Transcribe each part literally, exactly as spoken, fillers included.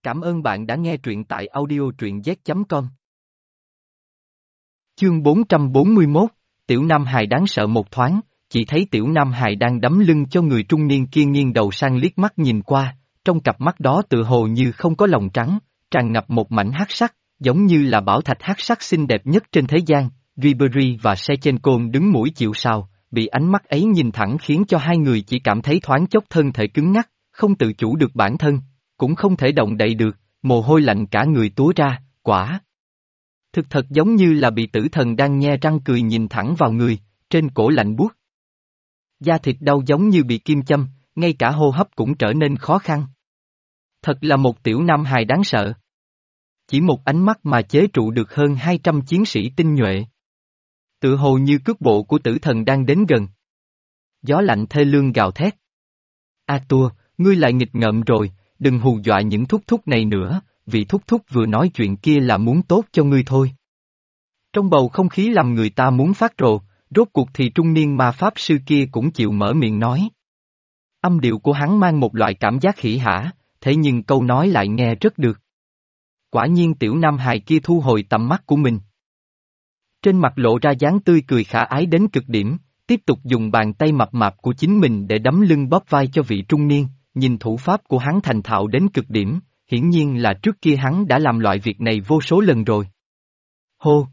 Cảm ơn bạn đã nghe truyện tại audio truyện z chấm com. Chương bốn trăm bốn mươi mốt, Tiểu Nam Hài đáng sợ một thoáng, chỉ thấy Tiểu Nam Hài đang đấm lưng cho người trung niên kia nghiêng đầu sang liếc mắt nhìn qua, trong cặp mắt đó tự hồ như không có lòng trắng, tràn ngập một mảnh hắc sắc, giống như là bảo thạch hắc sắc xinh đẹp nhất trên thế gian. Ribery và Sechenko đứng mũi chịu sào, bị ánh mắt ấy nhìn thẳng khiến cho hai người chỉ cảm thấy thoáng chốc thân thể cứng ngắc, không tự chủ được bản thân, cũng không thể động đậy được, mồ hôi lạnh cả người túa ra, quả. Thực thật giống như là bị tử thần đang nhe răng cười nhìn thẳng vào người, trên cổ lạnh buốt. Da thịt đau giống như bị kim châm, ngay cả hô hấp cũng trở nên khó khăn. Thật là một tiểu nam hài đáng sợ. Chỉ một ánh mắt mà chế trụ được hơn hai trăm chiến sĩ tinh nhuệ. Tự hồ như cước bộ của tử thần đang đến gần. Gió lạnh thê lương gào thét. Arthur, ngươi lại nghịch ngợm rồi, đừng hù dọa những thúc thúc này nữa, vì thúc thúc vừa nói chuyện kia là muốn tốt cho ngươi thôi. Trong bầu không khí làm người ta muốn phát rồ, rốt cuộc thì trung niên ma pháp sư kia cũng chịu mở miệng nói. Âm điệu của hắn mang một loại cảm giác hỉ hả, thế nhưng câu nói lại nghe rất được. Quả nhiên tiểu nam hài kia thu hồi tầm mắt của mình. Trên mặt lộ ra dáng tươi cười khả ái đến cực điểm, tiếp tục dùng bàn tay mập mạp của chính mình để đấm lưng bóp vai cho vị trung niên, nhìn thủ pháp của hắn thành thạo đến cực điểm, hiển nhiên là trước kia hắn đã làm loại việc này vô số lần rồi. Hô!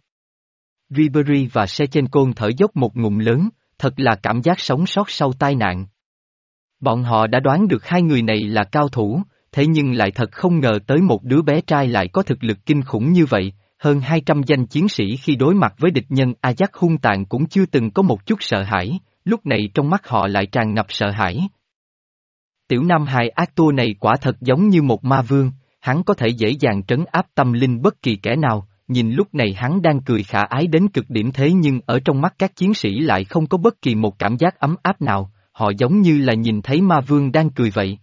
Ribery và Sechenko thở dốc một ngụm lớn, thật là cảm giác sống sót sau tai nạn. Bọn họ đã đoán được hai người này là cao thủ, thế nhưng lại thật không ngờ tới một đứa bé trai lại có thực lực kinh khủng như vậy. Hơn hai trăm danh chiến sĩ khi đối mặt với địch nhân Ajax hung tàn cũng chưa từng có một chút sợ hãi, lúc này trong mắt họ lại tràn ngập sợ hãi. Tiểu Nam Hài Arthur này quả thật giống như một ma vương, hắn có thể dễ dàng trấn áp tâm linh bất kỳ kẻ nào, nhìn lúc này hắn đang cười khả ái đến cực điểm thế nhưng ở trong mắt các chiến sĩ lại không có bất kỳ một cảm giác ấm áp nào, họ giống như là nhìn thấy ma vương đang cười vậy.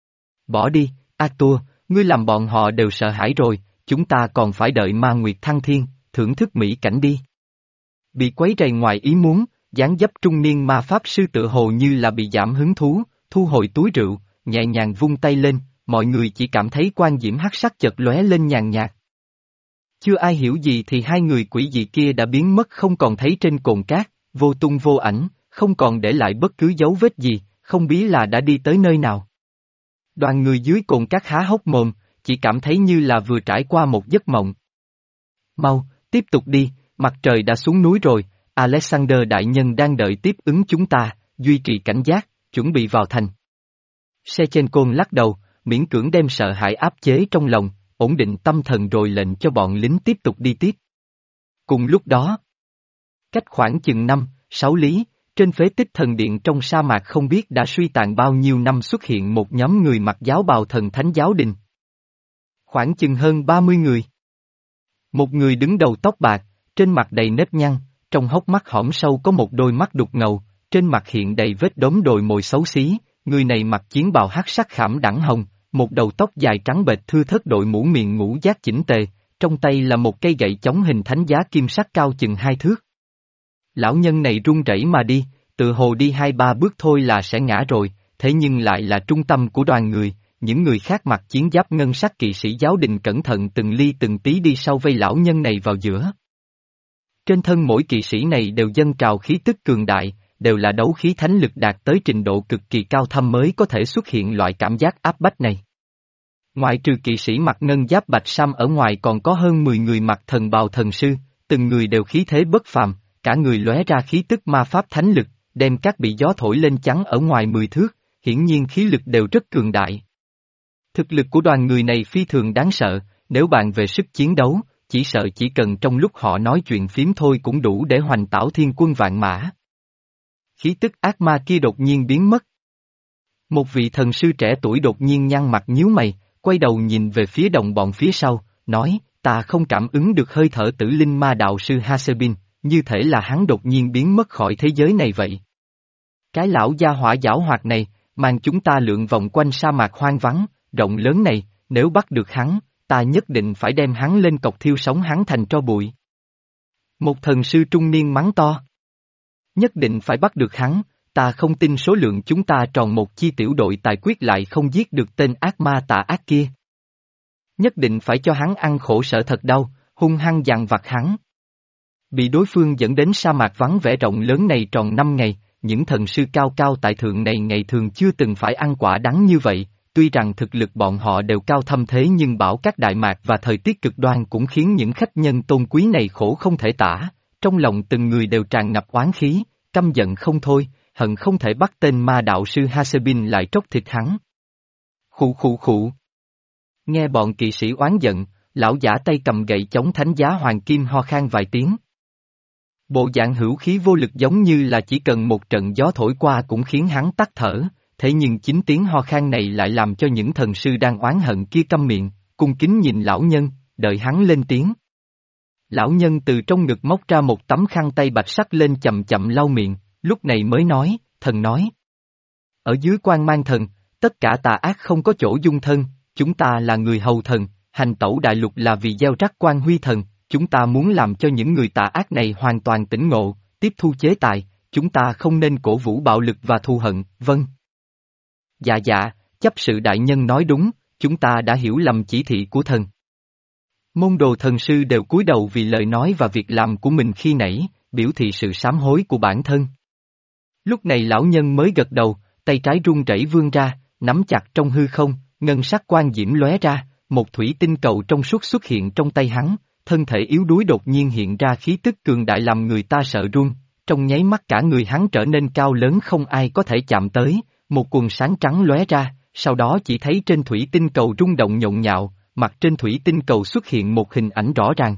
Bỏ đi, Arthur, ngươi làm bọn họ đều sợ hãi rồi. Chúng ta còn phải đợi ma nguyệt thăng thiên, thưởng thức mỹ cảnh đi. Bị quấy rầy ngoài ý muốn, dáng dấp trung niên ma pháp sư tự hồ như là bị giảm hứng thú, thu hồi túi rượu, nhẹ nhàng vung tay lên, mọi người chỉ cảm thấy quan diễm hắc sắc chợt lóe lên nhàn nhạt. Chưa ai hiểu gì thì hai người quỷ dị kia đã biến mất không còn thấy trên cồn cát, vô tung vô ảnh, không còn để lại bất cứ dấu vết gì, không biết là đã đi tới nơi nào. Đoàn người dưới cồn cát há hốc mồm, chỉ cảm thấy như là vừa trải qua một giấc mộng. Mau, tiếp tục đi, mặt trời đã xuống núi rồi, Alexander đại nhân đang đợi tiếp ứng chúng ta, duy trì cảnh giác, chuẩn bị vào thành. Sechenko lắc đầu, miễn cưỡng đem sợ hãi áp chế trong lòng, ổn định tâm thần rồi lệnh cho bọn lính tiếp tục đi tiếp. Cùng lúc đó, cách khoảng chừng năm, sáu lý, trên phế tích thần điện trong sa mạc không biết đã suy tàn bao nhiêu năm xuất hiện một nhóm người mặc giáo bào thần thánh giáo đình. Khoảng chừng hơn ba mươi người. Một người đứng đầu tóc bạc, trên mặt đầy nếp nhăn, trong hốc mắt hõm sâu có một đôi mắt đục ngầu, trên mặt hiện đầy vết đốm đồi mồi xấu xí, người này mặc chiến bào hắc sắc khảm đẳng hồng, một đầu tóc dài trắng bệch thưa thớt đội mũ miệng ngũ giác chỉnh tề, trong tay là một cây gậy chống hình thánh giá kim sắc cao chừng hai thước. Lão nhân này run rẩy mà đi, tự hồ đi hai ba bước thôi là sẽ ngã rồi, thế nhưng lại là trung tâm của đoàn người. Những người khác mặc chiến giáp ngân sắc kỵ sĩ giáo đình cẩn thận từng ly từng tí đi sau vây lão nhân này vào giữa. Trên thân mỗi kỵ sĩ này đều dâng trào khí tức cường đại, đều là đấu khí thánh lực đạt tới trình độ cực kỳ cao thâm mới có thể xuất hiện loại cảm giác áp bách này. Ngoại trừ kỵ sĩ mặc ngân giáp bạch sam ở ngoài còn có hơn mười người mặc thần bào thần sư, từng người đều khí thế bất phàm, cả người lóe ra khí tức ma pháp thánh lực, đem các bị gió thổi lên trắng ở ngoài mười thước, hiển nhiên khí lực đều rất cường đại. Thực lực của đoàn người này phi thường đáng sợ, nếu bàn về sức chiến đấu, chỉ sợ chỉ cần trong lúc họ nói chuyện phím thôi cũng đủ để hoành tảo thiên quân vạn mã. Khí tức ác ma kia đột nhiên biến mất. Một vị thần sư trẻ tuổi đột nhiên nhăn mặt nhíu mày, quay đầu nhìn về phía đồng bọn phía sau, nói, ta không cảm ứng được hơi thở tử linh ma đạo sư Hasebin, như thể là hắn đột nhiên biến mất khỏi thế giới này vậy. Cái lão gia hỏa giảo hoạt này, mang chúng ta lượn vòng quanh sa mạc hoang vắng, rộng lớn này, nếu bắt được hắn, ta nhất định phải đem hắn lên cọc thiêu sống hắn thành tro bụi. Một thần sư trung niên mắng to. Nhất định phải bắt được hắn, ta không tin số lượng chúng ta tròn một chi tiểu đội tài quyết lại không giết được tên ác ma tà ác kia. Nhất định phải cho hắn ăn khổ sở thật đau, hung hăng dằn vặt hắn. Bị đối phương dẫn đến sa mạc vắng vẻ rộng lớn này tròn năm ngày, những thần sư cao cao tại thượng này ngày thường chưa từng phải ăn quả đắng như vậy, tuy rằng thực lực bọn họ đều cao thâm thế nhưng bão các đại mạc và thời tiết cực đoan cũng khiến những khách nhân tôn quý này khổ không thể tả, trong lòng từng người đều tràn ngập oán khí, căm giận không thôi, hận không thể bắt tên ma đạo sư Hasebin lại tróc thịt hắn. Khụ khụ khụ. Nghe bọn kỵ sĩ oán giận, lão giả tay cầm gậy chống thánh giá hoàng kim ho khan vài tiếng. Bộ dạng hữu khí vô lực giống như là chỉ cần một trận gió thổi qua cũng khiến hắn tắt thở, thế nhưng chính tiếng ho khan này lại làm cho những thần sư đang oán hận kia câm miệng, cung kính nhìn lão nhân, đợi hắn lên tiếng. Lão nhân từ trong ngực móc ra một tấm khăn tay bạch sắc lên chậm chậm lau miệng, lúc này mới nói, thần nói. Ở dưới quan mang thần, tất cả tà ác không có chỗ dung thân, chúng ta là người hầu thần, hành tẩu đại lục là vì gieo rắc quan huy thần, chúng ta muốn làm cho những người tà ác này hoàn toàn tỉnh ngộ, tiếp thu chế tài, chúng ta không nên cổ vũ bạo lực và thù hận, vâng. Dạ dạ, chấp sự đại nhân nói đúng, chúng ta đã hiểu lầm chỉ thị của thần. Môn đồ thần sư đều cúi đầu vì lời nói và việc làm của mình khi nãy, biểu thị sự sám hối của bản thân. Lúc này lão nhân mới gật đầu, tay trái run rẩy vươn ra, nắm chặt trong hư không, ngân sắc quang diễm lóe ra, một thủy tinh cầu trong suốt xuất hiện trong tay hắn, thân thể yếu đuối đột nhiên hiện ra khí tức cường đại làm người ta sợ run, trong nháy mắt cả người hắn trở nên cao lớn không ai có thể chạm tới, một quần sáng trắng lóe ra, sau đó chỉ thấy trên thủy tinh cầu rung động nhộn nhạo, mặt trên thủy tinh cầu xuất hiện một hình ảnh rõ ràng.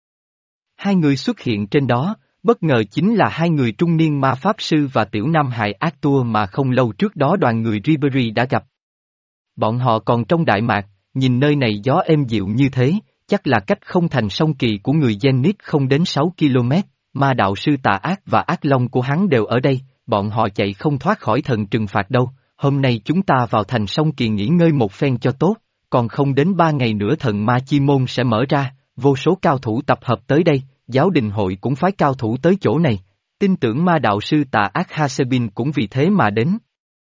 Hai người xuất hiện trên đó, bất ngờ chính là hai người trung niên ma pháp sư và tiểu nam hài Arthur mà không lâu trước đó đoàn người Ribery đã gặp. Bọn họ còn trong Đại Mạc, nhìn nơi này gió êm dịu như thế, chắc là cách không thành sông Kỳ của người Zenith không đến sáu ki lô mét, ma đạo sư tà ác và ác long của hắn đều ở đây, bọn họ chạy không thoát khỏi thần trừng phạt đâu, hôm nay chúng ta vào thành sông Kỳ nghỉ ngơi một phen cho tốt, còn không đến ba ngày nữa thần ma chi môn sẽ mở ra, vô số cao thủ tập hợp tới đây, giáo đình hội cũng phái cao thủ tới chỗ này, tin tưởng ma đạo sư tà ác Hasebin cũng vì thế mà đến.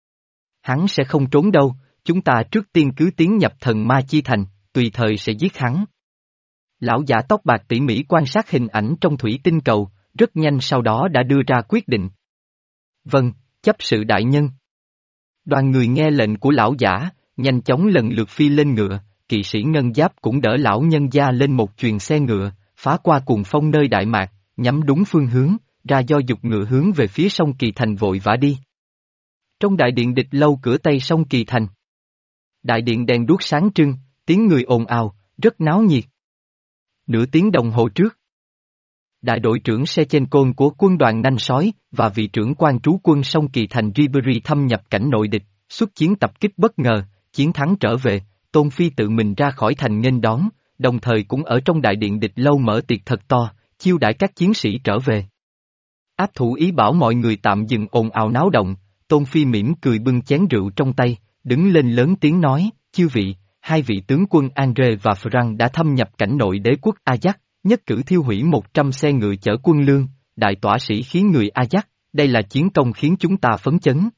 Hắn sẽ không trốn đâu, chúng ta trước tiên cứ tiến nhập thần ma chi thành, tùy thời sẽ giết hắn. Lão giả tóc bạc tỉ mỉ quan sát hình ảnh trong thủy tinh cầu, rất nhanh sau đó đã đưa ra quyết định. Vâng, chấp sự đại nhân. Đoàn người nghe lệnh của lão giả, nhanh chóng lần lượt phi lên ngựa, kỵ sĩ ngân giáp cũng đỡ lão nhân gia lên một chuyền xe ngựa, phá qua cuồng phong nơi Đại Mạc, nhắm đúng phương hướng, ra do dục ngựa hướng về phía sông Kỳ Thành vội vã đi. Trong đại điện địch lâu cửa tây sông Kỳ Thành. Đại điện đèn đuốc sáng trưng, tiếng người ồn ào, rất náo nhiệt. Nửa tiếng đồng hồ trước, đại đội trưởng xe trên côn của quân đoàn nanh sói và vị trưởng quan trú quân sông Kỳ Thành Ribery thâm nhập cảnh nội địch, xuất chiến tập kích bất ngờ, chiến thắng trở về, Tôn Phi tự mình ra khỏi thành nghênh đón, đồng thời cũng ở trong đại điện địch lâu mở tiệc thật to, chiêu đãi các chiến sĩ trở về. Áp thủ ý bảo mọi người tạm dừng ồn ào náo động, Tôn Phi mỉm cười bưng chén rượu trong tay, đứng lên lớn tiếng nói, chư vị, hai vị tướng quân Andre và Frank đã thâm nhập cảnh nội đế quốc Ajax, nhất cử thiêu hủy một trăm xe ngựa chở quân lương, đại tỏa sĩ khí người Ajax, đây là chiến công khiến chúng ta phấn chấn.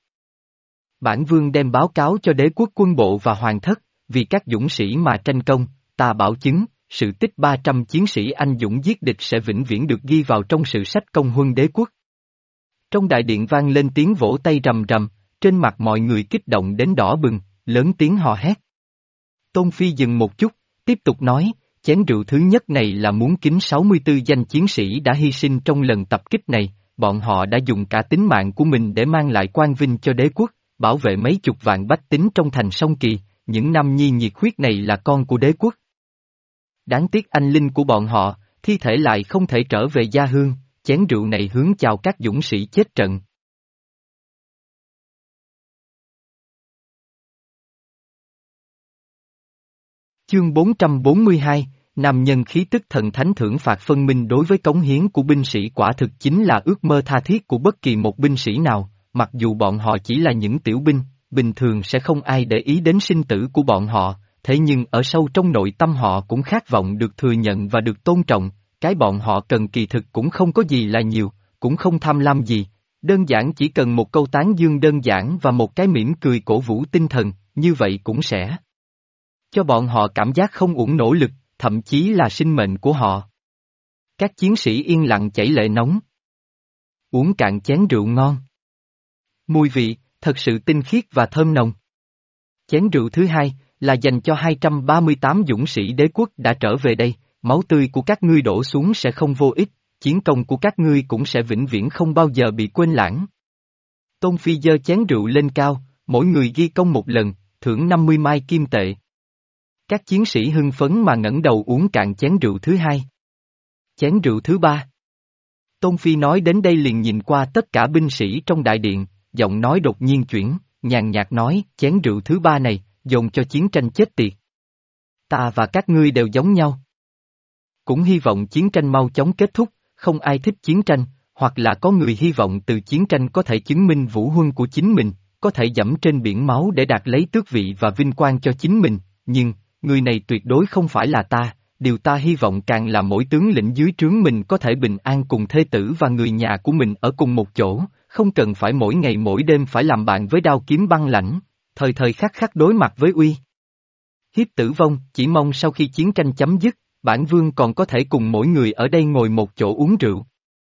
Bản vương đem báo cáo cho đế quốc quân bộ và hoàng thất, vì các dũng sĩ mà tranh công, ta bảo chứng, sự tích ba trăm chiến sĩ anh dũng giết địch sẽ vĩnh viễn được ghi vào trong sử sách công huân đế quốc. Trong đại điện vang lên tiếng vỗ tay rầm rầm, trên mặt mọi người kích động đến đỏ bừng, lớn tiếng hò hét. Tôn Phi dừng một chút, tiếp tục nói, chén rượu thứ nhất này là muốn kính sáu mươi tư danh chiến sĩ đã hy sinh trong lần tập kích này, bọn họ đã dùng cả tính mạng của mình để mang lại quang vinh cho đế quốc, bảo vệ mấy chục vạn bách tính trong thành sông Kỳ, những nam nhi nhiệt huyết này là con của đế quốc. Đáng tiếc anh linh của bọn họ, thi thể lại không thể trở về gia hương, chén rượu này hướng chào các dũng sĩ chết trận. Chương bốn trăm bốn mươi hai, nam nhân khí tức thần thánh thưởng phạt phân minh đối với cống hiến của binh sĩ quả thực chính là ước mơ tha thiết của bất kỳ một binh sĩ nào, mặc dù bọn họ chỉ là những tiểu binh, bình thường sẽ không ai để ý đến sinh tử của bọn họ, thế nhưng ở sâu trong nội tâm họ cũng khát vọng được thừa nhận và được tôn trọng, cái bọn họ cần kỳ thực cũng không có gì là nhiều, cũng không tham lam gì, đơn giản chỉ cần một câu tán dương đơn giản và một cái mỉm cười cổ vũ tinh thần, như vậy cũng sẽ Cho bọn họ cảm giác không uổng nỗ lực, thậm chí là sinh mệnh của họ. Các chiến sĩ yên lặng chảy lệ nóng. Uống cạn chén rượu ngon. Mùi vị, thật sự tinh khiết và thơm nồng. Chén rượu thứ hai, là dành cho hai trăm ba mươi tám dũng sĩ đế quốc đã trở về đây, máu tươi của các ngươi đổ xuống sẽ không vô ích, chiến công của các ngươi cũng sẽ vĩnh viễn không bao giờ bị quên lãng. Tôn Phi giơ chén rượu lên cao, mỗi người ghi công một lần, thưởng năm mươi mai kim tệ. Các chiến sĩ hưng phấn mà ngẩng đầu uống cạn chén rượu thứ hai. Chén rượu thứ ba. Tôn Phi nói đến đây liền nhìn qua tất cả binh sĩ trong đại điện, giọng nói đột nhiên chuyển, nhàn nhạt nói, chén rượu thứ ba này, dồn cho chiến tranh chết tiệt. Ta và các ngươi đều giống nhau. Cũng hy vọng chiến tranh mau chóng kết thúc, không ai thích chiến tranh, hoặc là có người hy vọng từ chiến tranh có thể chứng minh vũ huân của chính mình, có thể dẫm trên biển máu để đạt lấy tước vị và vinh quang cho chính mình, nhưng, người này tuyệt đối không phải là ta, điều ta hy vọng càng là mỗi tướng lĩnh dưới trướng mình có thể bình an cùng thê tử và người nhà của mình ở cùng một chỗ, không cần phải mỗi ngày mỗi đêm phải làm bạn với đao kiếm băng lãnh, thời thời khắc khắc đối mặt với uy hiếp tử vong, chỉ mong sau khi chiến tranh chấm dứt, bản vương còn có thể cùng mỗi người ở đây ngồi một chỗ uống rượu.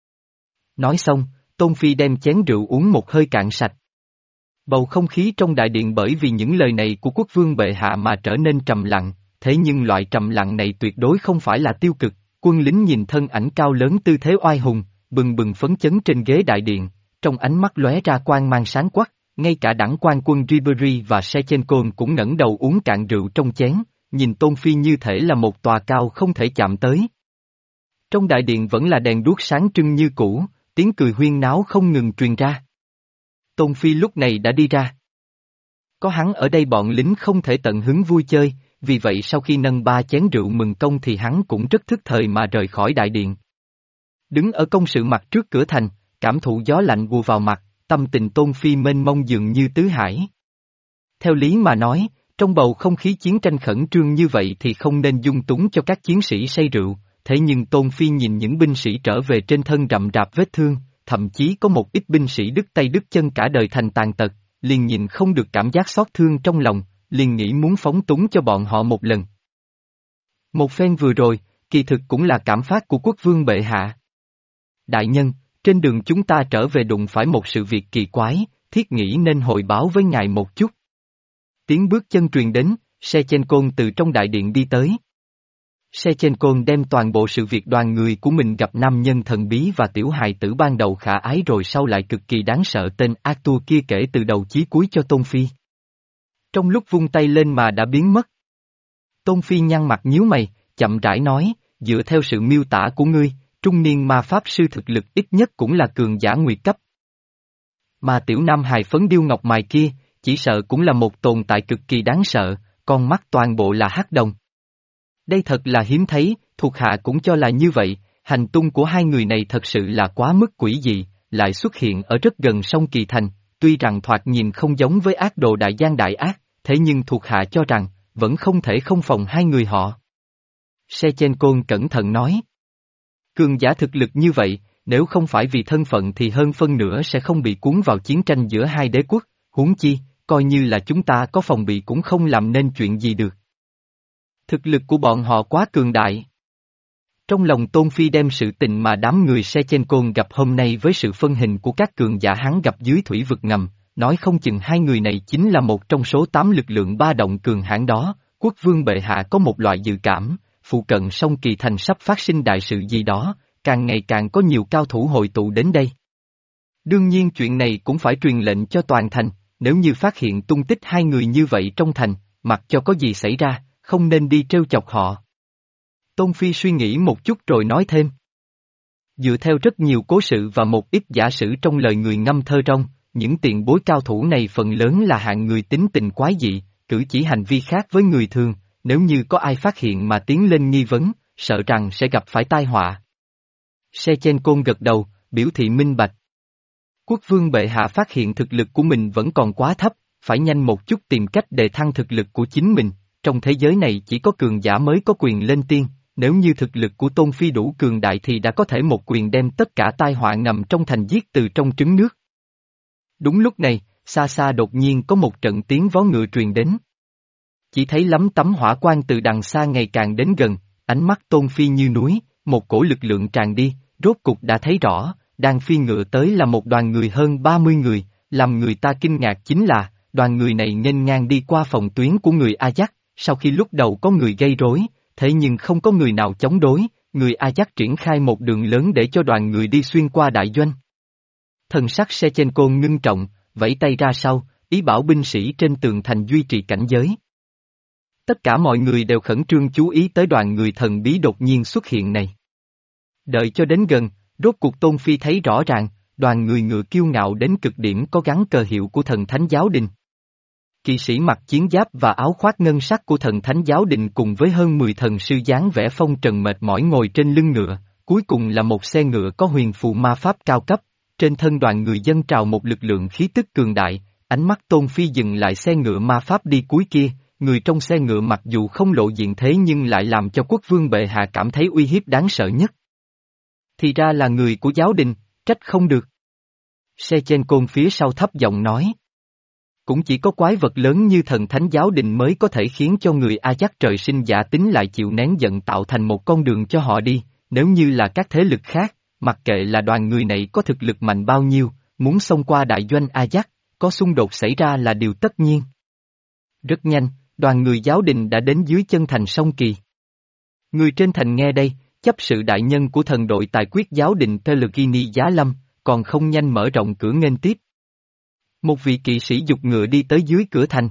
Nói xong, Tôn Phi đem chén rượu uống một hơi cạn sạch. Bầu không khí trong đại điện bởi vì những lời này của quốc vương bệ hạ mà trở nên trầm lặng, thế nhưng loại trầm lặng này tuyệt đối không phải là tiêu cực, quân lính nhìn thân ảnh cao lớn tư thế oai hùng, bừng bừng phấn chấn trên ghế đại điện, trong ánh mắt lóe ra quang mang sáng quắc, ngay cả đẳng quan quân Ribery và Sechenko cũng ngẩng đầu uống cạn rượu trong chén, nhìn Tôn Phi như thể là một tòa cao không thể chạm tới. Trong đại điện vẫn là đèn đuốc sáng trưng như cũ, tiếng cười huyên náo không ngừng truyền ra. Tôn Phi lúc này đã đi ra. Có hắn ở đây bọn lính không thể tận hứng vui chơi, vì vậy sau khi nâng ba chén rượu mừng công thì hắn cũng rất thức thời mà rời khỏi đại điện. Đứng ở công sự mặt trước cửa thành, cảm thụ gió lạnh vùa vào mặt, tâm tình Tôn Phi mênh mông dường như tứ hải. Theo lý mà nói, trong bầu không khí chiến tranh khẩn trương như vậy thì không nên dung túng cho các chiến sĩ say rượu, thế nhưng Tôn Phi nhìn những binh sĩ trở về trên thân rậm rạp vết thương, thậm chí có một ít binh sĩ đứt tay đứt chân cả đời thành tàn tật, liền nhìn không được cảm giác xót thương trong lòng, liền nghĩ muốn phóng túng cho bọn họ một lần. Một phen vừa rồi, kỳ thực cũng là cảm phát của quốc vương bệ hạ. Đại nhân, trên đường chúng ta trở về đụng phải một sự việc kỳ quái, thiết nghĩ nên hội báo với ngài một chút. Tiếng bước chân truyền đến, Sechenko từ trong đại điện đi tới. Sechenko đem toàn bộ sự việc đoàn người của mình gặp nam nhân thần bí và tiểu hài tử ban đầu khả ái rồi sau lại cực kỳ đáng sợ tên Arthur kia kể từ đầu chí cuối cho Tôn Phi. Trong lúc vung tay lên mà đã biến mất. Tôn Phi nhăn mặt nhíu mày, chậm rãi nói, dựa theo sự miêu tả của ngươi, trung niên ma pháp sư thực lực ít nhất cũng là cường giả nguyệt cấp. Mà tiểu nam hài phấn điêu ngọc mài kia, chỉ sợ cũng là một tồn tại cực kỳ đáng sợ, con mắt toàn bộ là hắc đồng. Đây thật là hiếm thấy, thuộc hạ cũng cho là như vậy, hành tung của hai người này thật sự là quá mức quỷ dị, lại xuất hiện ở rất gần sông Kỳ Thành, tuy rằng thoạt nhìn không giống với ác đồ đại gian đại ác, thế nhưng thuộc hạ cho rằng, vẫn không thể không phòng hai người họ. Sechenko cẩn thận nói. Cường giả thực lực như vậy, nếu không phải vì thân phận thì hơn phân nửa sẽ không bị cuốn vào chiến tranh giữa hai đế quốc, huống chi, coi như là chúng ta có phòng bị cũng không làm nên chuyện gì được. Thực lực của bọn họ quá cường đại. Trong lòng Tôn Phi đem sự tình mà đám người Sechenko gặp hôm nay với sự phân hình của các cường giả hắn gặp dưới thủy vực ngầm, nói không chừng hai người này chính là một trong số tám lực lượng ba động cường hãn đó, quốc vương bệ hạ có một loại dự cảm, phụ cận sông Kỳ Thành sắp phát sinh đại sự gì đó, càng ngày càng có nhiều cao thủ hội tụ đến đây. Đương nhiên chuyện này cũng phải truyền lệnh cho toàn thành, nếu như phát hiện tung tích hai người như vậy trong thành, mặc cho có gì xảy ra, không nên đi trêu chọc họ. Tôn Phi suy nghĩ một chút rồi nói thêm. Dựa theo rất nhiều cố sự và một ít giả sử trong lời người ngâm thơ trong, những tiền bối cao thủ này phần lớn là hạng người tính tình quái dị, cử chỉ hành vi khác với người thường, nếu như có ai phát hiện mà tiến lên nghi vấn, sợ rằng sẽ gặp phải tai họa. Sechenko gật đầu, biểu thị minh bạch. Quốc vương bệ hạ phát hiện thực lực của mình vẫn còn quá thấp, phải nhanh một chút tìm cách đề thăng thực lực của chính mình, trong thế giới này chỉ có cường giả mới có quyền lên tiên, nếu như thực lực của Tôn Phi đủ cường đại thì đã có thể một quyền đem tất cả tai họa ngầm trong thành giết từ trong trứng nước. Đúng lúc này, xa xa đột nhiên có một trận tiếng vó ngựa truyền đến. Chỉ thấy lắm tấm hỏa quang từ đằng xa ngày càng đến gần, ánh mắt Tôn Phi như núi, một cổ lực lượng tràn đi, rốt cục đã thấy rõ, đang phi ngựa tới là một đoàn người hơn ba mươi người, làm người ta kinh ngạc chính là, đoàn người này nghênh ngang đi qua phòng tuyến của người Ajax, sau khi lúc đầu có người gây rối, thế nhưng không có người nào chống đối, người Ajax triển khai một đường lớn để cho đoàn người đi xuyên qua đại doanh. Thần sắc Sechenko ngưng trọng, vẫy tay ra sau, ý bảo binh sĩ trên tường thành duy trì cảnh giới. Tất cả mọi người đều khẩn trương chú ý tới đoàn người thần bí đột nhiên xuất hiện này. Đợi cho đến gần, rốt cuộc Tôn Phi thấy rõ ràng, đoàn người ngựa kiêu ngạo đến cực điểm có gắn cờ hiệu của thần thánh giáo đình. Kỵ sĩ mặc chiến giáp và áo khoác ngân sắc của thần thánh giáo đình cùng với hơn mười thần sư dáng vẻ phong trần mệt mỏi ngồi trên lưng ngựa, cuối cùng là một xe ngựa có huyền phù ma pháp cao cấp, trên thân đoàn người dân trào một lực lượng khí tức cường đại, ánh mắt Tôn Phi dừng lại xe ngựa ma pháp đi cuối kia, người trong xe ngựa mặc dù không lộ diện thế nhưng lại làm cho quốc vương bệ hạ cảm thấy uy hiếp đáng sợ nhất. Thì ra là người của giáo đình, trách không được. Sechenko phía sau thấp giọng nói. Cũng chỉ có quái vật lớn như thần thánh giáo đình mới có thể khiến cho người Ajax trời sinh giả tính lại chịu nén giận tạo thành một con đường cho họ đi, nếu như là các thế lực khác, mặc kệ là đoàn người này có thực lực mạnh bao nhiêu, muốn xông qua đại doanh Ajax, có xung đột xảy ra là điều tất nhiên. Rất nhanh, đoàn người giáo đình đã đến dưới chân thành Sông Kỳ. Người trên thành nghe đây, chấp sự đại nhân của thần đội tài quyết giáo đình Pellegrini Giá Lâm, còn không nhanh mở rộng cửa nghênh tiếp. Một vị kỵ sĩ giục ngựa đi tới dưới cửa thành.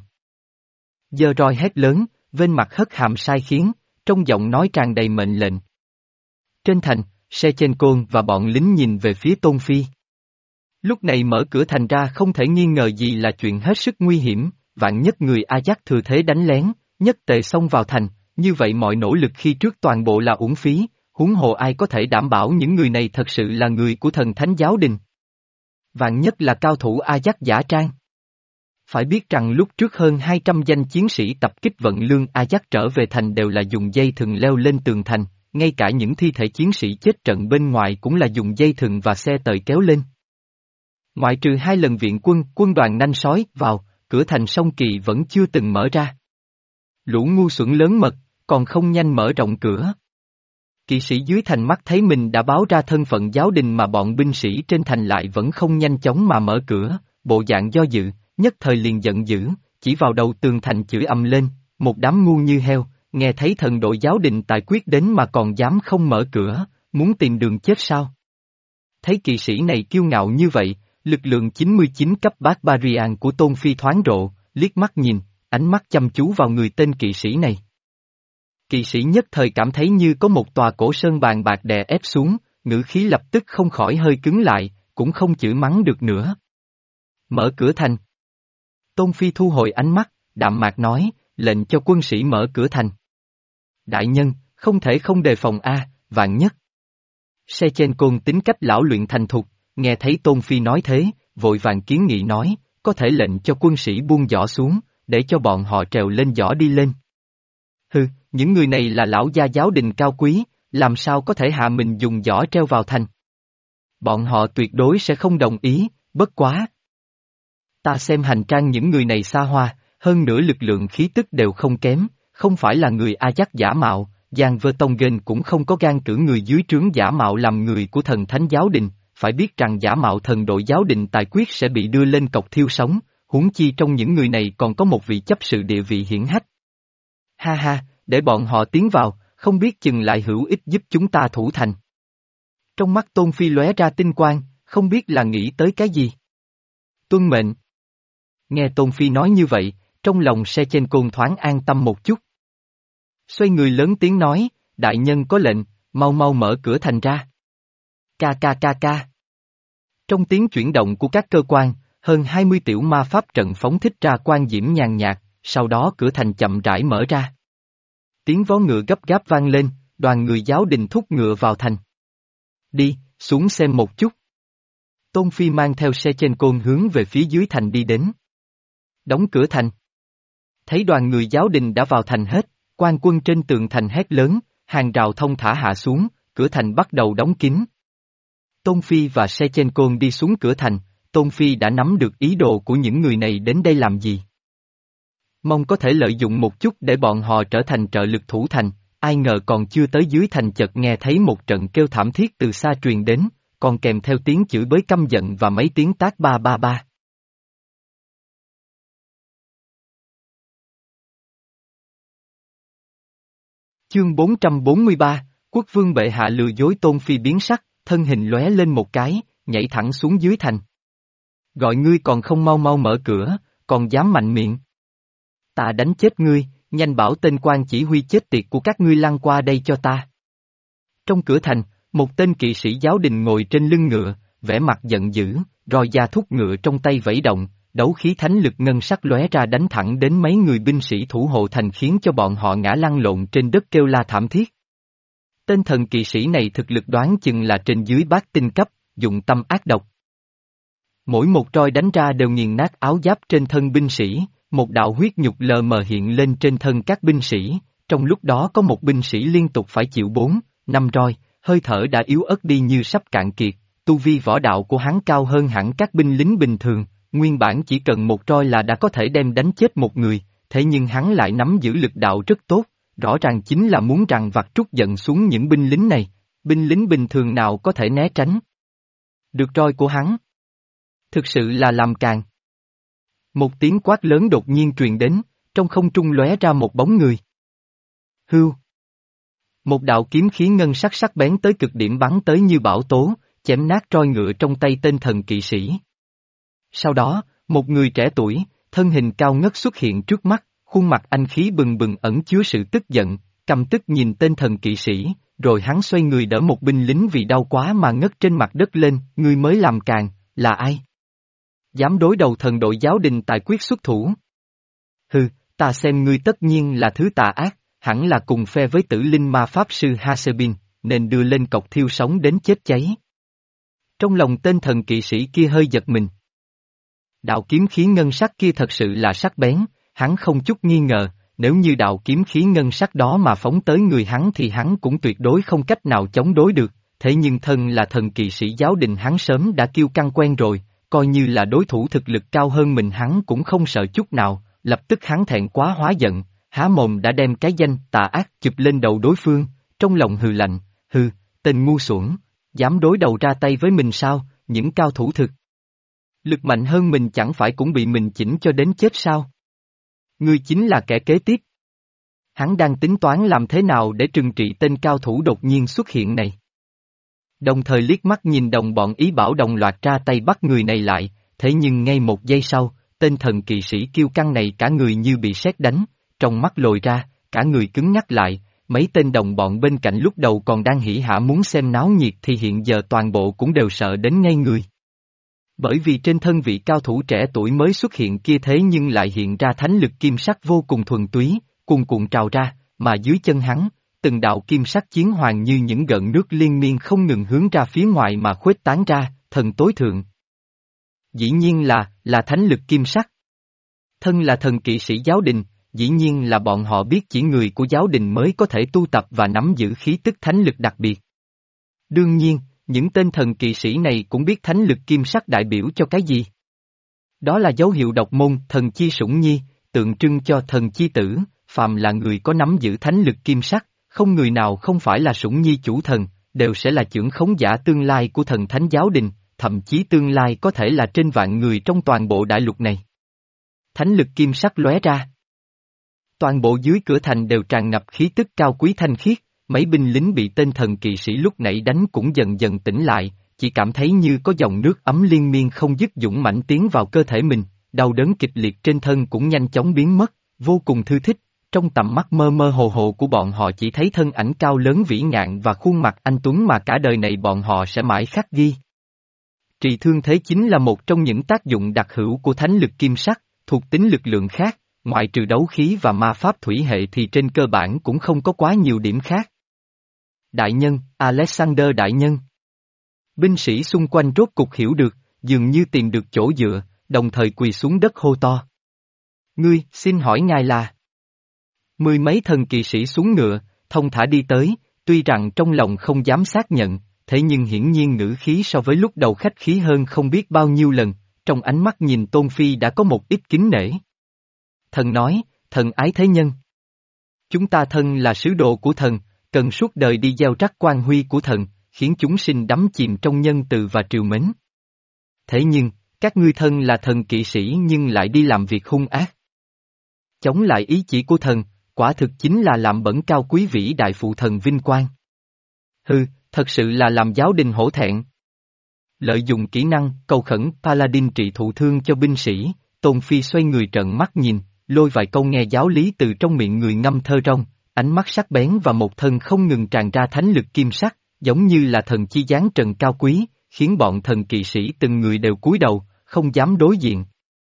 Giơ roi hét lớn, bên mặt hất hàm sai khiến, trong giọng nói tràn đầy mệnh lệnh. Trên thành, Sechenko và bọn lính nhìn về phía Tôn Phi. Lúc này mở cửa thành ra không thể nghi ngờ gì là chuyện hết sức nguy hiểm, vạn nhất người Ajax thừa thế đánh lén, nhất tề xông vào thành, như vậy mọi nỗ lực khi trước toàn bộ là uổng phí, huống hồ ai có thể đảm bảo những người này thật sự là người của thần thánh giáo đình. Vạn nhất là cao thủ Ajax giả trang. Phải biết rằng lúc trước hơn hai trăm danh chiến sĩ tập kích vận lương Ajax trở về thành đều là dùng dây thừng leo lên tường thành, ngay cả những thi thể chiến sĩ chết trận bên ngoài cũng là dùng dây thừng và xe tời kéo lên. Ngoại trừ hai lần viện quân, quân đoàn nanh sói vào, cửa thành Sông Kỳ vẫn chưa từng mở ra. Lũ ngu xuẩn lớn mật, còn không nhanh mở rộng cửa. Kỵ sĩ dưới thành mắt thấy mình đã báo ra thân phận giáo đình mà bọn binh sĩ trên thành lại vẫn không nhanh chóng mà mở cửa, bộ dạng do dự, nhất thời liền giận dữ, chỉ vào đầu tường thành chửi ầm lên, một đám ngu như heo, nghe thấy thần đội giáo đình tài quyết đến mà còn dám không mở cửa, muốn tìm đường chết sao? Thấy kỵ sĩ này kiêu ngạo như vậy, lực lượng chín mươi chín cấp Barbarian của Tôn Phi thoáng rộ, liếc mắt nhìn, ánh mắt chăm chú vào người tên kỵ sĩ này. Kỵ sĩ nhất thời cảm thấy như có một tòa cổ sơn bàn bạc đè ép xuống, ngữ khí lập tức không khỏi hơi cứng lại, cũng không chửi mắng được nữa. Mở cửa thành. Tôn Phi thu hồi ánh mắt, đạm mạc nói, lệnh cho quân sĩ mở cửa thành. Đại nhân, không thể không đề phòng a, vạn nhất. Sechenko tính cách lão luyện thành thục, nghe thấy Tôn Phi nói thế, vội vàng kiến nghị nói, có thể lệnh cho quân sĩ buông giỏ xuống, để cho bọn họ trèo lên giỏ đi lên. Hừ, những người này là lão gia giáo đình cao quý, làm sao có thể hạ mình dùng giỏ treo vào thành. Bọn họ tuyệt đối sẽ không đồng ý, bất quá. Ta xem hành trang những người này xa hoa, hơn nữa lực lượng khí tức đều không kém, không phải là người Ajax giả mạo, Giang Vertonghen cũng không có gan cử người dưới trướng giả mạo làm người của thần thánh giáo đình, phải biết rằng giả mạo thần đội giáo đình tài quyết sẽ bị đưa lên cọc thiêu sống, huống chi trong những người này còn có một vị chấp sự địa vị hiển hách. Ha ha, để bọn họ tiến vào, không biết chừng lại hữu ích giúp chúng ta thủ thành. Trong mắt Tôn Phi lóe ra tinh quang, không biết là nghĩ tới cái gì. Tuân mệnh. Nghe Tôn Phi nói như vậy, trong lòng Sechenko thoáng an tâm một chút. Xoay người lớn tiếng nói, đại nhân có lệnh, mau mau mở cửa thành ra. Ca ca ca ca. Trong tiếng chuyển động của các cơ quan, hơn hai mươi tiểu ma pháp trận phóng thích ra quang diễm nhàn nhạt, sau đó cửa thành chậm rãi mở ra. Tiếng vó ngựa gấp gáp vang lên, đoàn người giáo đình thúc ngựa vào thành. Đi, xuống xem một chút. Tôn Phi mang theo Sechenko hướng về phía dưới thành đi đến. Đóng cửa thành. Thấy đoàn người giáo đình đã vào thành hết, quan quân trên tường thành hét lớn, hàng rào thông thả hạ xuống, cửa thành bắt đầu đóng kín. Tôn Phi và Sechenko đi xuống cửa thành, Tôn Phi đã nắm được ý đồ của những người này đến đây làm gì. Mong có thể lợi dụng một chút để bọn họ trở thành trợ lực thủ thành, ai ngờ còn chưa tới dưới thành chợt nghe thấy một trận kêu thảm thiết từ xa truyền đến, còn kèm theo tiếng chửi bới căm giận và mấy tiếng tát ba ba ba. Chương bốn trăm bốn mươi ba, Quốc vương bệ hạ lừa dối Tôn Phi biến sắc, thân hình lóe lên một cái, nhảy thẳng xuống dưới thành. Gọi ngươi còn không mau mau mở cửa, còn dám mạnh miệng. Ta đánh chết ngươi, nhanh bảo tên quan chỉ huy chết tiệt của các ngươi lăn qua đây cho ta. Trong cửa thành, một tên kỵ sĩ giáo đình ngồi trên lưng ngựa, vẻ mặt giận dữ, roi da thúc ngựa trong tay vẫy động, đấu khí thánh lực ngân sắc lóe ra đánh thẳng đến mấy người binh sĩ thủ hộ thành khiến cho bọn họ ngã lăn lộn trên đất kêu la thảm thiết. Tên thần kỵ sĩ này thực lực đoán chừng là trên dưới bát tinh cấp, dụng tâm ác độc. Mỗi một roi đánh ra đều nghiền nát áo giáp trên thân binh sĩ, một đạo huyết nhục lờ mờ hiện lên trên thân các binh sĩ, trong lúc đó có một binh sĩ liên tục phải chịu bốn, năm roi, hơi thở đã yếu ớt đi như sắp cạn kiệt, tu vi võ đạo của hắn cao hơn hẳn các binh lính bình thường, nguyên bản chỉ cần một roi là đã có thể đem đánh chết một người, thế nhưng hắn lại nắm giữ lực đạo rất tốt, rõ ràng chính là muốn rằng vặt trút giận xuống những binh lính này, binh lính bình thường nào có thể né tránh được roi của hắn. Thực sự là làm càng. Một tiếng quát lớn đột nhiên truyền đến, trong không trung lóe ra một bóng người. Hưu. Một đạo kiếm khí ngân sắc sắc bén tới cực điểm bắn tới như bão tố, chém nát roi ngựa trong tay tên thần kỵ sĩ. Sau đó, một người trẻ tuổi, thân hình cao ngất xuất hiện trước mắt, khuôn mặt anh khí bừng bừng ẩn chứa sự tức giận, căm tức nhìn tên thần kỵ sĩ, rồi hắn xoay người đỡ một binh lính vì đau quá mà ngất trên mặt đất lên, ngươi mới làm càng, là ai? Dám đối đầu thần đội giáo đình tài quyết xuất thủ. Hừ, ta xem ngươi tất nhiên là thứ tà ác, hẳn là cùng phe với tử linh ma pháp sư Hasebin, nên đưa lên cọc thiêu sống đến chết cháy. Trong lòng tên thần kỵ sĩ kia hơi giật mình. Đạo kiếm khí ngân sắc kia thật sự là sắc bén, hắn không chút nghi ngờ, nếu như đạo kiếm khí ngân sắc đó mà phóng tới người hắn thì hắn cũng tuyệt đối không cách nào chống đối được, thế nhưng thân là thần kỵ sĩ giáo đình hắn sớm đã kiêu căng quen rồi, coi như là đối thủ thực lực cao hơn mình hắn cũng không sợ chút nào, lập tức hắn thẹn quá hóa giận, há mồm đã đem cái danh tà ác chụp lên đầu đối phương, trong lòng hừ lạnh, hừ, tên ngu xuẩn, dám đối đầu ra tay với mình sao, những cao thủ thực lực mạnh hơn mình chẳng phải cũng bị mình chỉnh cho đến chết sao? Ngươi chính là kẻ kế tiếp. Hắn đang tính toán làm thế nào để trừng trị tên cao thủ đột nhiên xuất hiện này. Đồng thời liếc mắt nhìn đồng bọn ý bảo đồng loạt ra tay bắt người này lại, thế nhưng ngay một giây sau, tên thần kỵ sĩ kiêu căng này cả người như bị sét đánh, trong mắt lồi ra, cả người cứng nhắc lại, mấy tên đồng bọn bên cạnh lúc đầu còn đang hỉ hả muốn xem náo nhiệt thì hiện giờ toàn bộ cũng đều sợ đến ngây người. Bởi vì trên thân vị cao thủ trẻ tuổi mới xuất hiện kia thế nhưng lại hiện ra thánh lực kim sắc vô cùng thuần túy, cuồn cuộn trào ra, mà dưới chân hắn, từng đạo kim sắc chiến hoàng như những gợn nước liên miên không ngừng hướng ra phía ngoài mà khuếch tán ra, thần tối thượng. Dĩ nhiên là, là thánh lực kim sắc. Thân là thần kỵ sĩ giáo đình, dĩ nhiên là bọn họ biết chỉ người của giáo đình mới có thể tu tập và nắm giữ khí tức thánh lực đặc biệt. Đương nhiên, những tên thần kỵ sĩ này cũng biết thánh lực kim sắc đại biểu cho cái gì. Đó là dấu hiệu độc môn thần chi sủng nhi, tượng trưng cho thần chi tử, phàm là người có nắm giữ thánh lực kim sắc, không người nào không phải là sủng nhi chủ thần, đều sẽ là chưởng khống giả tương lai của thần thánh giáo đình, thậm chí tương lai có thể là trên vạn người trong toàn bộ đại lục này. Thánh lực kim sắc lóe ra. Toàn bộ dưới cửa thành đều tràn ngập khí tức cao quý thanh khiết, mấy binh lính bị tên thần kỵ sĩ lúc nãy đánh cũng dần dần tỉnh lại, chỉ cảm thấy như có dòng nước ấm liên miên không dứt dũng mãnh tiến vào cơ thể mình, đau đớn kịch liệt trên thân cũng nhanh chóng biến mất, vô cùng thư thích, trong tầm mắt mơ mơ hồ hồ của bọn họ chỉ thấy thân ảnh cao lớn vĩ ngạn và khuôn mặt anh tuấn mà cả đời này bọn họ sẽ mãi khắc ghi. Trị thương thế chính là một trong những tác dụng đặc hữu của thánh lực kim sắc, thuộc tính lực lượng khác, ngoại trừ đấu khí và ma pháp thủy hệ thì trên cơ bản cũng không có quá nhiều điểm khác. Đại nhân, Alexander đại nhân. Binh sĩ xung quanh rốt cục hiểu được, dường như tìm được chỗ dựa, đồng thời quỳ xuống đất hô to. Ngươi, xin hỏi ngài là? Mười mấy thần kỵ sĩ xuống ngựa, thông thả đi tới, tuy rằng trong lòng không dám xác nhận, thế nhưng hiển nhiên ngữ khí so với lúc đầu khách khí hơn không biết bao nhiêu lần, trong ánh mắt nhìn Tôn Phi đã có một ít kính nể. Thần nói, thần ái thế nhân. Chúng ta thân là sứ đồ của thần, cần suốt đời đi gieo rắc quan huy của thần, khiến chúng sinh đắm chìm trong nhân từ và trìu mến. Thế nhưng, các ngươi thân là thần kỵ sĩ nhưng lại đi làm việc hung ác. Chống lại ý chỉ của thần, quả thực chính là làm bẩn cao quý vĩ đại phụ thần vinh quang. Hừ, thật sự là làm giáo đình hổ thẹn. Lợi dụng kỹ năng, cầu khẩn Paladin trị thụ thương cho binh sĩ, Tôn Phi xoay người trợn mắt nhìn, lôi vài câu nghe giáo lý từ trong miệng người ngâm thơ rong, ánh mắt sắc bén và một thân không ngừng tràn ra thánh lực kim sắc, giống như là thần chi giáng trần cao quý, khiến bọn thần kỵ sĩ từng người đều cúi đầu, không dám đối diện.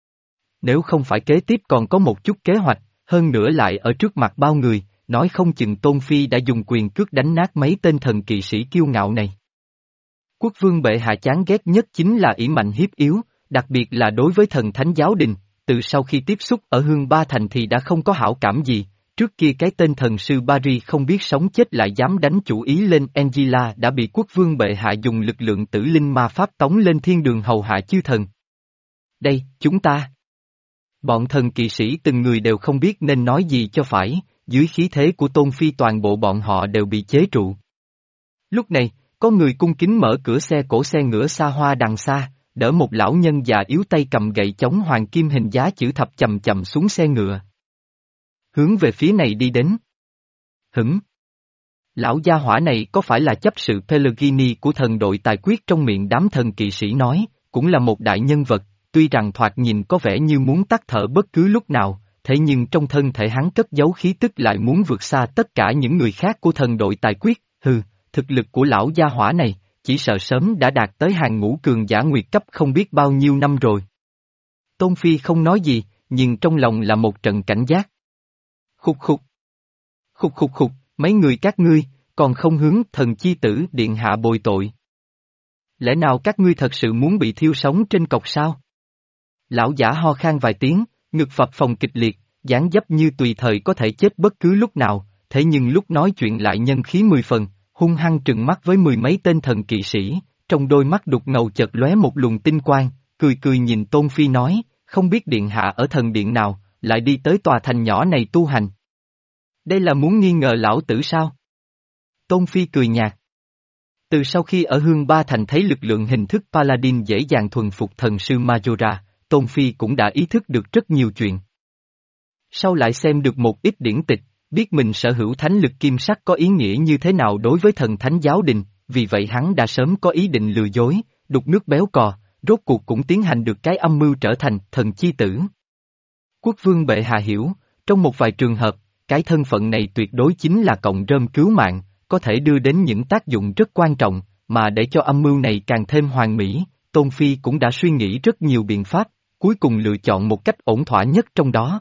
Nếu không phải kế tiếp còn có một chút kế hoạch, hơn nữa lại ở trước mặt bao người, nói không chừng Tôn Phi đã dùng quyền cước đánh nát mấy tên thần kỵ sĩ kiêu ngạo này. Quốc vương bệ hạ chán ghét nhất chính là ỷ mạnh hiếp yếu, đặc biệt là đối với thần thánh giáo đình, từ sau khi tiếp xúc ở Hương Ba Thành thì đã không có hảo cảm gì, trước kia cái tên thần sư Barry không biết sống chết lại dám đánh chủ ý lên Angela đã bị quốc vương bệ hạ dùng lực lượng tử linh ma pháp tống lên thiên đường hầu hạ chư thần. Đây, chúng ta. Bọn thần kỵ sĩ từng người đều không biết nên nói gì cho phải, dưới khí thế của Tôn Phi toàn bộ bọn họ đều bị chế trụ. Lúc này, có người cung kính mở cửa xe cổ xe ngựa xa hoa đằng xa, đỡ một lão nhân già yếu tay cầm gậy chống hoàng kim hình giá chữ thập chậm chậm xuống xe ngựa. Hướng về phía này đi đến. Hửng. Lão gia hỏa này có phải là chấp sự Pellegrini của thần đội tài quyết trong miệng đám thần kỵ sĩ nói, cũng là một đại nhân vật, tuy rằng thoạt nhìn có vẻ như muốn tắt thở bất cứ lúc nào, thế nhưng trong thân thể hắn cất giấu khí tức lại muốn vượt xa tất cả những người khác của thần đội tài quyết, hừ, thực lực của lão gia hỏa này, chỉ sợ sớm đã đạt tới hàng ngũ cường giả nguyệt cấp không biết bao nhiêu năm rồi. Tôn Phi không nói gì, nhưng trong lòng là một trận cảnh giác. Khục khục. Khục khục khục, mấy người các ngươi, còn không hướng thần chi tử điện hạ bồi tội. Lẽ nào các ngươi thật sự muốn bị thiêu sống trên cọc sao? Lão giả ho khan vài tiếng, ngực phập phồng kịch liệt, dáng dấp như tùy thời có thể chết bất cứ lúc nào, thế nhưng lúc nói chuyện lại nhân khí mười phần, hung hăng trừng mắt với mười mấy tên thần kỵ sĩ, trong đôi mắt đục ngầu chợt lóe một luồng tinh quang, cười cười nhìn Tôn Phi nói, không biết điện hạ ở thần điện nào, lại đi tới tòa thành nhỏ này tu hành. Đây là muốn nghi ngờ lão tử sao? Tôn Phi cười nhạt. Từ sau khi ở Hương Ba Thành thấy lực lượng hình thức Paladin dễ dàng thuần phục thần sư Majora, Tôn Phi cũng đã ý thức được rất nhiều chuyện. Sau lại xem được một ít điển tịch, biết mình sở hữu thánh lực kim sắc có ý nghĩa như thế nào đối với thần thánh giáo đình, vì vậy hắn đã sớm có ý định lừa dối, đục nước béo cò, rốt cuộc cũng tiến hành được cái âm mưu trở thành thần chi tử. Quốc vương bệ hạ hiểu, trong một vài trường hợp, cái thân phận này tuyệt đối chính là cọng rơm cứu mạng, có thể đưa đến những tác dụng rất quan trọng, mà để cho âm mưu này càng thêm hoàn mỹ, Tôn Phi cũng đã suy nghĩ rất nhiều biện pháp, cuối cùng lựa chọn một cách ổn thỏa nhất trong đó.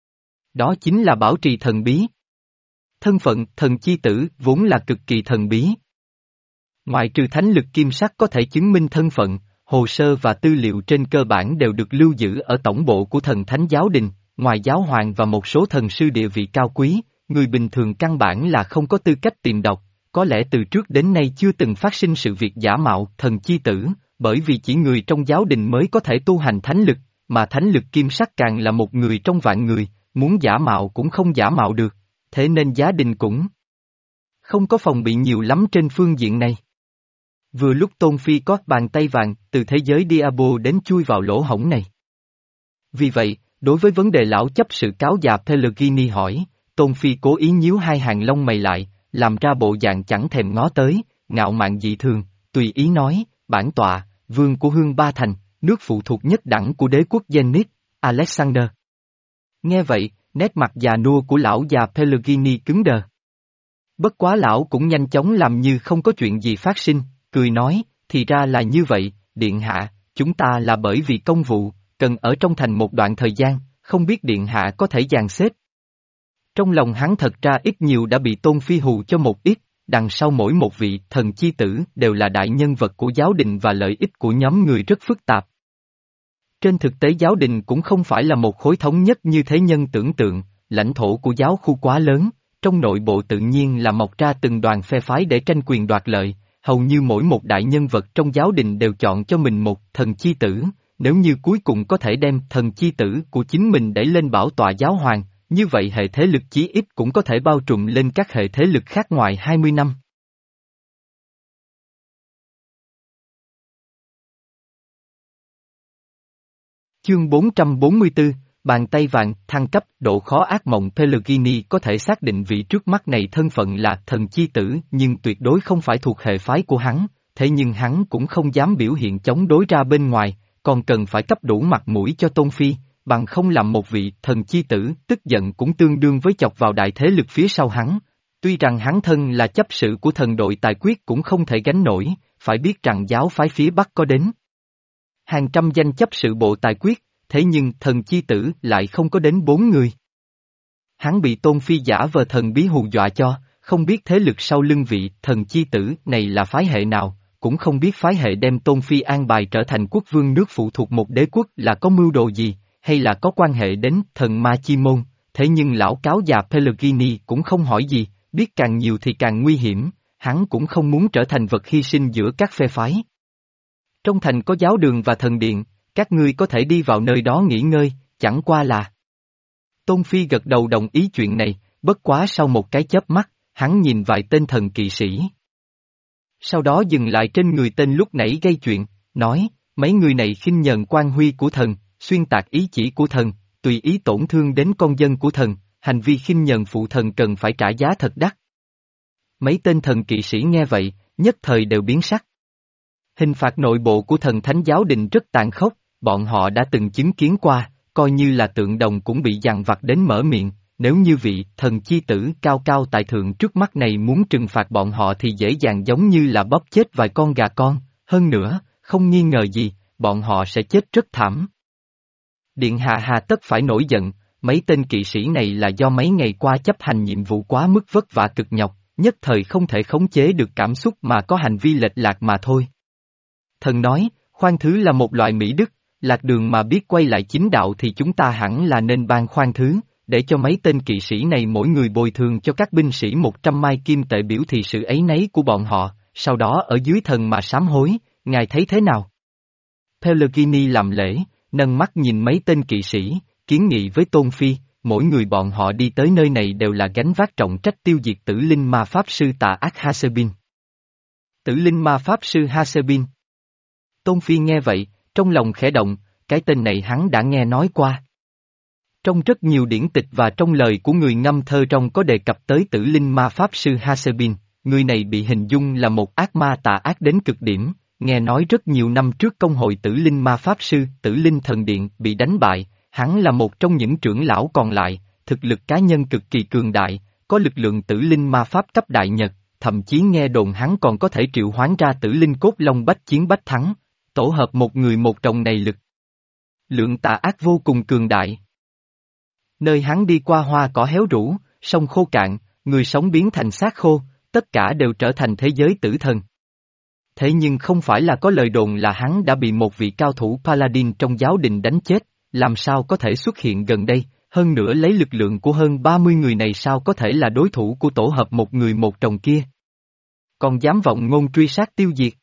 Đó chính là bảo trì thần bí. Thân phận thần chi tử vốn là cực kỳ thần bí. Ngoại trừ thánh lực kim sắc có thể chứng minh thân phận, hồ sơ và tư liệu trên cơ bản đều được lưu giữ ở tổng bộ của thần thánh giáo đình, ngoài giáo hoàng và một số thần sư địa vị cao quý, người bình thường căn bản là không có tư cách tìm đọc, có lẽ từ trước đến nay chưa từng phát sinh sự việc giả mạo thần chi tử, bởi vì chỉ người trong giáo đình mới có thể tu hành thánh lực, mà thánh lực kim sắc càng là một người trong vạn người, muốn giả mạo cũng không giả mạo được, thế nên gia đình cũng không có phòng bị nhiều lắm trên phương diện này. Vừa lúc Tôn Phi có bàn tay vàng từ thế giới Diablo đến chui vào lỗ hổng này. Vì vậy, đối với vấn đề lão chấp sự cáo già Pellegrini hỏi, Tôn Phi cố ý nhíu hai hàng lông mày lại, làm ra bộ dạng chẳng thèm ngó tới, ngạo mạn dị thường, tùy ý nói, bản tọa, vương của Hương Ba Thành, nước phụ thuộc nhất đẳng của đế quốc Zenith, Alexander. Nghe vậy, nét mặt già nua của lão già Pellegrini cứng đờ. Bất quá lão cũng nhanh chóng làm như không có chuyện gì phát sinh, cười nói, thì ra là như vậy, điện hạ, chúng ta là bởi vì công vụ, cần ở trong thành một đoạn thời gian, không biết điện hạ có thể dàn xếp. Trong lòng hắn thật ra ít nhiều đã bị Tôn Phi hù cho một ít, đằng sau mỗi một vị thần chi tử đều là đại nhân vật của giáo đình và lợi ích của nhóm người rất phức tạp. Trên thực tế giáo đình cũng không phải là một khối thống nhất như thế nhân tưởng tượng, lãnh thổ của giáo khu quá lớn, trong nội bộ tự nhiên là mọc ra từng đoàn phe phái để tranh quyền đoạt lợi, hầu như mỗi một đại nhân vật trong giáo đình đều chọn cho mình một thần chi tử, nếu như cuối cùng có thể đem thần chi tử của chính mình đẩy lên bảo tọa giáo hoàng, Như vậy hệ thế lực chí ít cũng có thể bao trùm lên các hệ thế lực khác ngoài hai mươi năm. Chương bốn trăm bốn mươi tư, Bàn tay vàng, thăng cấp, độ khó ác mộng. Pellegrini có thể xác định vị trước mắt này thân phận là thần chi tử nhưng tuyệt đối không phải thuộc hệ phái của hắn, thế nhưng hắn cũng không dám biểu hiện chống đối ra bên ngoài, còn cần phải cấp đủ mặt mũi cho Tôn Phi, bằng không làm một vị thần chi tử tức giận cũng tương đương với chọc vào đại thế lực phía sau hắn. Tuy rằng hắn thân là chấp sự của thần đội tài quyết cũng không thể gánh nổi, phải biết rằng giáo phái phía Bắc có đến hàng trăm danh chấp sự bộ tài quyết, thế nhưng thần chi tử lại không có đến bốn người. Hắn bị Tôn Phi giả vờ thần bí hù dọa cho, không biết thế lực sau lưng vị thần chi tử này là phái hệ nào, cũng không biết phái hệ đem Tôn Phi an bài trở thành quốc vương nước phụ thuộc một đế quốc là có mưu đồ gì, hay là có quan hệ đến thần ma chi môn, thế nhưng lão cáo già Pellegrini cũng không hỏi gì, biết càng nhiều thì càng nguy hiểm, hắn cũng không muốn trở thành vật hy sinh giữa các phe phái. Trong thành có giáo đường và thần điện, các ngươi có thể đi vào nơi đó nghỉ ngơi, chẳng qua là. Tôn Phi gật đầu đồng ý chuyện này, bất quá sau một cái chớp mắt, hắn nhìn vài tên thần kỵ sĩ. Sau đó dừng lại trên người tên lúc nãy gây chuyện, nói, mấy người này khinh nhờn quan huy của thần, xuyên tạc ý chỉ của thần, tùy ý tổn thương đến con dân của thần, hành vi khinh nhờn phụ thần cần phải trả giá thật đắt. Mấy tên thần kỵ sĩ nghe vậy, nhất thời đều biến sắc. Hình phạt nội bộ của thần thánh giáo đình rất tàn khốc, bọn họ đã từng chứng kiến qua, coi như là tượng đồng cũng bị dằn vặt đến mở miệng, nếu như vị thần chi tử cao cao tại thượng trước mắt này muốn trừng phạt bọn họ thì dễ dàng giống như là bóp chết vài con gà con, hơn nữa, không nghi ngờ gì, bọn họ sẽ chết rất thảm. Điện hạ hà tất phải nổi giận, mấy tên kỵ sĩ này là do mấy ngày qua chấp hành nhiệm vụ quá mức vất vả cực nhọc, nhất thời không thể khống chế được cảm xúc mà có hành vi lệch lạc mà thôi. Thần nói, khoan thứ là một loại mỹ đức, lạc đường mà biết quay lại chính đạo thì chúng ta hẳn là nên ban khoan thứ, để cho mấy tên kỵ sĩ này mỗi người bồi thường cho các binh sĩ một trăm mai kim tệ biểu thị sự áy náy của bọn họ, sau đó ở dưới thần mà sám hối, ngài thấy thế nào? Pellegrini làm lễ, nâng mắt nhìn mấy tên kỵ sĩ, kiến nghị với Tôn Phi, mỗi người bọn họ đi tới nơi này đều là gánh vác trọng trách tiêu diệt tử linh ma pháp sư tà ác Hasebin. Tử linh ma pháp sư Hasebin. Tôn Phi nghe vậy, trong lòng khẽ động, cái tên này hắn đã nghe nói qua. Trong rất nhiều điển tịch và trong lời của người ngâm thơ trong có đề cập tới tử linh ma pháp sư Hasebin, người này bị hình dung là một ác ma tà ác đến cực điểm, nghe nói rất nhiều năm trước công hội tử linh ma pháp sư, tử linh thần điện bị đánh bại, hắn là một trong những trưởng lão còn lại, thực lực cá nhân cực kỳ cường đại, có lực lượng tử linh ma pháp cấp đại nhật, thậm chí nghe đồn hắn còn có thể triệu hoán ra tử linh cốt long bách chiến bách thắng, tổ hợp một người một tròng này lực. Lượng tà ác vô cùng cường đại. Nơi hắn đi qua hoa cỏ héo rũ, sông khô cạn, người sống biến thành xác khô, tất cả đều trở thành thế giới tử thần. Thế nhưng không phải là có lời đồn là hắn đã bị một vị cao thủ Paladin trong giáo đình đánh chết, làm sao có thể xuất hiện gần đây, hơn nữa lấy lực lượng của hơn ba mươi người này sao có thể là đối thủ của tổ hợp một người một tròng kia. Còn dám vọng ngôn truy sát tiêu diệt.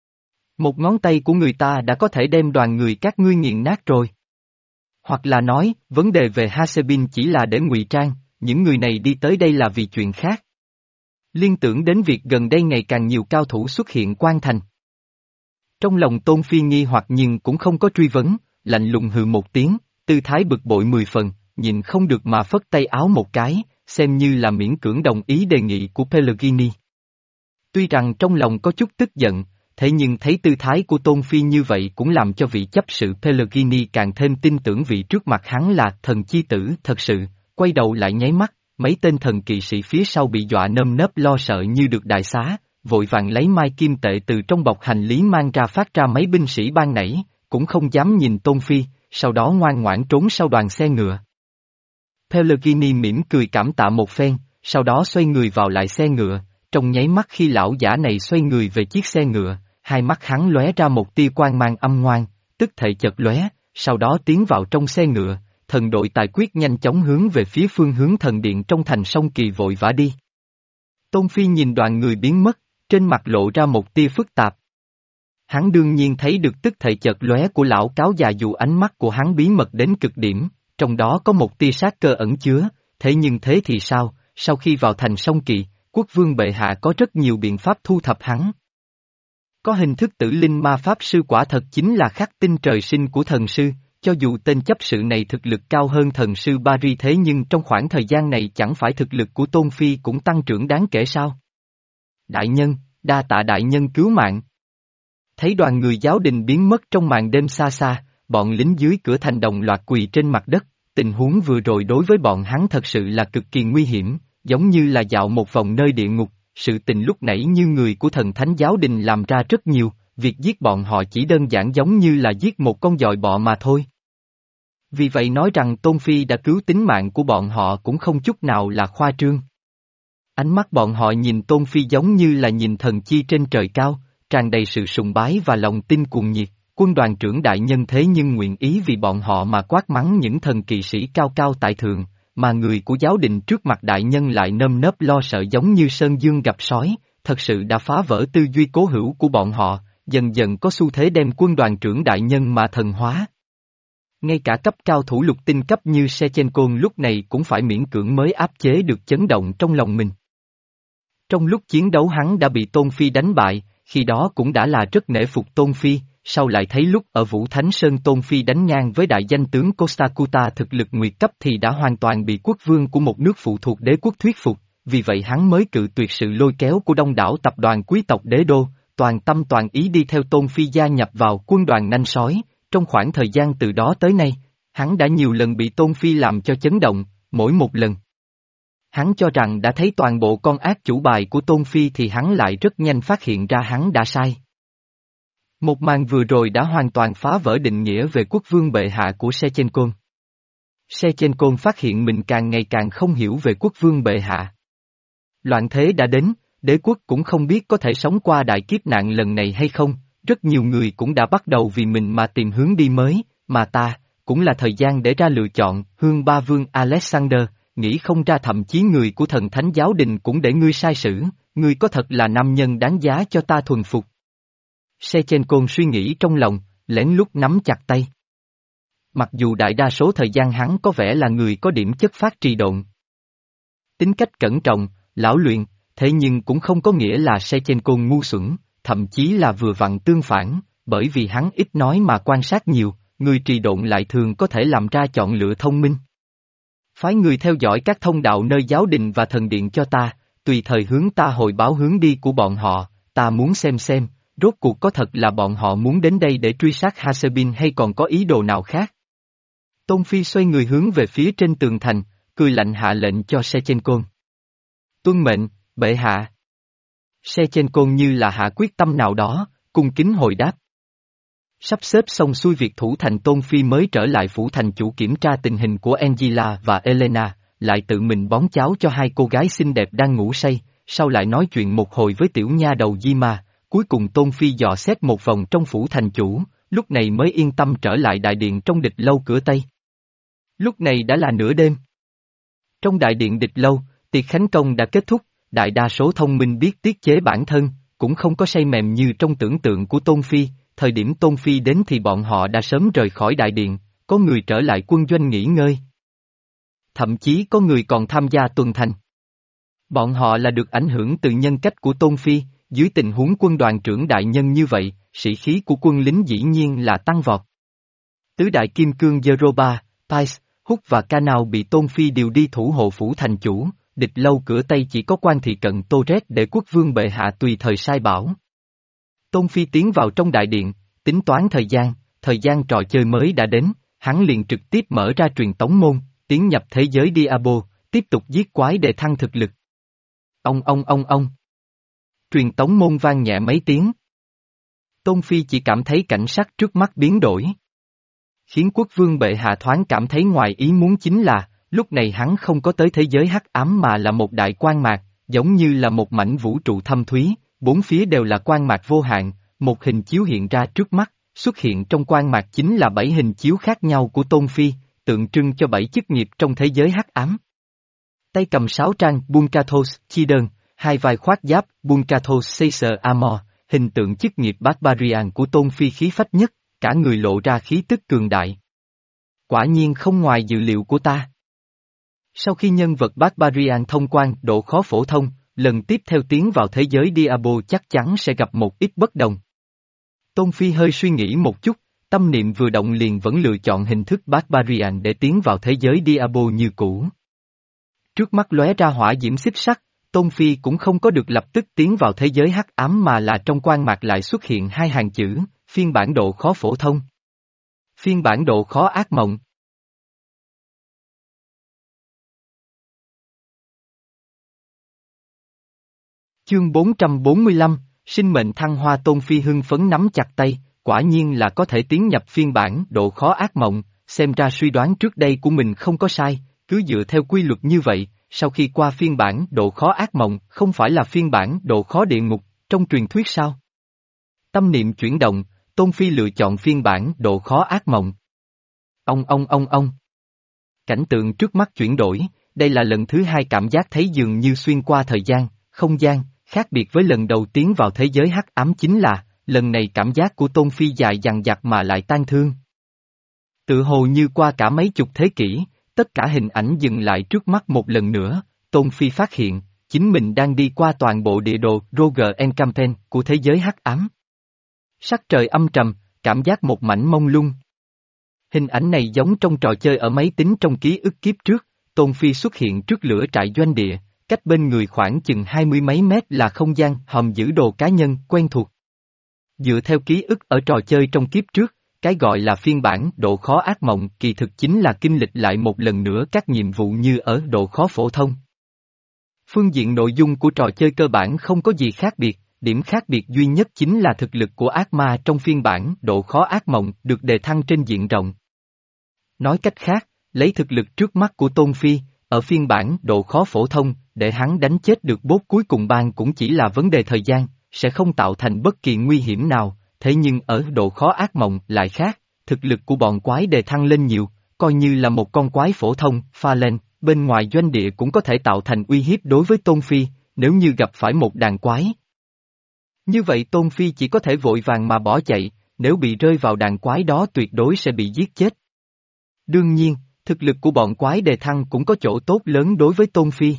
Một ngón tay của người ta đã có thể đem đoàn người các ngươi nghiền nát rồi. Hoặc là nói, vấn đề về Hasebin chỉ là để ngụy trang, những người này đi tới đây là vì chuyện khác. Liên tưởng đến việc gần đây ngày càng nhiều cao thủ xuất hiện quan thành. Trong lòng Tôn Phi nghi hoặc nhưng cũng không có truy vấn, lạnh lùng hừ một tiếng, tư thái bực bội mười phần, nhìn không được mà phất tay áo một cái, xem như là miễn cưỡng đồng ý đề nghị của Pellegrini. Tuy rằng trong lòng có chút tức giận, thế nhưng thấy tư thái của Tôn Phi như vậy cũng làm cho vị chấp sự Pellegrini càng thêm tin tưởng vị trước mặt hắn là thần chi tử thật sự, quay đầu lại nháy mắt, mấy tên thần kỵ sĩ phía sau bị dọa nơm nớp lo sợ như được đại xá, vội vàng lấy mai kim tệ từ trong bọc hành lý mang ra phát ra mấy binh sĩ ban nãy, cũng không dám nhìn Tôn Phi, sau đó ngoan ngoãn trốn sau đoàn xe ngựa. Pellegrini mỉm cười cảm tạ một phen, sau đó xoay người vào lại xe ngựa, trong nháy mắt khi lão giả này xoay người về chiếc xe ngựa, hai mắt hắn lóe ra một tia quang mang âm ngoan, tức thệ chợt lóe, sau đó tiến vào trong xe ngựa, thần đội tài quyết nhanh chóng hướng về phía phương hướng thần điện trong thành sông Kỳ vội vã đi. Tôn Phi nhìn đoàn người biến mất, trên mặt lộ ra một tia phức tạp. Hắn đương nhiên thấy được tức thệ chợt lóe của lão cáo già dù ánh mắt của hắn bí mật đến cực điểm, trong đó có một tia sát cơ ẩn chứa, thế nhưng thế thì sao, sau khi vào thành Song Kỵ, quốc vương bệ hạ có rất nhiều biện pháp thu thập hắn. Có hình thức tử linh ma pháp sư quả thật chính là khắc tinh trời sinh của thần sư, cho dù tên chấp sự này thực lực cao hơn thần sư Barry thế nhưng trong khoảng thời gian này chẳng phải thực lực của Tôn Phi cũng tăng trưởng đáng kể sao? Đại nhân, đa tạ đại nhân cứu mạng. Thấy đoàn người giáo đình biến mất trong màn đêm xa xa, bọn lính dưới cửa thành đồng loạt quỳ trên mặt đất, tình huống vừa rồi đối với bọn hắn thật sự là cực kỳ nguy hiểm, giống như là dạo một vòng nơi địa ngục, sự tình lúc nãy như người của thần thánh giáo đình làm ra rất nhiều, việc giết bọn họ chỉ đơn giản giống như là giết một con dòi bọ mà thôi. Vì vậy nói rằng Tôn Phi đã cứu tính mạng của bọn họ cũng không chút nào là khoa trương. Ánh mắt bọn họ nhìn Tôn Phi giống như là nhìn thần chi trên trời cao, tràn đầy sự sùng bái và lòng tin cuồng nhiệt, quân đoàn trưởng đại nhân thế nhưng nguyện ý vì bọn họ mà quát mắng những thần kỵ sĩ cao cao tại thượng, mà người của giáo đình trước mặt đại nhân lại nơm nớp lo sợ giống như sơn dương gặp sói, thật sự đã phá vỡ tư duy cố hữu của bọn họ, dần dần có xu thế đem quân đoàn trưởng đại nhân mà thần hóa. Ngay cả cấp cao thủ lục tinh cấp như Sechenko lúc này cũng phải miễn cưỡng mới áp chế được chấn động trong lòng mình. Trong lúc chiến đấu hắn đã bị Tôn Phi đánh bại, khi đó cũng đã là rất nể phục Tôn Phi, sau lại thấy lúc ở Vũ Thánh Sơn Tôn Phi đánh ngang với đại danh tướng Costacuta thực lực nguyệt cấp thì đã hoàn toàn bị quốc vương của một nước phụ thuộc đế quốc thuyết phục, vì vậy hắn mới cự tuyệt sự lôi kéo của đông đảo tập đoàn quý tộc đế đô, toàn tâm toàn ý đi theo Tôn Phi gia nhập vào quân đoàn nanh sói. Trong khoảng thời gian từ đó tới nay, hắn đã nhiều lần bị Tôn Phi làm cho chấn động, mỗi một lần. Hắn cho rằng đã thấy toàn bộ con ác chủ bài của Tôn Phi thì hắn lại rất nhanh phát hiện ra hắn đã sai. Một màn vừa rồi đã hoàn toàn phá vỡ định nghĩa về quốc vương bệ hạ của Sechenko. Sechenko phát hiện mình càng ngày càng không hiểu về quốc vương bệ hạ. Loạn thế đã đến, đế quốc cũng không biết có thể sống qua đại kiếp nạn lần này hay không. Rất nhiều người cũng đã bắt đầu vì mình mà tìm hướng đi mới, mà ta, cũng là thời gian để ra lựa chọn, Hương Ba Vương Alexander, nghĩ không ra thậm chí người của thần thánh giáo đình cũng để ngươi sai sử, ngươi có thật là nam nhân đáng giá cho ta thuần phục. Sechenko suy nghĩ trong lòng, lén lút nắm chặt tay. Mặc dù đại đa số thời gian hắn có vẻ là người có điểm chất phát trì độn. Tính cách cẩn trọng, lão luyện, thế nhưng cũng không có nghĩa là Sechenko ngu xuẩn. Thậm chí là vừa vặn tương phản, bởi vì hắn ít nói mà quan sát nhiều, người trì độn lại thường có thể làm ra chọn lựa thông minh. Phái người theo dõi các thông đạo nơi giáo đình và thần điện cho ta, tùy thời hướng ta hồi báo hướng đi của bọn họ, ta muốn xem xem, rốt cuộc có thật là bọn họ muốn đến đây để truy sát Hasebin hay còn có ý đồ nào khác. Tôn Phi xoay người hướng về phía trên tường thành, cười lạnh hạ lệnh cho Sechenko. Tuân mệnh, bệ hạ. Sechenko như là hạ quyết tâm nào đó, cung kính hồi đáp. Sắp xếp xong xuôi việc thủ thành Tôn Phi mới trở lại phủ thành chủ kiểm tra tình hình của Angela và Elena, lại tự mình bón cháo cho hai cô gái xinh đẹp đang ngủ say, sau lại nói chuyện một hồi với tiểu nha đầu Di Ma, cuối cùng Tôn Phi dò xét một vòng trong phủ thành chủ, lúc này mới yên tâm trở lại đại điện trong địch lâu cửa Tây. Lúc này đã là nửa đêm. Trong đại điện địch lâu, tiệc khánh công đã kết thúc. Đại đa số thông minh biết tiết chế bản thân, cũng không có say mềm như trong tưởng tượng của Tôn Phi, thời điểm Tôn Phi đến thì bọn họ đã sớm rời khỏi đại điện, có người trở lại quân doanh nghỉ ngơi. Thậm chí có người còn tham gia tuần thành. Bọn họ là được ảnh hưởng từ nhân cách của Tôn Phi, dưới tình huống quân đoàn trưởng đại nhân như vậy, sĩ khí của quân lính dĩ nhiên là tăng vọt. Tứ đại kim cương Zeroba, Pais, Húc và Canao bị Tôn Phi điều đi thủ hộ phủ thành chủ. Địch lâu cửa Tây chỉ có quan thị cận Torres để quốc vương bệ hạ tùy thời sai bảo. Tôn Phi tiến vào trong đại điện, tính toán thời gian, thời gian trò chơi mới đã đến, hắn liền trực tiếp mở ra truyền tống môn, tiến nhập thế giới Diablo, tiếp tục giết quái để thăng thực lực. Ông ông ông ông. Truyền tống môn vang nhẹ mấy tiếng. Tôn Phi chỉ cảm thấy cảnh sắc trước mắt biến đổi. Khiến quốc vương bệ hạ thoáng cảm thấy ngoài ý muốn chính là, lúc này hắn không có tới thế giới hắc ám mà là một đại quang mạc, giống như là một mảnh vũ trụ thâm thúy, bốn phía đều là quang mạc vô hạn, một hình chiếu hiện ra trước mắt, xuất hiện trong quang mạc chính là bảy hình chiếu khác nhau của Tôn Phi, tượng trưng cho bảy chức nghiệp trong thế giới hắc ám. Tay cầm sáu trang Bunkathos chi đơn, hai vai khoác giáp Bunkathos Caesar Armor, hình tượng chức nghiệp Barbarian của Tôn Phi khí phách nhất, cả người lộ ra khí tức cường đại. Quả nhiên không ngoài dự liệu của ta. Sau khi nhân vật Barbarian thông quan độ khó phổ thông, lần tiếp theo tiến vào thế giới Diablo chắc chắn sẽ gặp một ít bất đồng. Tôn Phi hơi suy nghĩ một chút, tâm niệm vừa động liền vẫn lựa chọn hình thức Barbarian để tiến vào thế giới Diablo như cũ. Trước mắt lóe ra hỏa diễm xích sắc, Tôn Phi cũng không có được lập tức tiến vào thế giới hắc ám mà là trong quan mạc lại xuất hiện hai hàng chữ, phiên bản độ khó phổ thông. Phiên bản độ khó ác mộng. Chương bốn trăm bốn mươi lăm, sinh mệnh thăng hoa. Tôn Phi hưng phấn nắm chặt tay, quả nhiên là có thể tiến nhập phiên bản độ khó ác mộng, xem ra suy đoán trước đây của mình không có sai, cứ dựa theo quy luật như vậy, sau khi qua phiên bản độ khó ác mộng không phải là phiên bản độ khó địa ngục, trong truyền thuyết sao? Tâm niệm chuyển động, Tôn Phi lựa chọn phiên bản độ khó ác mộng. Ông ông ông ông. Cảnh tượng trước mắt chuyển đổi, đây là lần thứ hai cảm giác thấy dường như xuyên qua thời gian, không gian, khác biệt với lần đầu tiến vào thế giới hắc ám chính là, lần này cảm giác của Tôn Phi dài dằng dặc mà lại tan thương. Tự hồ như qua cả mấy chục thế kỷ, tất cả hình ảnh dừng lại trước mắt một lần nữa, Tôn Phi phát hiện, chính mình đang đi qua toàn bộ địa đồ Roger and Campaign của thế giới hắc ám. Sắc trời âm trầm, cảm giác một mảnh mông lung. Hình ảnh này giống trong trò chơi ở máy tính trong ký ức kiếp trước, Tôn Phi xuất hiện trước lửa trại doanh địa, cách bên người khoảng chừng hai mươi mấy mét là không gian hòm giữ đồ cá nhân quen thuộc. Dựa theo ký ức ở trò chơi trong kiếp trước, cái gọi là phiên bản độ khó ác mộng kỳ thực chính là kinh lịch lại một lần nữa các nhiệm vụ như ở độ khó phổ thông. Phương diện nội dung của trò chơi cơ bản không có gì khác biệt, điểm khác biệt duy nhất chính là thực lực của ác ma trong phiên bản độ khó ác mộng được đề thăng trên diện rộng. Nói cách khác, lấy thực lực trước mắt của Tôn Phi, ở phiên bản độ khó phổ thông, để hắn đánh chết được boss cuối cùng bang cũng chỉ là vấn đề thời gian, sẽ không tạo thành bất kỳ nguy hiểm nào, thế nhưng ở độ khó ác mộng lại khác, thực lực của bọn quái đề thăng lên nhiều, coi như là một con quái phổ thông, pha lên, bên ngoài doanh địa cũng có thể tạo thành uy hiếp đối với Tôn Phi, nếu như gặp phải một đàn quái. Như vậy Tôn Phi chỉ có thể vội vàng mà bỏ chạy, nếu bị rơi vào đàn quái đó tuyệt đối sẽ bị giết chết. Đương nhiên, thực lực của bọn quái đề thăng cũng có chỗ tốt lớn đối với Tôn Phi.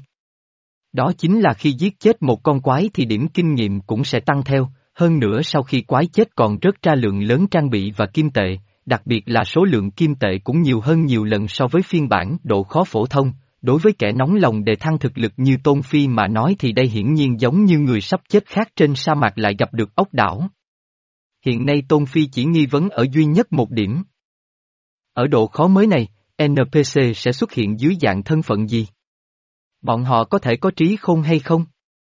Đó chính là khi giết chết một con quái thì điểm kinh nghiệm cũng sẽ tăng theo, hơn nữa sau khi quái chết còn rớt ra lượng lớn trang bị và kim tệ, đặc biệt là số lượng kim tệ cũng nhiều hơn nhiều lần so với phiên bản độ khó phổ thông. Đối với kẻ nóng lòng đề thăng thực lực như Tôn Phi mà nói thì đây hiển nhiên giống như người sắp chết khác trên sa mạc lại gặp được ốc đảo. Hiện nay Tôn Phi chỉ nghi vấn ở duy nhất một điểm. Ở độ khó mới này, en pê xê sẽ xuất hiện dưới dạng thân phận gì? Bọn họ có thể có trí khôn hay không?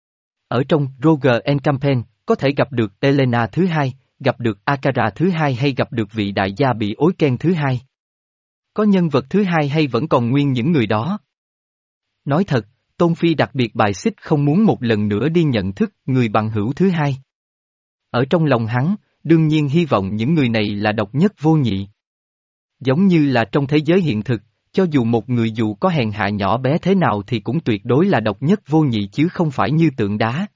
Ở trong Roger and Campaign, có thể gặp được Elena thứ hai, gặp được Akara thứ hai hay gặp được vị đại gia bị ối Ken thứ hai? Có nhân vật thứ hai hay vẫn còn nguyên những người đó? Nói thật, Tôn Phi đặc biệt bài xích không muốn một lần nữa đi nhận thức người bằng hữu thứ hai. Ở trong lòng hắn, đương nhiên hy vọng những người này là độc nhất vô nhị. Giống như là trong thế giới hiện thực, cho dù một người dù có hèn hạ nhỏ bé thế nào thì cũng tuyệt đối là độc nhất vô nhị chứ không phải như tượng đá.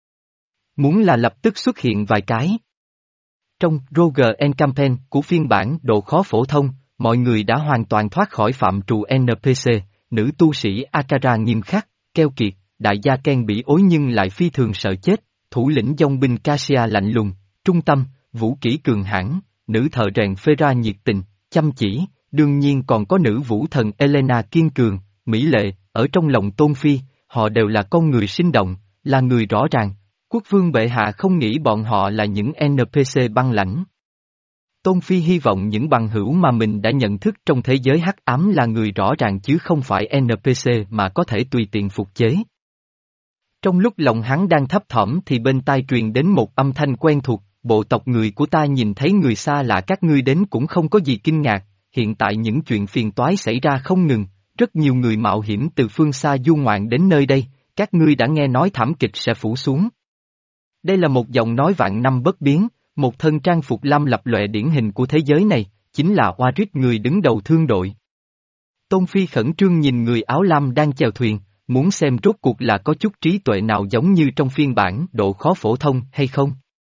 Muốn là lập tức xuất hiện vài cái. Trong Roger and Campaign của phiên bản độ khó phổ thông, mọi người đã hoàn toàn thoát khỏi phạm trù en pê xê, nữ tu sĩ Akara nghiêm khắc, keo kiệt, đại gia Ken bỉ ối nhưng lại phi thường sợ chết, thủ lĩnh dòng binh Cassia lạnh lùng, trung tâm, vũ kỹ cường hãn, nữ thợ rèn Phera nhiệt tình, chăm chỉ, đương nhiên còn có nữ vũ thần Elena kiên cường, mỹ lệ, ở trong lòng Tôn Phi, họ đều là con người sinh động, là người rõ ràng. Quốc vương bệ hạ không nghĩ bọn họ là những en pê xê băng lãnh. Tôn Phi hy vọng những bằng hữu mà mình đã nhận thức trong thế giới hắc ám là người rõ ràng chứ không phải en pê xê mà có thể tùy tiện phục chế. Trong lúc lòng hắn đang thấp thỏm thì bên tai truyền đến một âm thanh quen thuộc, bộ tộc người của ta nhìn thấy người xa lạ các ngươi đến cũng không có gì kinh ngạc, hiện tại những chuyện phiền toái xảy ra không ngừng, rất nhiều người mạo hiểm từ phương xa du ngoạn đến nơi đây, các ngươi đã nghe nói thảm kịch sẽ phủ xuống. Đây là một giọng nói vạn năm bất biến, một thân trang phục lam lập lòe điển hình của thế giới này, chính là Oarit người đứng đầu thương đội. Tôn Phi khẩn trương nhìn người áo lam đang chèo thuyền, muốn xem rốt cuộc là có chút trí tuệ nào giống như trong phiên bản độ khó phổ thông hay không.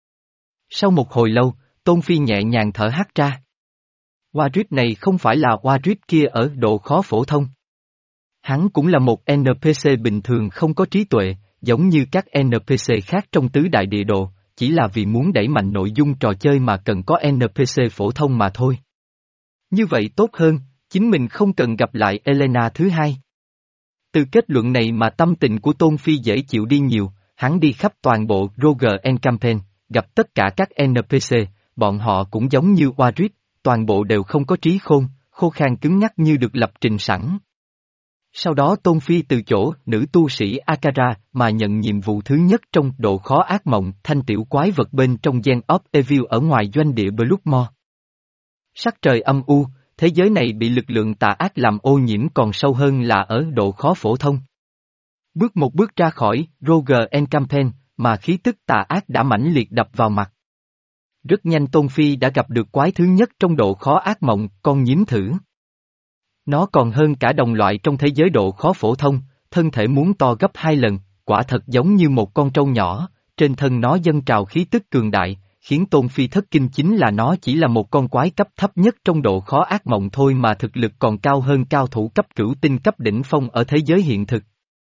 Sau một hồi lâu, Tôn Phi nhẹ nhàng thở hắt ra. Oarit này không phải là Oarit kia ở độ khó phổ thông. Hắn cũng là một en pê xê bình thường không có trí tuệ, giống như các en pê xê khác trong tứ đại địa đồ, chỉ là vì muốn đẩy mạnh nội dung trò chơi mà cần có en pê xê phổ thông mà thôi. Như vậy tốt hơn, chính mình không cần gặp lại Elena thứ hai. Từ kết luận này mà tâm tình của Tôn Phi dễ chịu đi nhiều, hắn đi khắp toàn bộ Roger and Campaign, gặp tất cả các en pê xê, bọn họ cũng giống như Warwick, toàn bộ đều không có trí khôn, khô khan cứng nhắc như được lập trình sẵn. Sau đó Tôn Phi từ chỗ nữ tu sĩ Akara mà nhận nhiệm vụ thứ nhất trong độ khó ác mộng thanh tiểu quái vật bên trong Gen of Evil ở ngoài doanh địa Bloodmore. Sắc trời âm u, thế giới này bị lực lượng tà ác làm ô nhiễm còn sâu hơn là ở độ khó phổ thông. Bước một bước ra khỏi Roger and Campaign mà khí tức tà ác đã mãnh liệt đập vào mặt. Rất nhanh Tôn Phi đã gặp được quái thứ nhất trong độ khó ác mộng, con nhím thử. Nó còn hơn cả đồng loại trong thế giới độ khó phổ thông, thân thể muốn to gấp hai lần, quả thật giống như một con trâu nhỏ, trên thân nó dâng trào khí tức cường đại, khiến Tôn Phi thất kinh chính là nó chỉ là một con quái cấp thấp nhất trong độ khó ác mộng thôi mà thực lực còn cao hơn cao thủ cấp cửu tinh cấp đỉnh phong ở thế giới hiện thực.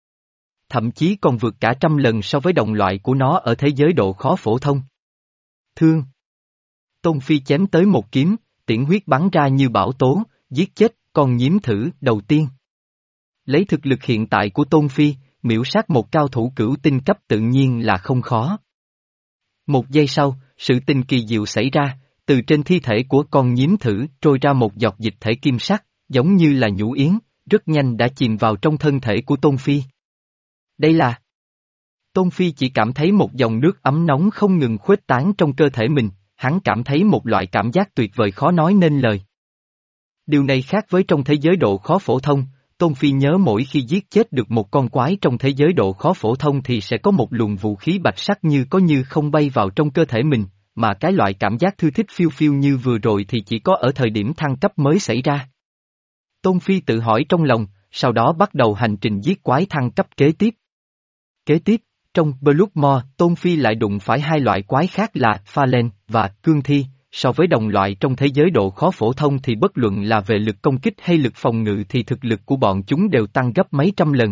Thậm chí còn vượt cả trăm lần so với đồng loại của nó ở thế giới độ khó phổ thông. Thương. Tôn Phi chém tới một kiếm, tiễn huyết bắn ra như bão tố, giết chết con nhím thử đầu tiên. Lấy thực lực hiện tại của Tôn Phi, miểu sát một cao thủ cửu tinh cấp tự nhiên là không khó. Một giây sau, sự tình kỳ diệu xảy ra, từ trên thi thể của con nhím thử trôi ra một giọt dịch thể kim sắc, giống như là nhũ yến, rất nhanh đã chìm vào trong thân thể của Tôn Phi. Đây là... Tôn Phi chỉ cảm thấy một dòng nước ấm nóng không ngừng khuếch tán trong cơ thể mình, hắn cảm thấy một loại cảm giác tuyệt vời khó nói nên lời. Điều này khác với trong thế giới độ khó phổ thông, Tôn Phi nhớ mỗi khi giết chết được một con quái trong thế giới độ khó phổ thông thì sẽ có một luồng vũ khí bạch sắc như có như không bay vào trong cơ thể mình, mà cái loại cảm giác thư thích phiêu phiêu như vừa rồi thì chỉ có ở thời điểm thăng cấp mới xảy ra. Tôn Phi tự hỏi trong lòng, sau đó bắt đầu hành trình giết quái thăng cấp kế tiếp. Kế tiếp, trong Bloodmore, Tôn Phi lại đụng phải hai loại quái khác là Phallen và Cương Thi. So với đồng loại trong thế giới độ khó phổ thông thì bất luận là về lực công kích hay lực phòng ngự thì thực lực của bọn chúng đều tăng gấp mấy trăm lần.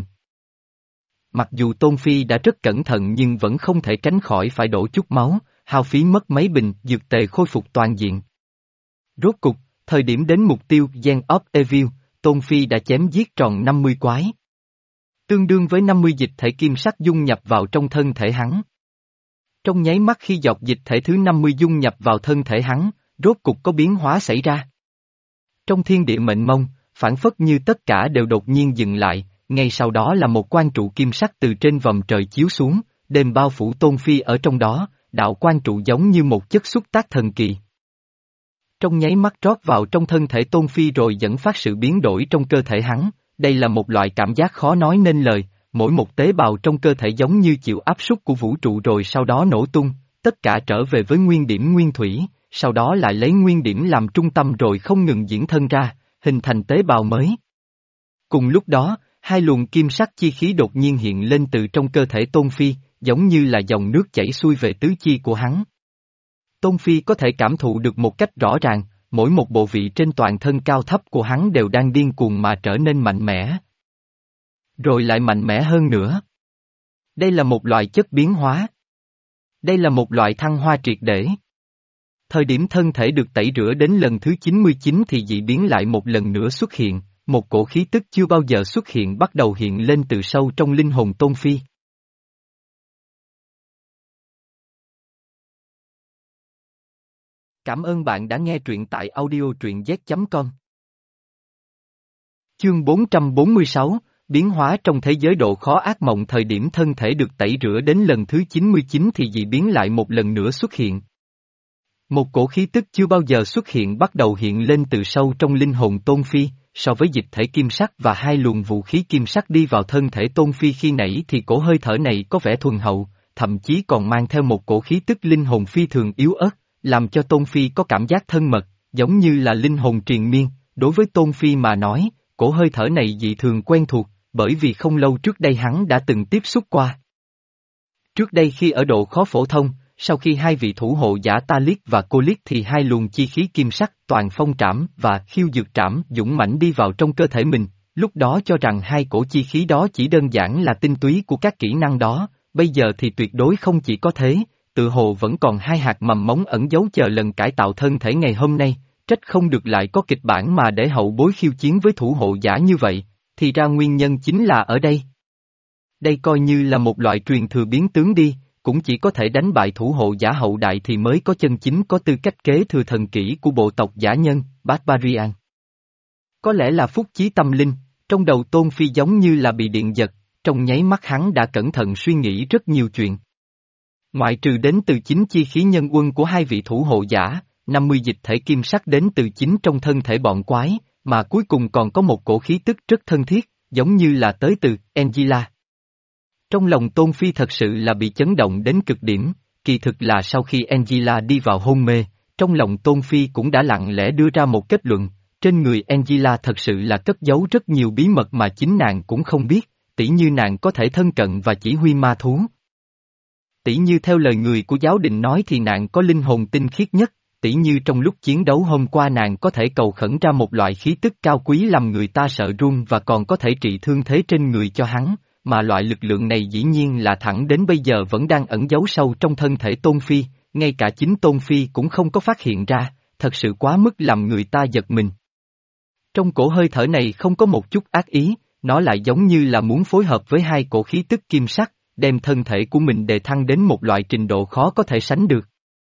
Mặc dù Tôn Phi đã rất cẩn thận nhưng vẫn không thể tránh khỏi phải đổ chút máu, hao phí mất mấy bình dược tề khôi phục toàn diện. Rốt cục, thời điểm đến mục tiêu Gen of Evil, Tôn Phi đã chém giết tròn năm mươi quái. Tương đương với năm mươi dịch thể kim sắc dung nhập vào trong thân thể hắn. Trong nháy mắt khi giọt dịch thể thứ năm mươi dung nhập vào thân thể hắn, rốt cục có biến hóa xảy ra. Trong thiên địa mệnh mông, phản phất như tất cả đều đột nhiên dừng lại, ngay sau đó là một quan trụ kim sắc từ trên vòm trời chiếu xuống, đêm bao phủ Tôn Phi ở trong đó, đạo quan trụ giống như một chất xúc tác thần kỳ. Trong nháy mắt trót vào trong thân thể Tôn Phi rồi dẫn phát sự biến đổi trong cơ thể hắn, đây là một loại cảm giác khó nói nên lời. Mỗi một tế bào trong cơ thể giống như chịu áp suất của vũ trụ rồi sau đó nổ tung, tất cả trở về với nguyên điểm nguyên thủy, sau đó lại lấy nguyên điểm làm trung tâm rồi không ngừng diễn thân ra, hình thành tế bào mới. Cùng lúc đó, hai luồng kim sắc chi khí đột nhiên hiện lên từ trong cơ thể Tôn Phi, giống như là dòng nước chảy xuôi về tứ chi của hắn. Tôn Phi có thể cảm thụ được một cách rõ ràng, mỗi một bộ vị trên toàn thân cao thấp của hắn đều đang điên cuồng mà trở nên mạnh mẽ. Rồi lại mạnh mẽ hơn nữa. Đây là một loại chất biến hóa. Đây là một loại thăng hoa triệt để. Thời điểm thân thể được tẩy rửa đến lần thứ chín mươi chín thì dị biến lại một lần nữa xuất hiện, một cổ khí tức chưa bao giờ xuất hiện bắt đầu hiện lên từ sâu trong linh hồn Tôn Phi. Cảm ơn bạn đã nghe truyện tại audio truyện z chấm com. Chương bốn trăm bốn mươi sáu, biến hóa trong thế giới độ khó ác mộng. Thời điểm thân thể được tẩy rửa đến lần thứ chín mươi chín thì dị biến lại một lần nữa xuất hiện. Một cổ khí tức chưa bao giờ xuất hiện bắt đầu hiện lên từ sâu trong linh hồn Tôn Phi, so với dịch thể kim sắc và hai luồng vũ khí kim sắc đi vào thân thể Tôn Phi khi nãy thì cổ hơi thở này có vẻ thuần hậu, thậm chí còn mang theo một cổ khí tức linh hồn phi thường yếu ớt, làm cho Tôn Phi có cảm giác thân mật, giống như là linh hồn triền miên. Đối với Tôn Phi mà nói, cổ hơi thở này dị thường quen thuộc, bởi vì không lâu trước đây hắn đã từng tiếp xúc qua. Trước đây khi ở độ khó phổ thông, sau khi hai vị thủ hộ giả Ta Liết và Cô Liết thì hai luồng chi khí kim sắc toàn phong trảm và khiêu dược trảm dũng mãnh đi vào trong cơ thể mình, Lúc đó cho rằng hai cổ chi khí đó chỉ đơn giản là tinh túy của các kỹ năng đó, bây giờ thì tuyệt đối không chỉ có thế, tự hồ vẫn còn hai hạt mầm móng ẩn giấu chờ lần cải tạo thân thể ngày hôm nay, trách không được lại có kịch bản mà để hậu bối khiêu chiến với thủ hộ giả như vậy, thì ra nguyên nhân chính là ở đây. Đây coi như là một loại truyền thừa biến tướng đi, cũng chỉ có thể đánh bại thủ hộ giả hậu đại thì mới có chân chính có tư cách kế thừa thần kỹ của bộ tộc giả nhân, Barbarian. Có lẽ là phúc chí tâm linh, trong đầu Tôn Phi giống như là bị điện giật, trong nháy mắt hắn đã cẩn thận suy nghĩ rất nhiều chuyện. Ngoại trừ đến từ chính chi khí nhân quân của hai vị thủ hộ giả, năm mươi dịch thể kim sắc đến từ chính trong thân thể bọn quái, mà cuối cùng còn có một cổ khí tức rất thân thiết, giống như là tới từ Angela. Trong lòng Tôn Phi thật sự là bị chấn động đến cực điểm, kỳ thực là sau khi Angela đi vào hôn mê, trong lòng Tôn Phi cũng đã lặng lẽ đưa ra một kết luận, trên người Angela thật sự là cất giấu rất nhiều bí mật mà chính nàng cũng không biết, tỉ như nàng có thể thân cận và chỉ huy ma thú. Tỉ như theo lời người của giáo đình nói thì nàng có linh hồn tinh khiết nhất, tỉ như trong lúc chiến đấu hôm qua nàng có thể cầu khẩn ra một loại khí tức cao quý làm người ta sợ run và còn có thể trị thương thế trên người cho hắn, mà loại lực lượng này dĩ nhiên là thẳng đến bây giờ vẫn đang ẩn giấu sâu trong thân thể Tôn Phi, ngay cả chính Tôn Phi cũng không có phát hiện ra, thật sự quá mức làm người ta giật mình. Trong cổ hơi thở này không có một chút ác ý, nó lại giống như là muốn phối hợp với hai cổ khí tức kim sắc, đem thân thể của mình đề thăng đến một loại trình độ khó có thể sánh được.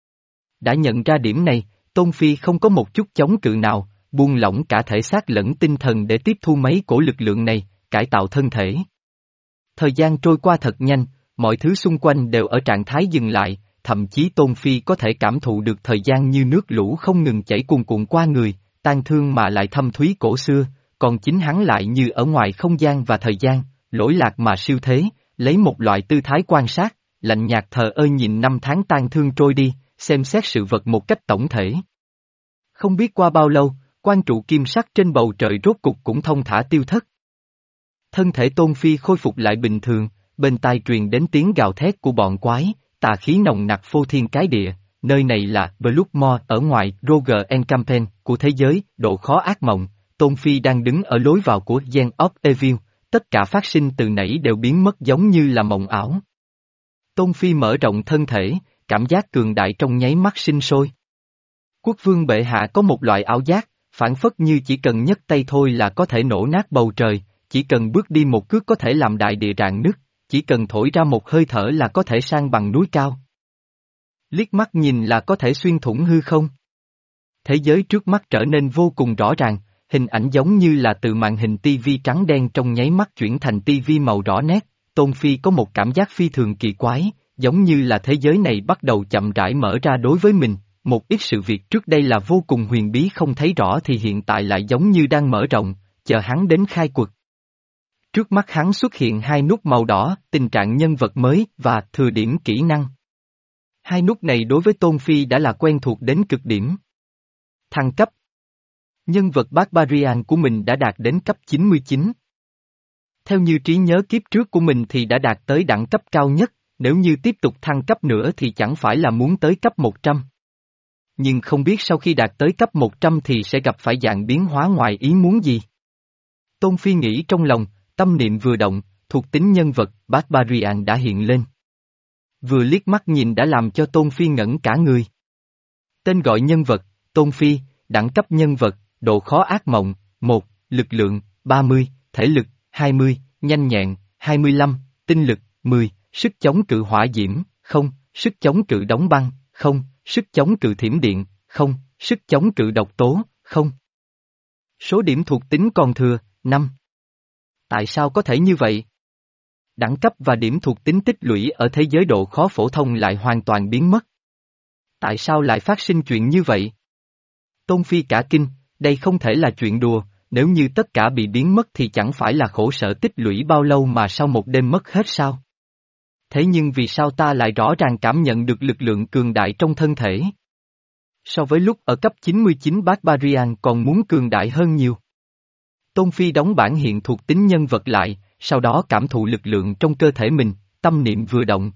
Đã nhận ra điểm này, Tôn Phi không có một chút chống cự nào, buông lỏng cả thể xác lẫn tinh thần để tiếp thu mấy cổ lực lượng này, cải tạo thân thể. Thời gian trôi qua thật nhanh, mọi thứ xung quanh đều ở trạng thái dừng lại, thậm chí Tôn Phi có thể cảm thụ được thời gian như nước lũ không ngừng chảy cuồn cuộn qua người, tan thương mà lại thâm thúy cổ xưa, còn chính hắn lại như ở ngoài không gian và thời gian, lỗi lạc mà siêu thế, lấy một loại tư thái quan sát, lạnh nhạt thờ ơ nhìn năm tháng tan thương trôi đi, xem xét sự vật một cách tổng thể. Không biết qua bao lâu, quan trụ kim sắc trên bầu trời rốt cục cũng thông thả tiêu thất. Thân thể Tôn Phi khôi phục lại bình thường, bên tai truyền đến tiếng gào thét của bọn quái, tà khí nồng nặc phô thiên cái địa, nơi này là Bloodmoor ở ngoài Roger Encampment của thế giới, độ khó ác mộng, Tôn Phi đang đứng ở lối vào của Gen of Evil, tất cả phát sinh từ nãy đều biến mất giống như là mộng ảo. Tôn Phi mở rộng thân thể, cảm giác cường đại trong nháy mắt sinh sôi. Quốc vương bệ hạ có một loại ảo giác, phản phất như chỉ cần nhấc tay thôi là có thể nổ nát bầu trời, chỉ cần bước đi một cước có thể làm đại địa rạn nứt, chỉ cần thổi ra một hơi thở là có thể san bằng núi cao. Liếc mắt nhìn là có thể xuyên thủng hư không. Thế giới trước mắt trở nên vô cùng rõ ràng, hình ảnh giống như là từ màn hình tivi trắng đen trong nháy mắt chuyển thành tivi màu rõ nét, Tôn Phi có một cảm giác phi thường kỳ quái, giống như là thế giới này bắt đầu chậm rãi mở ra đối với mình, một ít sự việc trước đây là vô cùng huyền bí không thấy rõ thì hiện tại lại giống như đang mở rộng, chờ hắn đến khai quật. Trước mắt hắn xuất hiện hai nút màu đỏ, tình trạng nhân vật mới và thừa điểm kỹ năng. Hai nút này đối với Tôn Phi đã là quen thuộc đến cực điểm. Thăng cấp. Nhân vật Barbarian của mình đã đạt đến cấp chín mươi chín. Theo như trí nhớ kiếp trước của mình thì đã đạt tới đẳng cấp cao nhất, nếu như tiếp tục thăng cấp nữa thì chẳng phải là muốn tới cấp một trăm. Nhưng không biết sau khi đạt tới cấp một trăm thì sẽ gặp phải dạng biến hóa ngoài ý muốn gì. Tôn Phi nghĩ trong lòng, tâm niệm vừa động, thuộc tính nhân vật Barbarian đã hiện lên. Vừa liếc mắt nhìn đã làm cho Tôn Phi ngẩn cả người. Tên gọi nhân vật, Tôn Phi, đẳng cấp nhân vật, độ khó ác mộng, một, lực lượng, ba mươi, thể lực, hai mươi, nhanh nhẹn, hai mươi lăm, tinh lực, mười, sức chống cự hỏa diễm, không, sức chống cự đóng băng, không, sức chống cự thiểm điện, không, sức chống cự độc tố, không. Số điểm thuộc tính còn thừa, năm. Tại sao có thể như vậy? Đẳng cấp và điểm thuộc tính tích lũy ở thế giới độ khó phổ thông lại hoàn toàn biến mất. Tại sao lại phát sinh chuyện như vậy? Tôn Phi cả kinh, đây không thể là chuyện đùa, nếu như tất cả bị biến mất thì chẳng phải là khổ sở tích lũy bao lâu mà sau một đêm mất hết sao? Thế nhưng vì sao ta lại rõ ràng cảm nhận được lực lượng cường đại trong thân thể? So với lúc ở cấp chín mươi chín Barbarian còn muốn cường đại hơn nhiều. Tôn Phi đóng bản hiện thuộc tính nhân vật lại, sau đó cảm thụ lực lượng trong cơ thể mình, tâm niệm vừa động.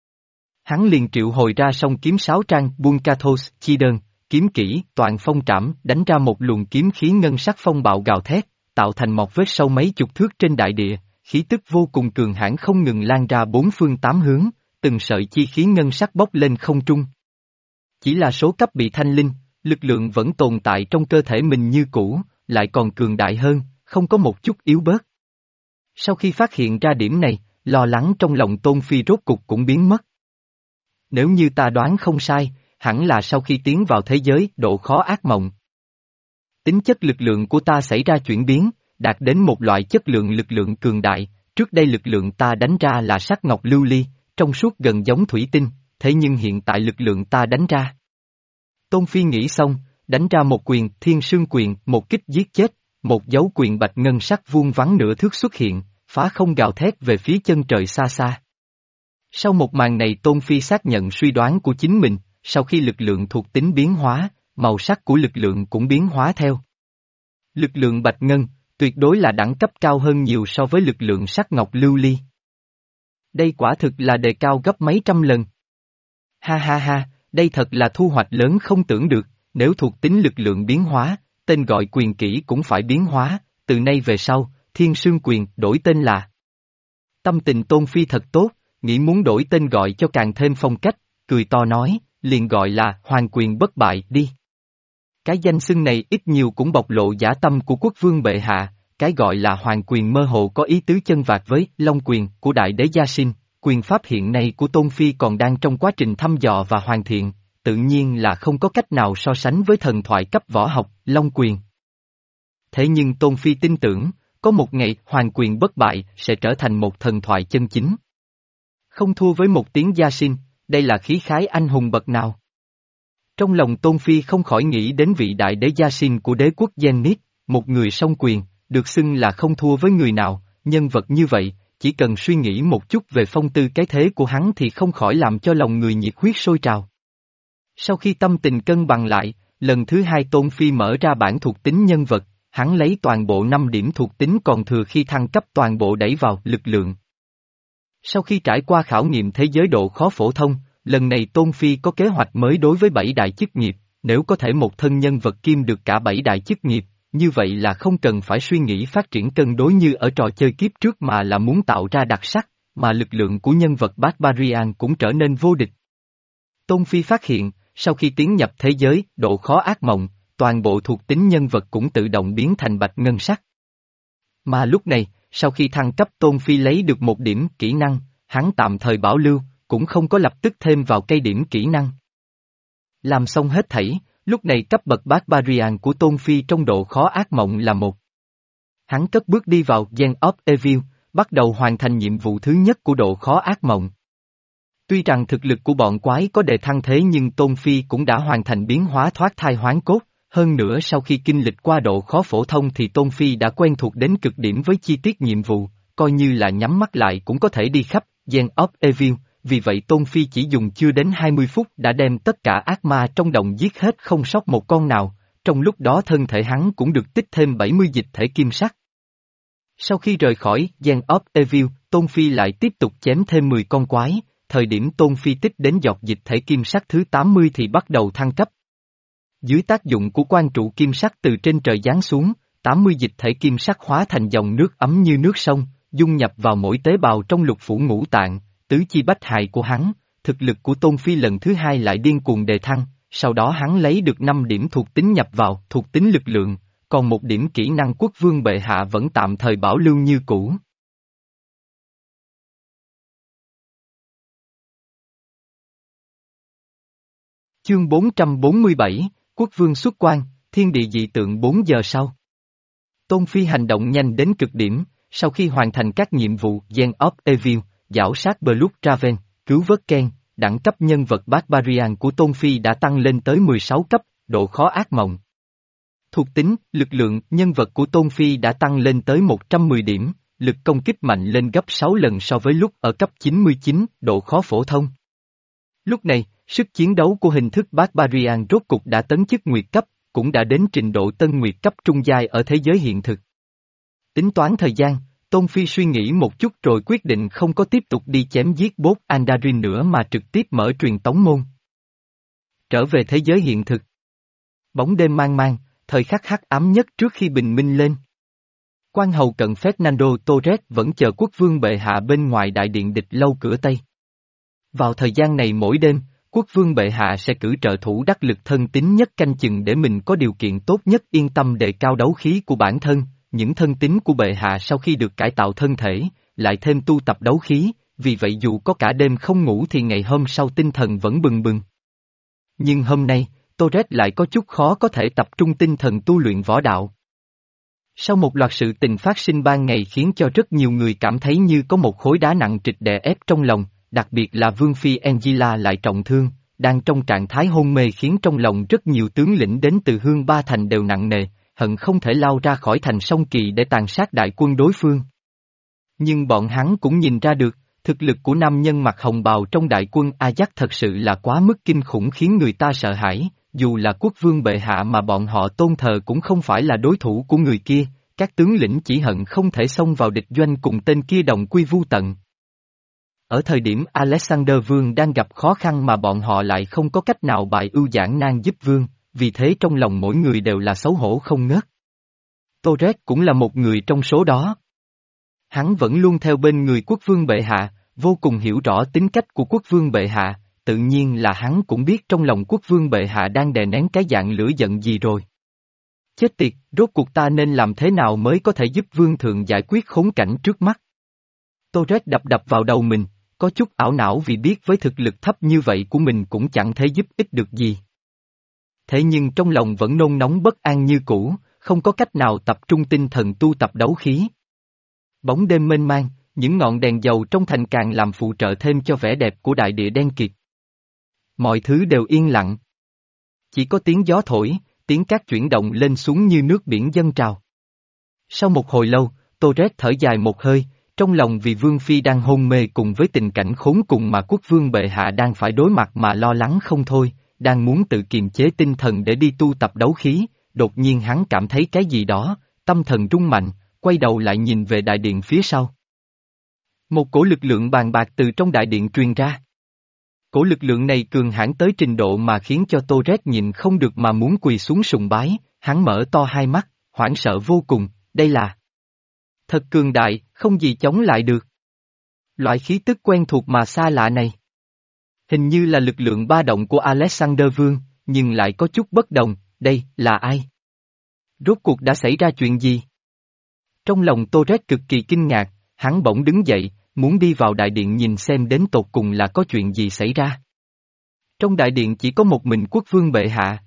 Hắn liền triệu hồi ra song kiếm sáu trang Bunkathos chi đơn, kiếm kỹ, toàn phong trảm, đánh ra một luồng kiếm khí ngân sắc phong bạo gào thét, tạo thành một vết sâu mấy chục thước trên đại địa, khí tức vô cùng cường hãn không ngừng lan ra bốn phương tám hướng, từng sợi chi khí ngân sắc bốc lên không trung. Chỉ là số cấp bị thanh linh, lực lượng vẫn tồn tại trong cơ thể mình như cũ, lại còn cường đại hơn, không có một chút yếu bớt. Sau khi phát hiện ra điểm này, lo lắng trong lòng Tôn Phi rốt cục cũng biến mất. Nếu như ta đoán không sai, hẳn là sau khi tiến vào thế giới độ khó ác mộng. Tính chất lực lượng của ta xảy ra chuyển biến, đạt đến một loại chất lượng lực lượng cường đại, trước đây lực lượng ta đánh ra là sắt ngọc lưu ly, trong suốt gần giống thủy tinh, thế nhưng hiện tại lực lượng ta đánh ra. Tôn Phi nghĩ xong, đánh ra một quyền thiên sương quyền, một kích giết chết, một dấu quyền bạch ngân sắc vuông vắn nửa thước xuất hiện, phá không gào thét về phía chân trời xa xa. Sau một màn này Tôn Phi xác nhận suy đoán của chính mình, sau khi lực lượng thuộc tính biến hóa, màu sắc của lực lượng cũng biến hóa theo. Lực lượng bạch ngân, tuyệt đối là đẳng cấp cao hơn nhiều so với lực lượng sắt ngọc lưu ly. Đây quả thực là đề cao gấp mấy trăm lần. Ha ha ha, đây thật là thu hoạch lớn không tưởng được, nếu thuộc tính lực lượng biến hóa, tên gọi quyền kỹ cũng phải biến hóa, từ nay về sau, thiên sương quyền đổi tên là. Tâm tình Tôn Phi thật tốt, nghĩ muốn đổi tên gọi cho càng thêm phong cách, cười to nói, liền gọi là hoàng quyền bất bại đi. Cái danh xưng này ít nhiều cũng bộc lộ dã tâm của quốc vương bệ hạ, cái gọi là hoàng quyền mơ hồ có ý tứ chân vạc với long quyền của đại đế Gia Sinh, quyền pháp hiện nay của Tôn Phi còn đang trong quá trình thăm dò và hoàn thiện, tự nhiên là không có cách nào so sánh với thần thoại cấp võ học, long quyền. Thế nhưng Tôn Phi tin tưởng, có một ngày hoàng quyền bất bại sẽ trở thành một thần thoại chân chính. Không thua với một tiếng Gia Sinh, đây là khí khái anh hùng bậc nào. Trong lòng Tôn Phi không khỏi nghĩ đến vị đại đế Gia Sinh của đế quốc Zenith, một người song quyền, được xưng là không thua với người nào, nhân vật như vậy, chỉ cần suy nghĩ một chút về phong tư cái thế của hắn thì không khỏi làm cho lòng người nhiệt huyết sôi trào. Sau khi tâm tình cân bằng lại, lần thứ hai Tôn Phi mở ra bản thuộc tính nhân vật, hắn lấy toàn bộ năm điểm thuộc tính còn thừa khi thăng cấp toàn bộ đẩy vào lực lượng. Sau khi trải qua khảo nghiệm thế giới độ khó phổ thông, lần này Tôn Phi có kế hoạch mới đối với bảy đại chức nghiệp, nếu có thể một thân nhân vật kiêm được cả bảy đại chức nghiệp, như vậy là không cần phải suy nghĩ phát triển cân đối như ở trò chơi kiếp trước mà là muốn tạo ra đặc sắc, mà lực lượng của nhân vật Barbarian cũng trở nên vô địch. Tôn Phi phát hiện, sau khi tiến nhập thế giới, độ khó ác mộng, toàn bộ thuộc tính nhân vật cũng tự động biến thành bạch ngân sắc. Mà lúc này, sau khi thăng cấp Tôn Phi lấy được một điểm kỹ năng, hắn tạm thời bảo lưu, cũng không có lập tức thêm vào cây điểm kỹ năng. Làm xong hết thảy, lúc này cấp bậc Barbarian của Tôn Phi trong độ khó ác mộng là một. Hắn cất bước đi vào Gen of Evil, bắt đầu hoàn thành nhiệm vụ thứ nhất của độ khó ác mộng. Tuy rằng thực lực của bọn quái có đề thăng thế nhưng Tôn Phi cũng đã hoàn thành biến hóa thoát thai hoán cốt, hơn nữa sau khi kinh lịch qua độ khó phổ thông thì Tôn Phi đã quen thuộc đến cực điểm với chi tiết nhiệm vụ, coi như là nhắm mắt lại cũng có thể đi khắp Gen of Evil. Vì vậy Tôn Phi chỉ dùng chưa đến hai mươi phút đã đem tất cả ác ma trong đồng giết hết không sót một con nào, trong lúc đó thân thể hắn cũng được tích thêm bảy mươi dịch thể kim sắc. Sau khi rời khỏi Gen of Evil, Tôn Phi lại tiếp tục chém thêm mười con quái, thời điểm Tôn Phi tích đến giọt dịch thể kim sắc thứ tám mươi thì bắt đầu thăng cấp. Dưới tác dụng của quan trụ kim sắc từ trên trời giáng xuống, tám mươi dịch thể kim sắc hóa thành dòng nước ấm như nước sông, dung nhập vào mỗi tế bào trong lục phủ ngũ tạng. Tứ chi bách hại của hắn, thực lực của Tôn Phi lần thứ hai lại điên cuồng đề thăng, sau đó hắn lấy được năm điểm thuộc tính nhập vào thuộc tính lực lượng, còn một điểm kỹ năng quốc vương bệ hạ vẫn tạm thời bảo lưu như cũ. Chương bốn trăm bốn mươi bảy, Quốc vương xuất quan, thiên địa dị tượng bốn giờ sau. Tôn Phi hành động nhanh đến cực điểm, sau khi hoàn thành các nhiệm vụ Gen of Evil, giảo sát Blood Raven, cứu vớt Ken, đẳng cấp nhân vật Barbarian của Tôn Phi đã tăng lên tới mười sáu cấp, độ khó ác mộng. Thuộc tính, lực lượng, nhân vật của Tôn Phi đã tăng lên tới một trăm mười điểm, lực công kích mạnh lên gấp sáu lần so với lúc ở cấp chín mươi chín, độ khó phổ thông. Lúc này, sức chiến đấu của hình thức Barbarian rốt cục đã tấn chức nguyệt cấp, cũng đã đến trình độ tân nguyệt cấp trung giai ở thế giới hiện thực. Tính toán thời gian, Tôn Phi suy nghĩ một chút rồi quyết định không có tiếp tục đi chém giết bốt Andarin nữa mà trực tiếp mở truyền tống môn. Trở về thế giới hiện thực. Bóng đêm mang mang, thời khắc hắc ám nhất trước khi bình minh lên. Quan hầu cận Fernando Torres vẫn chờ quốc vương bệ hạ bên ngoài đại điện địch lâu cửa Tây. Vào thời gian này mỗi đêm, quốc vương bệ hạ sẽ cử trợ thủ đắc lực thân tín nhất canh chừng để mình có điều kiện tốt nhất yên tâm đề cao đấu khí của bản thân. Những thân tín của bệ hạ sau khi được cải tạo thân thể, lại thêm tu tập đấu khí, vì vậy dù có cả đêm không ngủ thì ngày hôm sau tinh thần vẫn bừng bừng. Nhưng hôm nay, Torres lại có chút khó có thể tập trung tinh thần tu luyện võ đạo. Sau một loạt sự tình phát sinh ban ngày khiến cho rất nhiều người cảm thấy như có một khối đá nặng trịch đè ép trong lòng, đặc biệt là Vương Phi Angela lại trọng thương, đang trong trạng thái hôn mê khiến trong lòng rất nhiều tướng lĩnh đến từ Hương Ba Thành đều nặng nề, hận không thể lao ra khỏi thành Sông Kỳ để tàn sát đại quân đối phương. Nhưng bọn hắn cũng nhìn ra được, thực lực của nam nhân mặc hồng bào trong đại quân Ajax thật sự là quá mức kinh khủng khiến người ta sợ hãi, dù là quốc vương bệ hạ mà bọn họ tôn thờ cũng không phải là đối thủ của người kia, các tướng lĩnh chỉ hận không thể xông vào địch doanh cùng tên kia đồng quy vu tận. Ở thời điểm Alexander Vương đang gặp khó khăn mà bọn họ lại không có cách nào bại ưu giãn nan giúp Vương, vì thế trong lòng mỗi người đều là xấu hổ không ngớt. Torres cũng là một người trong số đó. Hắn vẫn luôn theo bên người quốc vương bệ hạ, vô cùng hiểu rõ tính cách của quốc vương bệ hạ, tự nhiên là hắn cũng biết trong lòng quốc vương bệ hạ đang đè nén cái dạng lửa giận gì rồi. Chết tiệt, rốt cuộc ta nên làm thế nào mới có thể giúp vương thượng giải quyết khốn cảnh trước mắt? Torres đập đập vào đầu mình, có chút ảo não vì biết với thực lực thấp như vậy của mình cũng chẳng thể giúp ích được gì. Thế nhưng trong lòng vẫn nôn nóng bất an như cũ, không có cách nào tập trung tinh thần tu tập đấu khí. Bóng đêm mênh mang, những ngọn đèn dầu trong thành càng làm phụ trợ thêm cho vẻ đẹp của đại địa đen kịt. Mọi thứ đều yên lặng. Chỉ có tiếng gió thổi, tiếng cát chuyển động lên xuống như nước biển dâng trào. Sau một hồi lâu, Torres thở dài một hơi, trong lòng vì Vương Phi đang hôn mê cùng với tình cảnh khốn cùng mà quốc vương bệ hạ đang phải đối mặt mà lo lắng không thôi, đang muốn tự kiềm chế tinh thần để đi tu tập đấu khí, đột nhiên hắn cảm thấy cái gì đó, tâm thần rung mạnh, quay đầu lại nhìn về đại điện phía sau. Một cổ lực lượng bàn bạc từ trong đại điện truyền ra. Cổ lực lượng này cường hãn tới trình độ mà khiến cho Torres nhìn không được mà muốn quỳ xuống sùng bái, hắn mở to hai mắt, hoảng sợ vô cùng, đây là thật cường đại, không gì chống lại được. Loại khí tức quen thuộc mà xa lạ này. Hình như là lực lượng ba động của Alexander Vương, nhưng lại có chút bất đồng, đây là ai? Rốt cuộc đã xảy ra chuyện gì? Trong lòng Torres cực kỳ kinh ngạc, hắn bỗng đứng dậy, muốn đi vào đại điện nhìn xem đến tột cùng là có chuyện gì xảy ra. Trong đại điện chỉ có một mình quốc vương bệ hạ.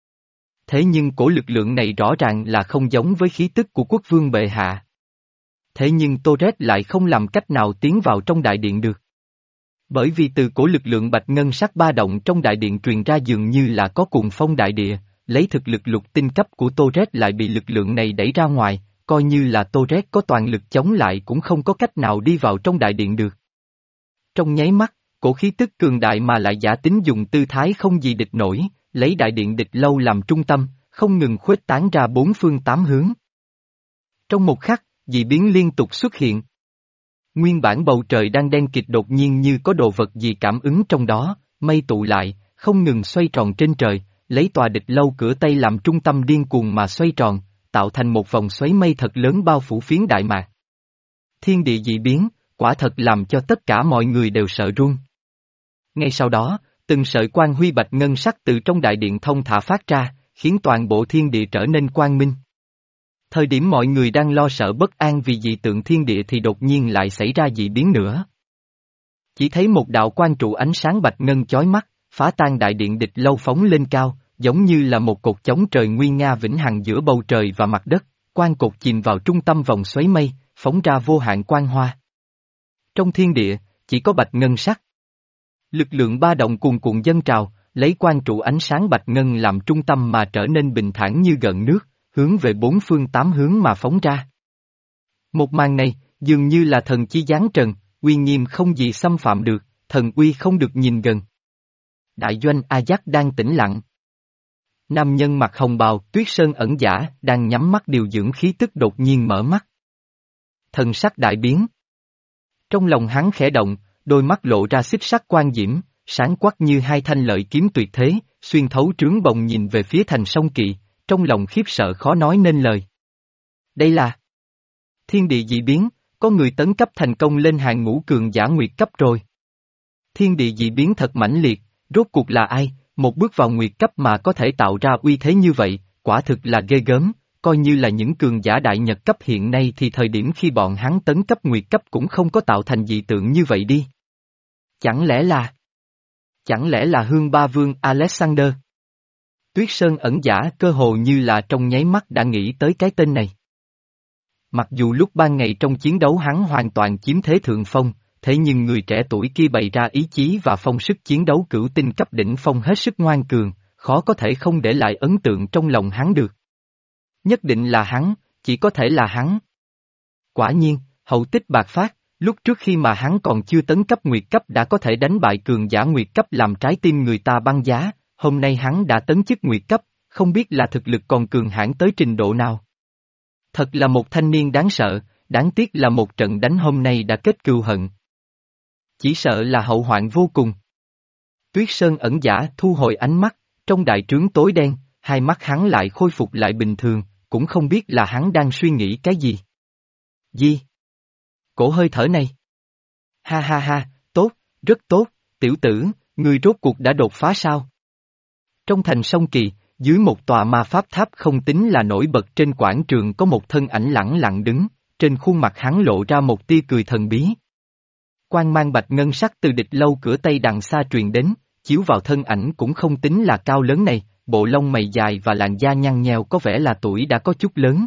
Thế nhưng cổ lực lượng này rõ ràng là không giống với khí tức của quốc vương bệ hạ. Thế nhưng Torres lại không làm cách nào tiến vào trong đại điện được. Bởi vì từ cổ lực lượng bạch ngân sắc ba động trong đại điện truyền ra dường như là có cuồng phong đại địa, lấy thực lực lục tinh cấp của Torres lại bị lực lượng này đẩy ra ngoài, coi như là Torres có toàn lực chống lại cũng không có cách nào đi vào trong đại điện được. Trong nháy mắt, cổ khí tức cường đại mà lại giả tính dùng tư thái không gì địch nổi, lấy đại điện địch lâu làm trung tâm, không ngừng khuếch tán ra bốn phương tám hướng. Trong một khắc, dị biến liên tục xuất hiện. Nguyên bản bầu trời đang đen kịt đột nhiên như có đồ vật gì cảm ứng trong đó, mây tụ lại, không ngừng xoay tròn trên trời, lấy tòa địch lâu cửa Tây làm trung tâm điên cuồng mà xoay tròn, tạo thành một vòng xoáy mây thật lớn bao phủ phiến Đại Mạc. Thiên địa dị biến, quả thật làm cho tất cả mọi người đều sợ run. Ngay sau đó, từng sợi quang huy bạch ngân sắc từ trong đại điện thông thả phát ra, khiến toàn bộ thiên địa trở nên quang minh. Thời điểm mọi người đang lo sợ bất an vì dị tượng thiên địa thì đột nhiên lại xảy ra dị biến nữa. Chỉ thấy một đạo quang trụ ánh sáng bạch ngân chói mắt, phá tan đại điện địch lâu phóng lên cao, giống như là một cột chống trời nguy nga vĩnh hằng giữa bầu trời và mặt đất, quang cột chìm vào trung tâm vòng xoáy mây, phóng ra vô hạn quang hoa. Trong thiên địa, chỉ có bạch ngân sắc. Lực lượng ba động cuồn cuộn dâng trào, lấy quang trụ ánh sáng bạch ngân làm trung tâm mà trở nên bình thản như gợn nước, hướng về bốn phương tám hướng mà phóng ra. Một màn này, dường như là thần chi giáng trần, uy nghiêm không gì xâm phạm được, thần uy không được nhìn gần. Đại doanh Ajax đang tĩnh lặng. Nam nhân mặc hồng bào, Tuyết Sơn ẩn giả, đang nhắm mắt điều dưỡng khí tức đột nhiên mở mắt. Thần sắc đại biến. Trong lòng hắn khẽ động, đôi mắt lộ ra xích sắc quang diễm, sáng quắc như hai thanh lợi kiếm tuyệt thế, xuyên thấu trướng bồng nhìn về phía thành Sông Kỵ, trong lòng khiếp sợ khó nói nên lời. Đây là Thiên địa dị biến, có người tấn cấp thành công lên hàng ngũ cường giả nguyệt cấp rồi. Thiên địa dị biến thật mãnh liệt, rốt cuộc là ai, một bước vào nguyệt cấp mà có thể tạo ra uy thế như vậy, quả thực là ghê gớm, coi như là những cường giả đại nhật cấp hiện nay thì thời điểm khi bọn hắn tấn cấp nguyệt cấp cũng không có tạo thành dị tượng như vậy đi. Chẳng lẽ là... Chẳng lẽ là Hương Ba Vương Alexander? Tuyết Sơn ẩn giả cơ hồ như là trong nháy mắt đã nghĩ tới cái tên này. Mặc dù lúc ban ngày trong chiến đấu hắn hoàn toàn chiếm thế thượng phong, thế nhưng người trẻ tuổi kia bày ra ý chí và phong sức chiến đấu cửu tinh cấp đỉnh phong hết sức ngoan cường, khó có thể không để lại ấn tượng trong lòng hắn được. Nhất định là hắn, chỉ có thể là hắn. Quả nhiên, hậu tích bạc phát, lúc trước khi mà hắn còn chưa tấn cấp nguyệt cấp đã có thể đánh bại cường giả nguyệt cấp làm trái tim người ta băng giá, hôm nay hắn đã tấn chức nguyệt cấp, không biết là thực lực còn cường hãn tới trình độ nào. Thật là một thanh niên đáng sợ, đáng tiếc là một trận đánh hôm nay đã kết cừu hận. Chỉ sợ là hậu hoạn vô cùng. Tuyết Sơn ẩn giả thu hồi ánh mắt, trong đại trướng tối đen, hai mắt hắn lại khôi phục lại bình thường, cũng không biết là hắn đang suy nghĩ cái gì. Gì? Cổ hơi thở này. Ha ha ha, tốt, rất tốt, tiểu tử, ngươi rốt cuộc đã đột phá sao? Trong thành sông Kỳ, dưới một tòa ma pháp tháp không tính là nổi bật trên quảng trường có một thân ảnh lẳng lặng đứng, trên khuôn mặt hắn lộ ra một tia cười thần bí. Quang mang bạch ngân sắc từ địch lâu cửa tây đằng xa truyền đến, chiếu vào thân ảnh cũng không tính là cao lớn này, bộ lông mày dài và làn da nhăn nheo có vẻ là tuổi đã có chút lớn.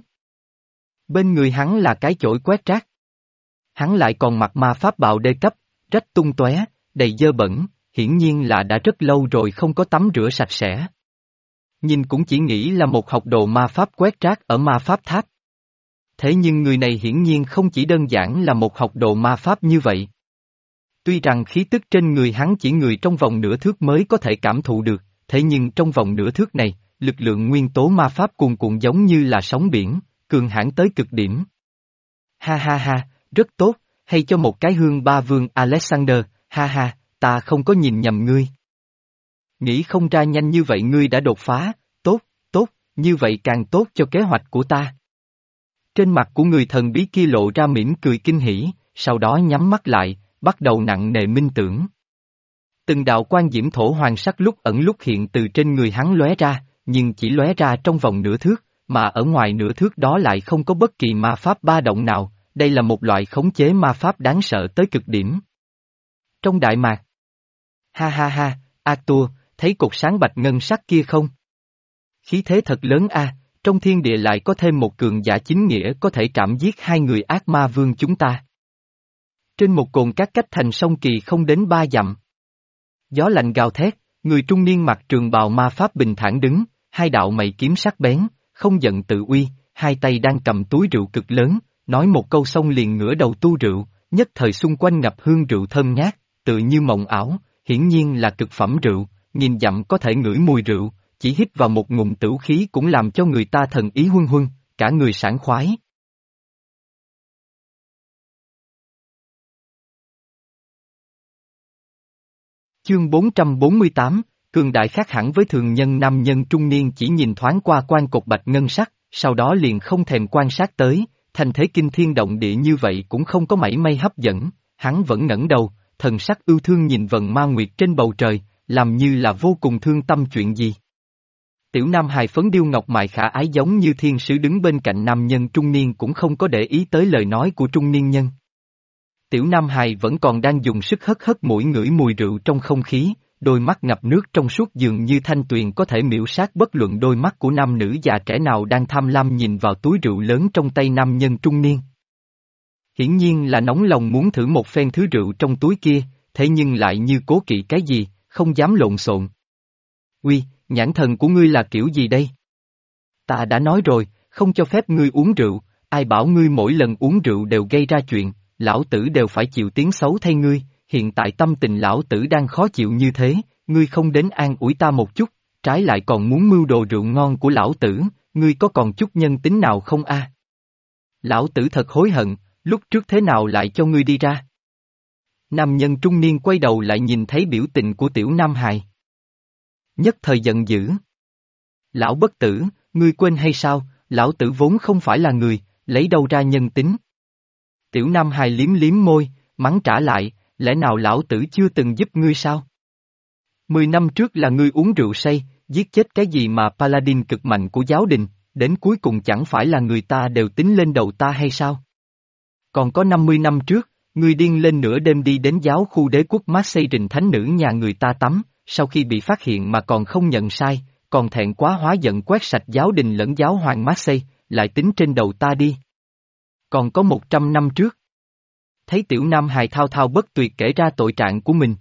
Bên người hắn là cái chổi quét rác. Hắn lại còn mặc ma pháp bào đê cấp, rách tung tóe, đầy dơ bẩn, hiển nhiên là đã rất lâu rồi không có tắm rửa sạch sẽ. Nhìn cũng chỉ nghĩ là một học đồ ma pháp quét rác ở ma pháp tháp. Thế nhưng người này hiển nhiên không chỉ đơn giản là một học đồ ma pháp như vậy. Tuy rằng khí tức trên người hắn chỉ người trong vòng nửa thước mới có thể cảm thụ được, thế nhưng trong vòng nửa thước này, lực lượng nguyên tố ma pháp cuồn cuộn giống như là sóng biển, cường hãn tới cực điểm. Ha ha ha, rất tốt, hay cho một cái Hương Ba Vương Alexander, ha ha, ta không có nhìn nhầm ngươi. Nghĩ không ra nhanh như vậy ngươi đã đột phá, tốt, tốt, như vậy càng tốt cho kế hoạch của ta. Trên mặt của người thần bí kia lộ ra mỉm cười kinh hỉ, sau đó nhắm mắt lại, bắt đầu nặng nề minh tưởng. Từng đạo quan diễm thổ hoàng sắc lúc ẩn lúc hiện từ trên người hắn lóe ra, nhưng chỉ lóe ra trong vòng nửa thước, mà ở ngoài nửa thước đó lại không có bất kỳ ma pháp ba động nào, đây là một loại khống chế ma pháp đáng sợ tới cực điểm. Trong Đại Mạc. Ha ha ha, Arthur, thấy cột sáng bạch ngân sắc kia không? Khí thế thật lớn a, trong thiên địa lại có thêm một cường giả chính nghĩa có thể trảm giết hai người ác ma vương chúng ta. Trên một cồn cát cách thành sông Kỳ không đến ba dặm. Gió lạnh gào thét, người trung niên mặc trường bào ma pháp bình thản đứng, hai đạo mày kiếm sắc bén, không giận tự uy, hai tay đang cầm túi rượu cực lớn, nói một câu xong liền ngửa đầu tu rượu, nhất thời xung quanh ngập hương rượu thơm ngát, tự như mộng ảo, hiển nhiên là cực phẩm rượu, nhìn dặm có thể ngửi mùi rượu, chỉ hít vào một ngụm tửu khí cũng làm cho người ta thần ý huân huân, cả người sảng khoái. Chương bốn trăm bốn mươi tám, cường đại khác hẳn với thường nhân nam nhân trung niên chỉ nhìn thoáng qua quan cột bạch ngân sắc, sau đó liền không thèm quan sát tới, thành thế kinh thiên động địa như vậy cũng không có mảy may hấp dẫn, hắn vẫn ngẩng đầu, thần sắc ưu thương nhìn vần ma nguyệt trên bầu trời, làm như là vô cùng thương tâm chuyện gì. Tiểu nam hài phấn điêu ngọc mại khả ái giống như thiên sứ đứng bên cạnh nam nhân trung niên cũng không có để ý tới lời nói của trung niên nhân. Tiểu nam hài vẫn còn đang dùng sức hất hất mũi ngửi mùi rượu trong không khí, đôi mắt ngập nước trong suốt dường như thanh tuyền có thể miễu sát bất luận đôi mắt của nam nữ già trẻ nào đang tham lam nhìn vào túi rượu lớn trong tay nam nhân trung niên. Hiển nhiên là nóng lòng muốn thử một phen thứ rượu trong túi kia, thế nhưng lại như cố kỵ cái gì, không dám lộn xộn. Uy, nhãn thần của ngươi là kiểu gì đây? Ta đã nói rồi, không cho phép ngươi uống rượu, ai bảo ngươi mỗi lần uống rượu đều gây ra chuyện, lão tử đều phải chịu tiếng xấu thay ngươi, hiện tại tâm tình lão tử đang khó chịu như thế, ngươi không đến an ủi ta một chút, trái lại còn muốn mưu đồ rượu ngon của lão tử, ngươi có còn chút nhân tính nào không a? Lão tử thật hối hận, lúc trước thế nào lại cho ngươi đi ra? Nam nhân trung niên quay đầu lại nhìn thấy biểu tình của tiểu nam hài. Nhất thời giận dữ. Lão bất tử, ngươi quên hay sao, lão tử vốn không phải là người, lấy đâu ra nhân tính. Tiểu Nam Hài liếm liếm môi, mắng trả lại, lẽ nào lão tử chưa từng giúp ngươi sao? Mười năm trước là ngươi uống rượu say, giết chết cái gì mà Paladin cực mạnh của giáo đình, đến cuối cùng chẳng phải là người ta đều tính lên đầu ta hay sao? Còn có năm mươi năm trước, ngươi điên lên nửa đêm đi đến giáo khu đế quốc Marseille rình thánh nữ nhà người ta tắm, sau khi bị phát hiện mà còn không nhận sai, còn thẹn quá hóa giận quét sạch giáo đình lẫn giáo hoàng Marseille, lại tính trên đầu ta đi. Còn có một trăm năm trước. Thấy Tiểu Nam Hài thao thao bất tuyệt kể ra tội trạng của mình.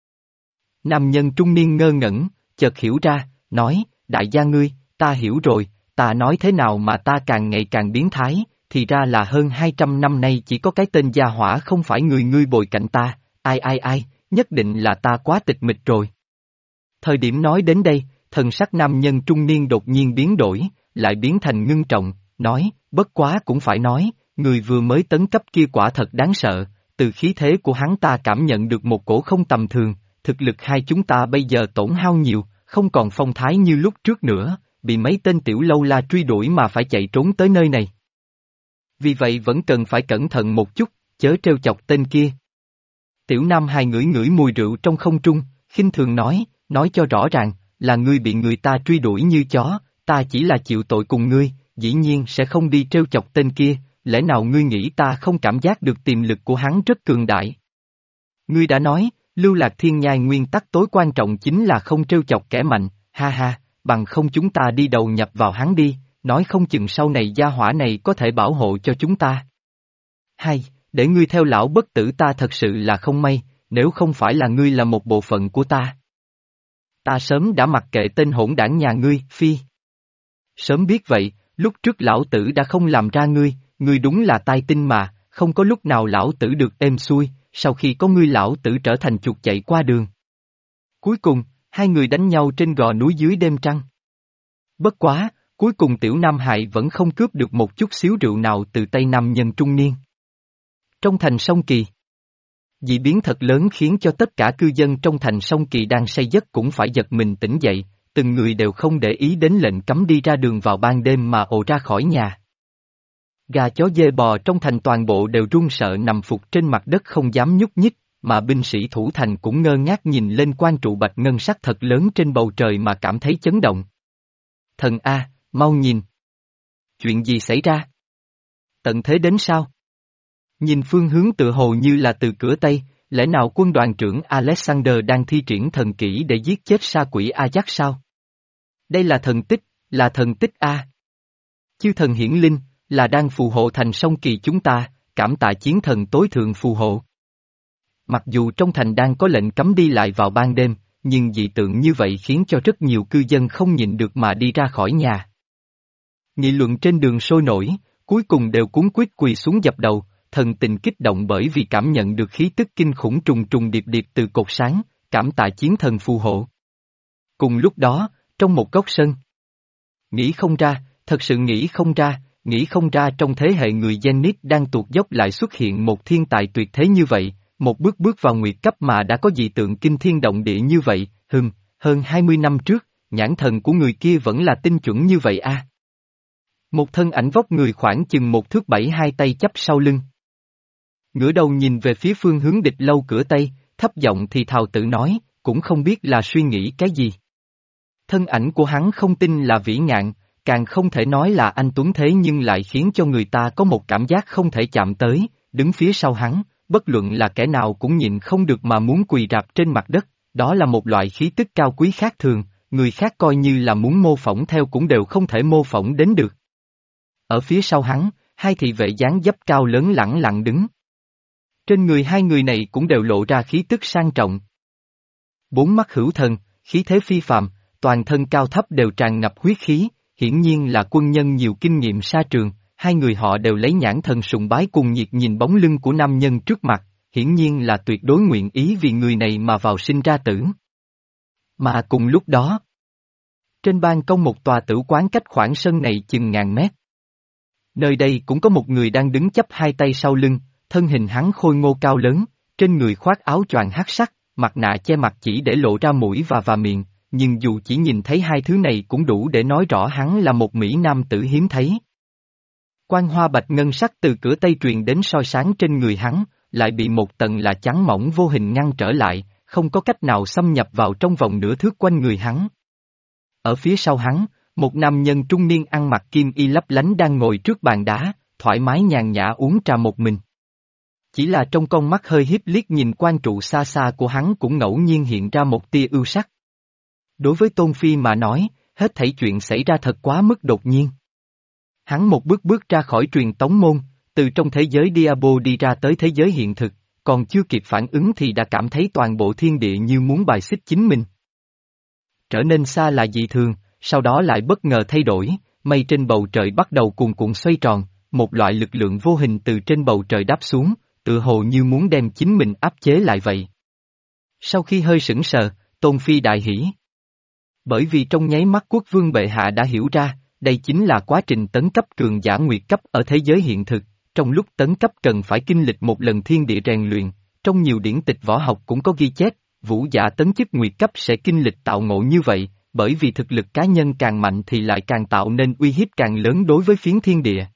Nam nhân trung niên ngơ ngẩn, chợt hiểu ra, nói, đại gia ngươi, ta hiểu rồi, ta nói thế nào mà ta càng ngày càng biến thái, thì ra là hơn hai trăm năm nay chỉ có cái tên gia hỏa không phải người ngươi bồi cạnh ta, ai ai ai, nhất định là ta quá tịch mịch rồi. Thời điểm nói đến đây, thần sắc nam nhân trung niên đột nhiên biến đổi, lại biến thành ngưng trọng, nói, bất quá cũng phải nói, người vừa mới tấn cấp kia quả thật đáng sợ, từ khí thế của hắn ta cảm nhận được một cổ không tầm thường, thực lực hai chúng ta bây giờ tổn hao nhiều, không còn phong thái như lúc trước nữa, bị mấy tên tiểu lâu la truy đuổi mà phải chạy trốn tới nơi này. Vì vậy vẫn cần phải cẩn thận một chút, chớ trêu chọc tên kia. Tiểu Nam Hài ngửi ngửi mùi rượu trong không trung, khinh thường nói, nói cho rõ ràng, là ngươi bị người ta truy đuổi như chó, ta chỉ là chịu tội cùng ngươi, dĩ nhiên sẽ không đi trêu chọc tên kia, lẽ nào ngươi nghĩ ta không cảm giác được tiềm lực của hắn rất cường đại? Ngươi đã nói, Lưu Lạc Thiên Nhai nguyên tắc tối quan trọng chính là không trêu chọc kẻ mạnh, ha ha, bằng không chúng ta đi đầu nhập vào hắn đi, nói không chừng sau này gia hỏa này có thể bảo hộ cho chúng ta. Hay, để ngươi theo lão bất tử ta thật sự là không may, nếu không phải là ngươi là một bộ phận của ta. Ta sớm đã mặc kệ tên hỗn đảng nhà ngươi, phi. Sớm biết vậy, lúc trước lão tử đã không làm ra ngươi, ngươi đúng là tai tinh mà, không có lúc nào lão tử được êm xuôi, sau khi có ngươi lão tử trở thành chuột chạy qua đường. Cuối cùng, hai người đánh nhau trên gò núi dưới đêm trăng. Bất quá, cuối cùng Tiểu Nam Hài vẫn không cướp được một chút xíu rượu nào từ tay nam nhân trung niên. Trong thành Sông Kỳ, dị biến thật lớn khiến cho tất cả cư dân trong thành Sông Kỳ đang say giấc cũng phải giật mình tỉnh dậy, từng người đều không để ý đến lệnh cấm đi ra đường vào ban đêm mà ồ ra khỏi nhà. Gà chó dê bò trong thành toàn bộ đều run sợ nằm phục trên mặt đất không dám nhúc nhích, mà binh sĩ thủ thành cũng ngơ ngác nhìn lên quan trụ bạch ngân sắc thật lớn trên bầu trời mà cảm thấy chấn động. Thần A, mau nhìn! Chuyện gì xảy ra? Tận thế đến sao? Nhìn phương hướng tự hồ như là từ cửa Tây, lẽ nào quân đoàn trưởng Alexander đang thi triển thần kỹ để giết chết sa quỷ Ajax sao? Đây là thần tích, là thần tích A. Chư thần hiển linh, là đang phù hộ thành Sông Kỳ chúng ta, cảm tạ chiến thần tối thượng phù hộ. Mặc dù trong thành đang có lệnh cấm đi lại vào ban đêm, nhưng dị tượng như vậy khiến cho rất nhiều cư dân không nhịn được mà đi ra khỏi nhà. Nghị luận trên đường sôi nổi, cuối cùng đều cuống quýt quỳ xuống dập đầu, thần tình kích động bởi vì cảm nhận được khí tức kinh khủng trùng trùng điệp điệp từ cột sáng, cảm tạ chiến thần phù hộ. Cùng lúc đó, trong một góc sân. Nghĩ không ra, thật sự nghĩ không ra, nghĩ không ra trong thế hệ người Zenith đang tuột dốc lại xuất hiện một thiên tài tuyệt thế như vậy, một bước bước vào nguyệt cấp mà đã có dị tượng kinh thiên động địa như vậy, hừm, hơn hai mươi năm trước, nhãn thần của người kia vẫn là tinh chuẩn như vậy a. À. Một thân ảnh vóc người khoảng chừng một thước bảy hai tay chắp sau lưng. Ngửa đầu nhìn về phía phương hướng địch lâu cửa Tây, thấp giọng thì thào tự nói, cũng không biết là suy nghĩ cái gì. Thân ảnh của hắn không tin là vĩ ngạn, càng không thể nói là anh tuấn thế nhưng lại khiến cho người ta có một cảm giác không thể chạm tới, đứng phía sau hắn, bất luận là kẻ nào cũng nhịn không được mà muốn quỳ rạp trên mặt đất, đó là một loại khí tức cao quý khác thường, người khác coi như là muốn mô phỏng theo cũng đều không thể mô phỏng đến được. Ở phía sau hắn, hai thị vệ dáng dấp cao lớn lẳng lặng đứng. Trên người hai người này cũng đều lộ ra khí tức sang trọng. Bốn mắt hữu thần, khí thế phi phàm, toàn thân cao thấp đều tràn ngập huyết khí, hiển nhiên là quân nhân nhiều kinh nghiệm xa trường, hai người họ đều lấy nhãn thần sùng bái cùng nhiệt nhìn bóng lưng của nam nhân trước mặt, hiển nhiên là tuyệt đối nguyện ý vì người này mà vào sinh ra tử. Mà cùng lúc đó, trên ban công một tòa tử quán cách khoảng sân này chừng ngàn mét. Nơi đây cũng có một người đang đứng chắp hai tay sau lưng, thân hình hắn khôi ngô cao lớn, trên người khoác áo choàng hắc sắc, mặt nạ che mặt chỉ để lộ ra mũi và và miệng, nhưng dù chỉ nhìn thấy hai thứ này cũng đủ để nói rõ hắn là một Mỹ Nam tử hiếm thấy. Quang hoa bạch ngân sắc từ cửa Tây truyền đến soi sáng trên người hắn, lại bị một tầng là trắng mỏng vô hình ngăn trở lại, không có cách nào xâm nhập vào trong vòng nửa thước quanh người hắn. Ở phía sau hắn, một nam nhân trung niên ăn mặc kim y lấp lánh đang ngồi trước bàn đá, thoải mái nhàn nhã uống trà một mình. Chỉ là trong con mắt hơi hiếp liếc nhìn quan trụ xa xa của hắn cũng ngẫu nhiên hiện ra một tia ưu sắc. Đối với Tôn Phi mà nói, hết thảy chuyện xảy ra thật quá mức đột nhiên. Hắn một bước bước ra khỏi truyền tống môn, từ trong thế giới Diablo đi ra tới thế giới hiện thực, còn chưa kịp phản ứng thì đã cảm thấy toàn bộ thiên địa như muốn bài xích chính mình. Trở nên xa là dị thường, sau đó lại bất ngờ thay đổi, mây trên bầu trời bắt đầu cuồn cuộn xoay tròn, một loại lực lượng vô hình từ trên bầu trời đáp xuống, tựa hồ như muốn đem chính mình áp chế lại vậy. Sau khi hơi sững sờ, Tôn Phi đại hỉ. Bởi vì trong nháy mắt quốc vương bệ hạ đã hiểu ra, đây chính là quá trình tấn cấp cường giả nguyệt cấp ở thế giới hiện thực, trong lúc tấn cấp cần phải kinh lịch một lần thiên địa rèn luyện, trong nhiều điển tịch võ học cũng có ghi chép, vũ giả tấn chức nguyệt cấp sẽ kinh lịch tạo ngộ như vậy, bởi vì thực lực cá nhân càng mạnh thì lại càng tạo nên uy hiếp càng lớn đối với phiến thiên địa.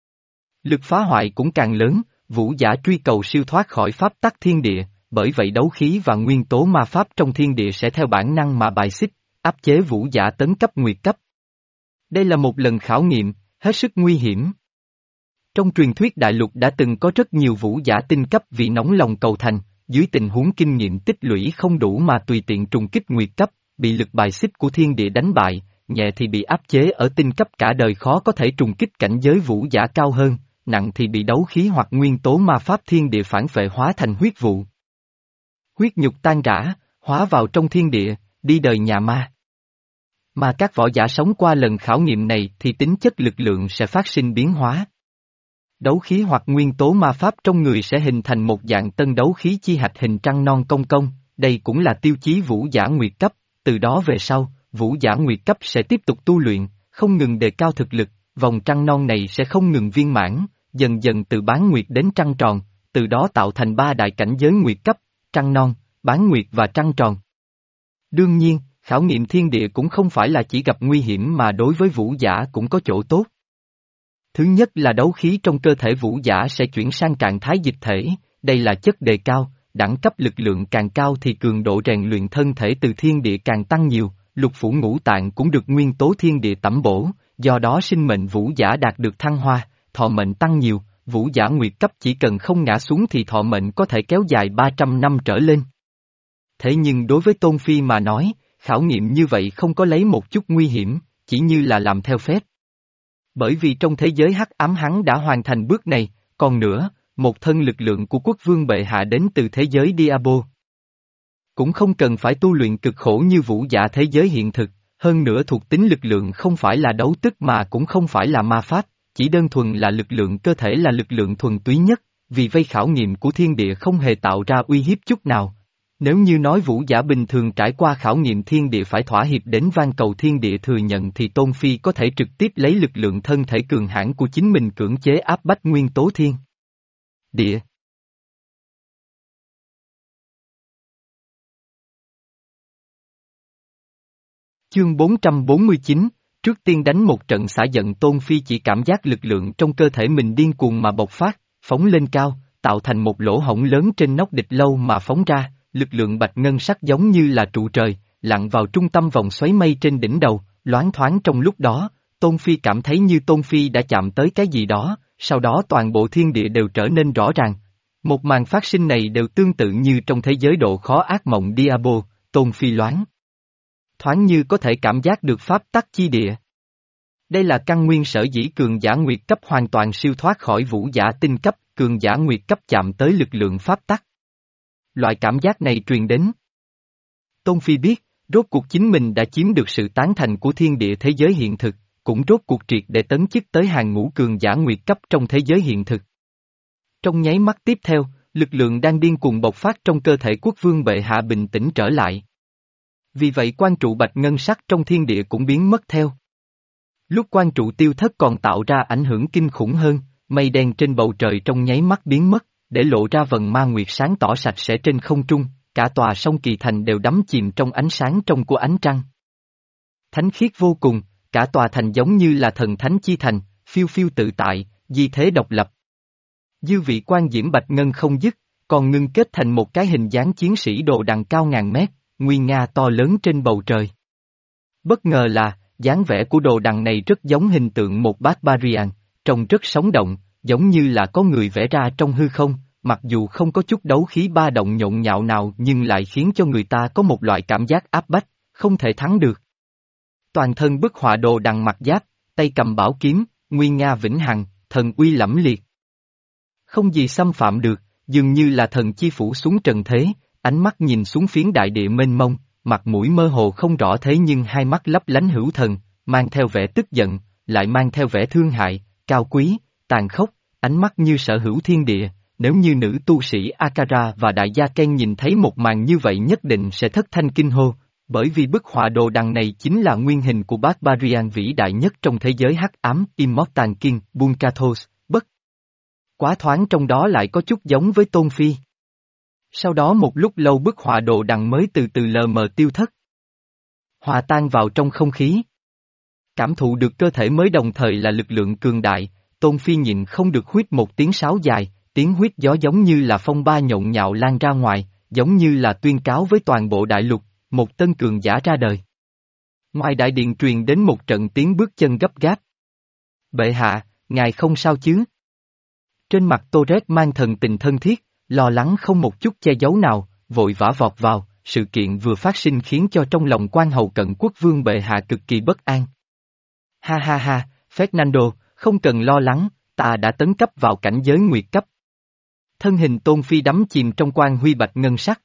Lực phá hoại cũng càng lớn, vũ giả truy cầu siêu thoát khỏi pháp tắc thiên địa, bởi vậy đấu khí và nguyên tố ma pháp trong thiên địa sẽ theo bản năng mà bài xích, áp chế vũ giả tấn cấp nguyệt cấp. Đây là một lần khảo nghiệm, hết sức nguy hiểm. Trong truyền thuyết đại lục đã từng có rất nhiều vũ giả tinh cấp vì nóng lòng cầu thành, dưới tình huống kinh nghiệm tích lũy không đủ mà tùy tiện trùng kích nguyệt cấp, bị lực bài xích của thiên địa đánh bại, nhẹ thì bị áp chế ở tinh cấp cả đời khó có thể trùng kích cảnh giới vũ giả cao hơn, nặng thì bị đấu khí hoặc nguyên tố ma pháp thiên địa phản phệ hóa thành huyết vụ. Huyết nhục tan rã, hóa vào trong thiên địa, đi đời nhà ma. Mà các võ giả sống qua lần khảo nghiệm này thì tính chất lực lượng sẽ phát sinh biến hóa. Đấu khí hoặc nguyên tố ma pháp trong người sẽ hình thành một dạng tân đấu khí chi hạch hình trăng non cong cong, đây cũng là tiêu chí vũ giả nguyệt cấp, từ đó về sau, vũ giả nguyệt cấp sẽ tiếp tục tu luyện, không ngừng đề cao thực lực, vòng trăng non này sẽ không ngừng viên mãn, dần dần từ bán nguyệt đến trăng tròn, từ đó tạo thành ba đại cảnh giới nguyệt cấp, trăng non, bán nguyệt và trăng tròn. Đương nhiên, khảo nghiệm thiên địa cũng không phải là chỉ gặp nguy hiểm mà đối với vũ giả cũng có chỗ tốt. Thứ nhất là đấu khí trong cơ thể vũ giả sẽ chuyển sang trạng thái dịch thể, đây là chất đề cao, đẳng cấp lực lượng càng cao thì cường độ rèn luyện thân thể từ thiên địa càng tăng nhiều, lục phủ ngũ tạng cũng được nguyên tố thiên địa tẩm bổ, do đó sinh mệnh vũ giả đạt được thăng hoa, thọ mệnh tăng nhiều, vũ giả nguyệt cấp chỉ cần không ngã xuống thì thọ mệnh có thể kéo dài ba trăm năm trở lên. Thế nhưng đối với Tôn Phi mà nói, khảo nghiệm như vậy không có lấy một chút nguy hiểm, chỉ như là làm theo phép. Bởi vì trong thế giới hắc ám hắn đã hoàn thành bước này, còn nữa, một thân lực lượng của quốc vương bệ hạ đến từ thế giới Diablo. Cũng không cần phải tu luyện cực khổ như vũ giả thế giới hiện thực, hơn nữa thuộc tính lực lượng không phải là đấu tức mà cũng không phải là ma pháp, chỉ đơn thuần là lực lượng cơ thể là lực lượng thuần túy nhất, vì vây khảo nghiệm của thiên địa không hề tạo ra uy hiếp chút nào. Nếu như nói vũ giả bình thường trải qua khảo nghiệm thiên địa phải thỏa hiệp đến van cầu thiên địa thừa nhận thì Tôn Phi có thể trực tiếp lấy lực lượng thân thể cường hãn của chính mình cưỡng chế áp bách nguyên tố thiên địa. Chương bốn trăm bốn mươi chín, trước tiên đánh một trận xả giận Tôn Phi chỉ cảm giác lực lượng trong cơ thể mình điên cuồng mà bộc phát, phóng lên cao, tạo thành một lỗ hổng lớn trên nóc địch lâu mà phóng ra. Lực lượng bạch ngân sắc giống như là trụ trời, lặn vào trung tâm vòng xoáy mây trên đỉnh đầu, loáng thoáng trong lúc đó, Tôn Phi cảm thấy như Tôn Phi đã chạm tới cái gì đó, sau đó toàn bộ thiên địa đều trở nên rõ ràng. Một màn phát sinh này đều tương tự như trong thế giới độ khó ác mộng Diablo, Tôn Phi loáng thoáng như có thể cảm giác được pháp tắc chi địa. Đây là căn nguyên sở dĩ cường giả nguyệt cấp hoàn toàn siêu thoát khỏi vũ giả tinh cấp, cường giả nguyệt cấp chạm tới lực lượng pháp tắc. Loại cảm giác này truyền đến. Tôn Phi biết, rốt cuộc chính mình đã chiếm được sự tán thành của thiên địa thế giới hiện thực, cũng rốt cuộc triệt để tấn chức tới hàng ngũ cường giả nguyệt cấp trong thế giới hiện thực. Trong nháy mắt tiếp theo, lực lượng đang điên cuồng bộc phát trong cơ thể quốc vương bệ hạ bình tĩnh trở lại. Vì vậy quan trụ bạch ngân sắc trong thiên địa cũng biến mất theo. Lúc quan trụ tiêu thất còn tạo ra ảnh hưởng kinh khủng hơn, mây đen trên bầu trời trong nháy mắt biến mất, để lộ ra vầng ma nguyệt sáng tỏ sạch sẽ trên không trung, cả tòa sông Kỳ Thành đều đắm chìm trong ánh sáng trong của ánh trăng. Thánh khiết vô cùng, cả tòa thành giống như là thần thánh chi thành, phiêu phiêu tự tại, di thế độc lập. Dư vị quan diễm bạch ngân không dứt, còn ngưng kết thành một cái hình dáng chiến sĩ đồ đằng cao ngàn mét, nguy nga to lớn trên bầu trời. Bất ngờ là, dáng vẻ của đồ đằng này rất giống hình tượng một barbarian, trông rất sống động, giống như là có người vẽ ra trong hư không, mặc dù không có chút đấu khí ba động nhộn nhạo nào nhưng lại khiến cho người ta có một loại cảm giác áp bách, không thể thắng được. Toàn thân bức họa đồ đằng mặt giáp, tay cầm bảo kiếm, nguy nga vĩnh hằng, thần uy lẫm liệt. Không gì xâm phạm được, dường như là thần chi phủ xuống trần thế, ánh mắt nhìn xuống phiến đại địa mênh mông, mặt mũi mơ hồ không rõ thế nhưng hai mắt lấp lánh hữu thần, mang theo vẻ tức giận, lại mang theo vẻ thương hại, cao quý, tàn khốc, ánh mắt như sở hữu thiên địa. Nếu như nữ tu sĩ Akara và đại gia Ken nhìn thấy một màn như vậy nhất định sẽ thất thanh kinh hô, bởi vì bức họa đồ đằng này chính là nguyên hình của Barbarian vĩ đại nhất trong thế giới hắc ám Immortal King, Bunkathos, bất. Quá thoáng trong đó lại có chút giống với Tôn Phi. Sau đó một lúc lâu bức họa đồ đằng mới từ từ lờ mờ tiêu thất. Hòa tan vào trong không khí. Cảm thụ được cơ thể mới đồng thời là lực lượng cường đại, Tôn Phi nhịn không được huýt một tiếng sáo dài. Tiếng huýt gió giống như là phong ba nhộn nhạo lan ra ngoài, giống như là tuyên cáo với toàn bộ đại lục, một tân cường giả ra đời. Ngoài đại điện truyền đến một trận tiếng bước chân gấp gáp. Bệ hạ, ngài không sao chứ? Trên mặt Torres mang thần tình thân thiết, lo lắng không một chút che giấu nào, vội vã vọt vào, sự kiện vừa phát sinh khiến cho trong lòng quan hầu cận quốc vương bệ hạ cực kỳ bất an. Ha ha ha, Fernando, không cần lo lắng, ta đã tấn cấp vào cảnh giới nguyệt cấp. Thân hình Tôn Phi đắm chìm trong quang huy bạch ngân sắc.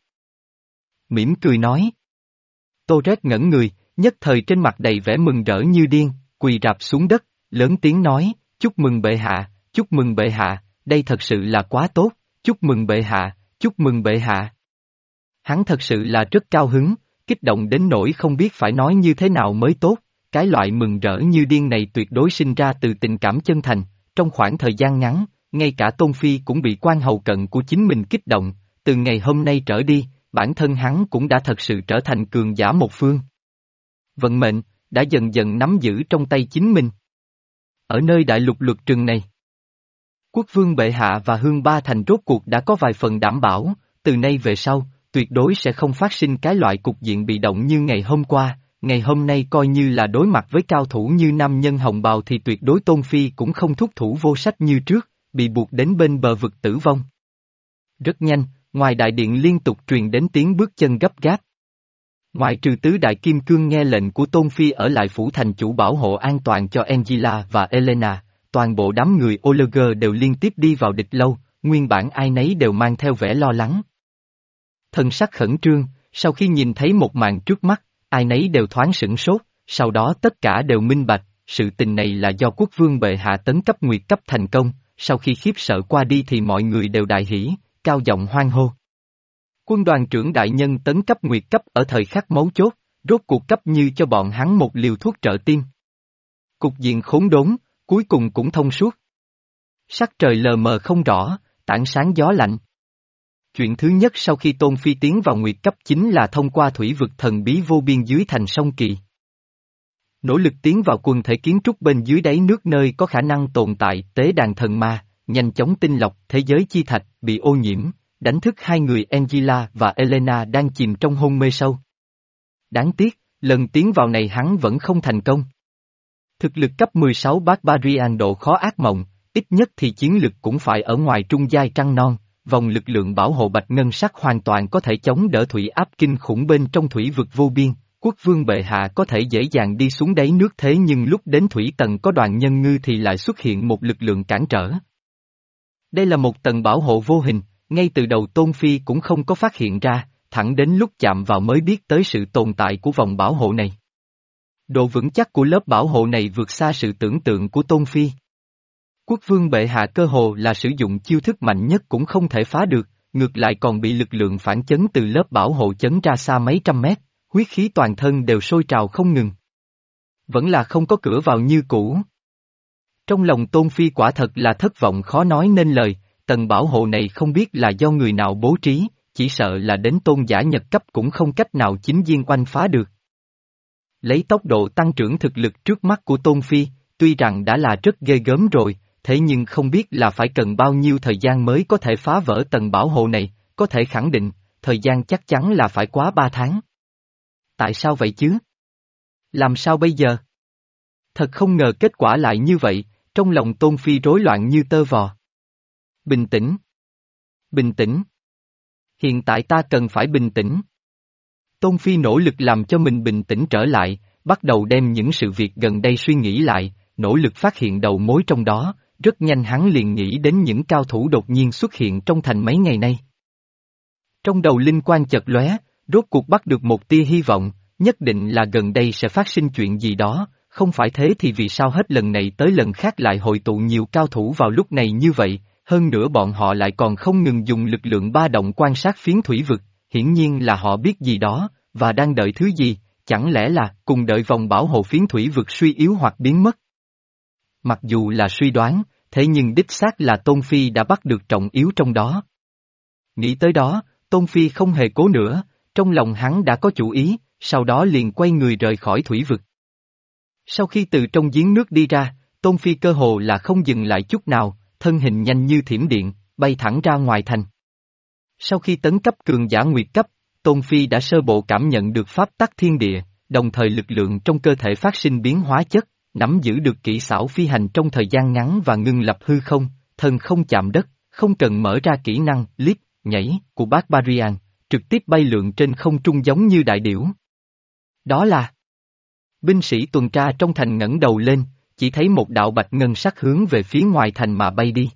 Mỉm cười nói. Torres ngẩn người, nhất thời trên mặt đầy vẻ mừng rỡ như điên, quỳ rạp xuống đất, lớn tiếng nói, chúc mừng bệ hạ, chúc mừng bệ hạ, đây thật sự là quá tốt, chúc mừng bệ hạ, chúc mừng bệ hạ. Hắn thật sự là rất cao hứng, kích động đến nỗi không biết phải nói như thế nào mới tốt, cái loại mừng rỡ như điên này tuyệt đối sinh ra từ tình cảm chân thành, trong khoảng thời gian ngắn. Ngay cả Tôn Phi cũng bị quan hầu cận của chính mình kích động, từ ngày hôm nay trở đi, bản thân hắn cũng đã thật sự trở thành cường giả một phương. Vận mệnh, đã dần dần nắm giữ trong tay chính mình. Ở nơi đại lục luật trừng này, quốc vương bệ hạ và hương ba thành rốt cuộc đã có vài phần đảm bảo, từ nay về sau, tuyệt đối sẽ không phát sinh cái loại cục diện bị động như ngày hôm qua, ngày hôm nay coi như là đối mặt với cao thủ như nam nhân hồng bào thì tuyệt đối Tôn Phi cũng không thúc thủ vô sách như trước. Bị buộc đến bên bờ vực tử vong. Rất nhanh, ngoài đại điện liên tục truyền đến tiếng bước chân gấp gáp. Ngoại trừ tứ đại kim cương nghe lệnh của Tôn Phi ở lại phủ thành chủ bảo hộ an toàn cho Angela và Elena, toàn bộ đám người Oliver đều liên tiếp đi vào địch lâu, nguyên bản ai nấy đều mang theo vẻ lo lắng. Thần sắc khẩn trương, sau khi nhìn thấy một màn trước mắt, ai nấy đều thoáng sửng sốt, sau đó tất cả đều minh bạch, sự tình này là do quốc vương bệ hạ tấn cấp nguyệt cấp thành công. Sau khi khiếp sợ qua đi thì mọi người đều đại hỉ, cao giọng hoan hô. Quân đoàn trưởng đại nhân tấn cấp nguyệt cấp ở thời khắc mấu chốt, rốt cuộc cấp như cho bọn hắn một liều thuốc trợ tim. Cục diện khốn đốn, cuối cùng cũng thông suốt. Sắc trời lờ mờ không rõ, tảng sáng gió lạnh. Chuyện thứ nhất sau khi Tôn Phi tiến vào nguyệt cấp chính là thông qua thủy vực thần bí vô biên dưới thành sông Kỳ. Nỗ lực tiến vào quần thể kiến trúc bên dưới đáy nước nơi có khả năng tồn tại tế đàn thần ma, nhanh chóng tinh lọc thế giới chi thạch bị ô nhiễm, đánh thức hai người Angela và Elena đang chìm trong hôn mê sâu. Đáng tiếc, lần tiến vào này hắn vẫn không thành công. Thực lực cấp mười sáu Barbarian độ khó ác mộng, ít nhất thì chiến lực cũng phải ở ngoài trung giai trăng non, vòng lực lượng bảo hộ bạch ngân sắc hoàn toàn có thể chống đỡ thủy áp kinh khủng bên trong thủy vực vô biên. Quốc vương bệ hạ có thể dễ dàng đi xuống đáy nước thế nhưng lúc đến thủy tầng có đoàn nhân ngư thì lại xuất hiện một lực lượng cản trở. Đây là một tầng bảo hộ vô hình, ngay từ đầu Tôn Phi cũng không có phát hiện ra, thẳng đến lúc chạm vào mới biết tới sự tồn tại của vòng bảo hộ này. Độ vững chắc của lớp bảo hộ này vượt xa sự tưởng tượng của Tôn Phi. Quốc vương bệ hạ cơ hồ là sử dụng chiêu thức mạnh nhất cũng không thể phá được, ngược lại còn bị lực lượng phản chấn từ lớp bảo hộ chấn ra xa mấy trăm mét. Huyết khí toàn thân đều sôi trào không ngừng. Vẫn là không có cửa vào như cũ. Trong lòng Tôn Phi quả thật là thất vọng khó nói nên lời, tầng bảo hộ này không biết là do người nào bố trí, chỉ sợ là đến tôn giả nhật cấp cũng không cách nào chính viên oanh phá được. Lấy tốc độ tăng trưởng thực lực trước mắt của Tôn Phi, tuy rằng đã là rất ghê gớm rồi, thế nhưng không biết là phải cần bao nhiêu thời gian mới có thể phá vỡ tầng bảo hộ này, có thể khẳng định, thời gian chắc chắn là phải quá ba tháng. Tại sao vậy chứ? Làm sao bây giờ? Thật không ngờ kết quả lại như vậy, trong lòng Tôn Phi rối loạn như tơ vò. Bình tĩnh. Bình tĩnh. Hiện tại ta cần phải bình tĩnh. Tôn Phi nỗ lực làm cho mình bình tĩnh trở lại, bắt đầu đem những sự việc gần đây suy nghĩ lại, nỗ lực phát hiện đầu mối trong đó, rất nhanh hắn liền nghĩ đến những cao thủ đột nhiên xuất hiện trong thành mấy ngày nay. Trong đầu linh quang chợt lóe, rốt cuộc bắt được một tia hy vọng, nhất định là gần đây sẽ phát sinh chuyện gì đó, không phải thế thì vì sao hết lần này tới lần khác lại hội tụ nhiều cao thủ vào lúc này như vậy, hơn nữa bọn họ lại còn không ngừng dùng lực lượng ba động quan sát phiến thủy vực, hiển nhiên là họ biết gì đó, và đang đợi thứ gì, chẳng lẽ là cùng đợi vòng bảo hộ phiến thủy vực suy yếu hoặc biến mất. Mặc dù là suy đoán, thế nhưng đích xác là Tôn Phi đã bắt được trọng yếu trong đó. Nghĩ tới đó, Tôn Phi không hề cố nữa, trong lòng hắn đã có chủ ý, sau đó liền quay người rời khỏi thủy vực. Sau khi từ trong giếng nước đi ra, Tôn Phi cơ hồ là không dừng lại chút nào, thân hình nhanh như thiểm điện, bay thẳng ra ngoài thành. Sau khi tấn cấp cường giả nguyệt cấp, Tôn Phi đã sơ bộ cảm nhận được pháp tắc thiên địa, đồng thời lực lượng trong cơ thể phát sinh biến hóa chất, nắm giữ được kỹ xảo phi hành trong thời gian ngắn và ngưng lập hư không, thân không chạm đất, không cần mở ra kỹ năng leap, nhảy của Barbarian, trực tiếp bay lượn trên không trung giống như đại điểu. Đó là binh sĩ tuần tra trong thành ngẩng đầu lên, chỉ thấy một đạo bạch ngân sắc hướng về phía ngoài thành mà bay đi.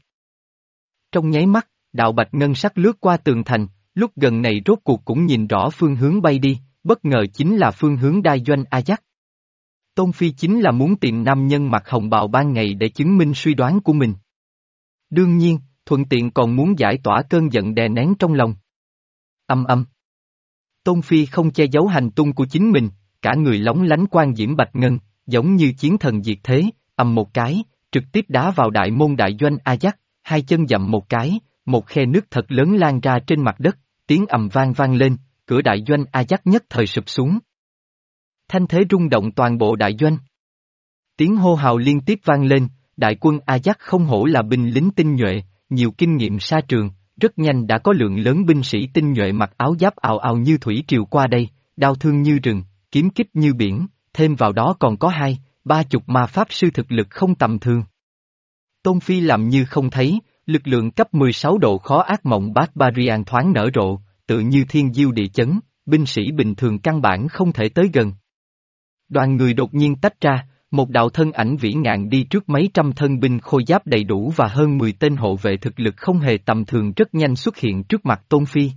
Trong nháy mắt, đạo bạch ngân sắc lướt qua tường thành, lúc gần này rốt cuộc cũng nhìn rõ phương hướng bay đi, bất ngờ chính là phương hướng đai doanh Ajax. Tôn Phi chính là muốn tìm nam nhân mặc hồng bào ban ngày để chứng minh suy đoán của mình. Đương nhiên, thuận tiện còn muốn giải tỏa cơn giận đè nén trong lòng. Âm âm. Tôn Phi không che giấu hành tung của chính mình, cả người lóng lánh quang diễm bạch ngân, giống như chiến thần diệt thế, ầm một cái, trực tiếp đá vào đại môn đại doanh Ajax, hai chân dậm một cái, một khe nước thật lớn lan ra trên mặt đất, tiếng ầm vang vang lên, cửa đại doanh Ajax nhất thời sụp xuống. Thanh thế rung động toàn bộ đại doanh. Tiếng hô hào liên tiếp vang lên, đại quân Ajax không hổ là binh lính tinh nhuệ, nhiều kinh nghiệm sa trường, rất nhanh đã có lượng lớn binh sĩ tinh nhuệ mặc áo giáp ào ào như thủy triều qua đây, đao thương như rừng, kiếm kích như biển, thêm vào đó còn có hai, ba chục ma pháp sư thực lực không tầm thường. Tôn Phi làm như không thấy, lực lượng cấp mười sáu độ khó ác mộng Barbarian thoáng nở rộ, tự như thiên diêu địa chấn, binh sĩ bình thường căn bản không thể tới gần. Đoàn người đột nhiên tách ra, một đạo thân ảnh vĩ ngạn đi trước mấy trăm thân binh khôi giáp đầy đủ và hơn mười tên hộ vệ thực lực không hề tầm thường rất nhanh xuất hiện trước mặt Tôn Phi.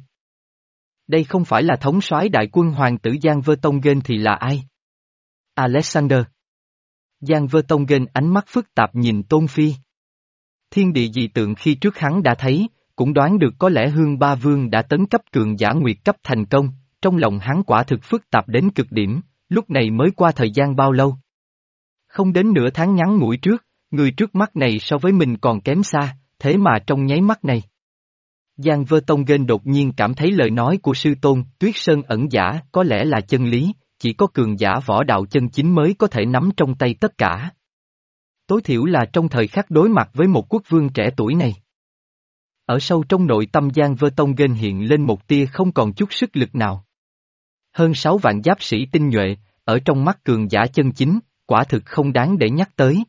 Đây không phải là thống soái đại quân hoàng tử Giang Vertonghen thì là ai? Alexander. Giang Vertonghen ánh mắt phức tạp nhìn Tôn Phi. Thiên địa dị tượng khi trước hắn đã thấy, cũng đoán được có lẽ Hương Ba Vương đã tấn cấp cường giả nguyệt cấp thành công, trong lòng hắn quả thực phức tạp đến cực điểm, lúc này mới qua thời gian bao lâu? Không đến nửa tháng ngắn ngủi trước, người trước mắt này so với mình còn kém xa, thế mà trong nháy mắt này. Giang Vertonghen đột nhiên cảm thấy lời nói của sư tôn, Tuyết Sơn ẩn giả, có lẽ là chân lý, chỉ có cường giả võ đạo chân chính mới có thể nắm trong tay tất cả. Tối thiểu là trong thời khắc đối mặt với một quốc vương trẻ tuổi này. Ở sâu trong nội tâm Giang Vertonghen hiện lên một tia không còn chút sức lực nào. Hơn sáu vạn giáp sĩ tinh nhuệ, ở trong mắt cường giả chân chính, quả thực không đáng để nhắc tới.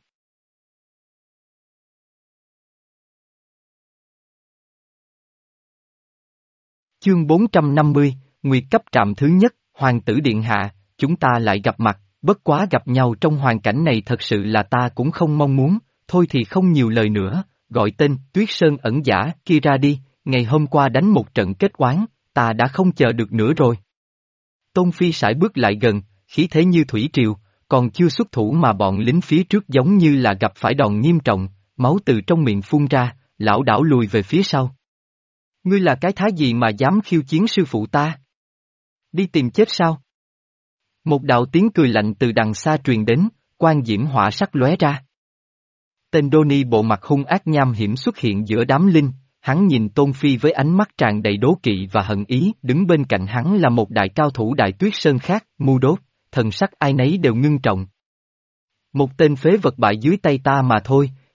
Chương bốn trăm năm mươi, Nguyệt cấp trạm thứ nhất, Hoàng tử Điện Hạ, chúng ta lại gặp mặt, bất quá gặp nhau trong hoàn cảnh này thật sự là ta cũng không mong muốn, thôi thì không nhiều lời nữa, gọi tên Tuyết Sơn ẩn giả kia ra đi, ngày hôm qua đánh một trận kết oán, ta đã không chờ được nữa rồi. Tôn Phi sải bước lại gần, khí thế như thủy triều, còn chưa xuất thủ mà bọn lính phía trước giống như là gặp phải đòn nghiêm trọng, máu từ trong miệng phun ra, lảo đảo lùi về phía sau. Ngươi là cái thá gì mà dám khiêu chiến sư phụ ta? Đi tìm chết sao? Một đạo tiếng cười lạnh từ đằng xa truyền đến, quang diễm hỏa sắc lóe ra. Tên Đoni bộ mặt hung ác nham hiểm xuất hiện giữa đám linh, hắn nhìn Tôn Phi với ánh mắt tràn đầy đố kỵ và hận ý, đứng bên cạnh hắn là một đại cao thủ Đại Tuyết Sơn khác, Mu Đốt, thần sắc ai nấy đều ngưng trọng. Một tên phế vật bại dưới tay ta mà thôi,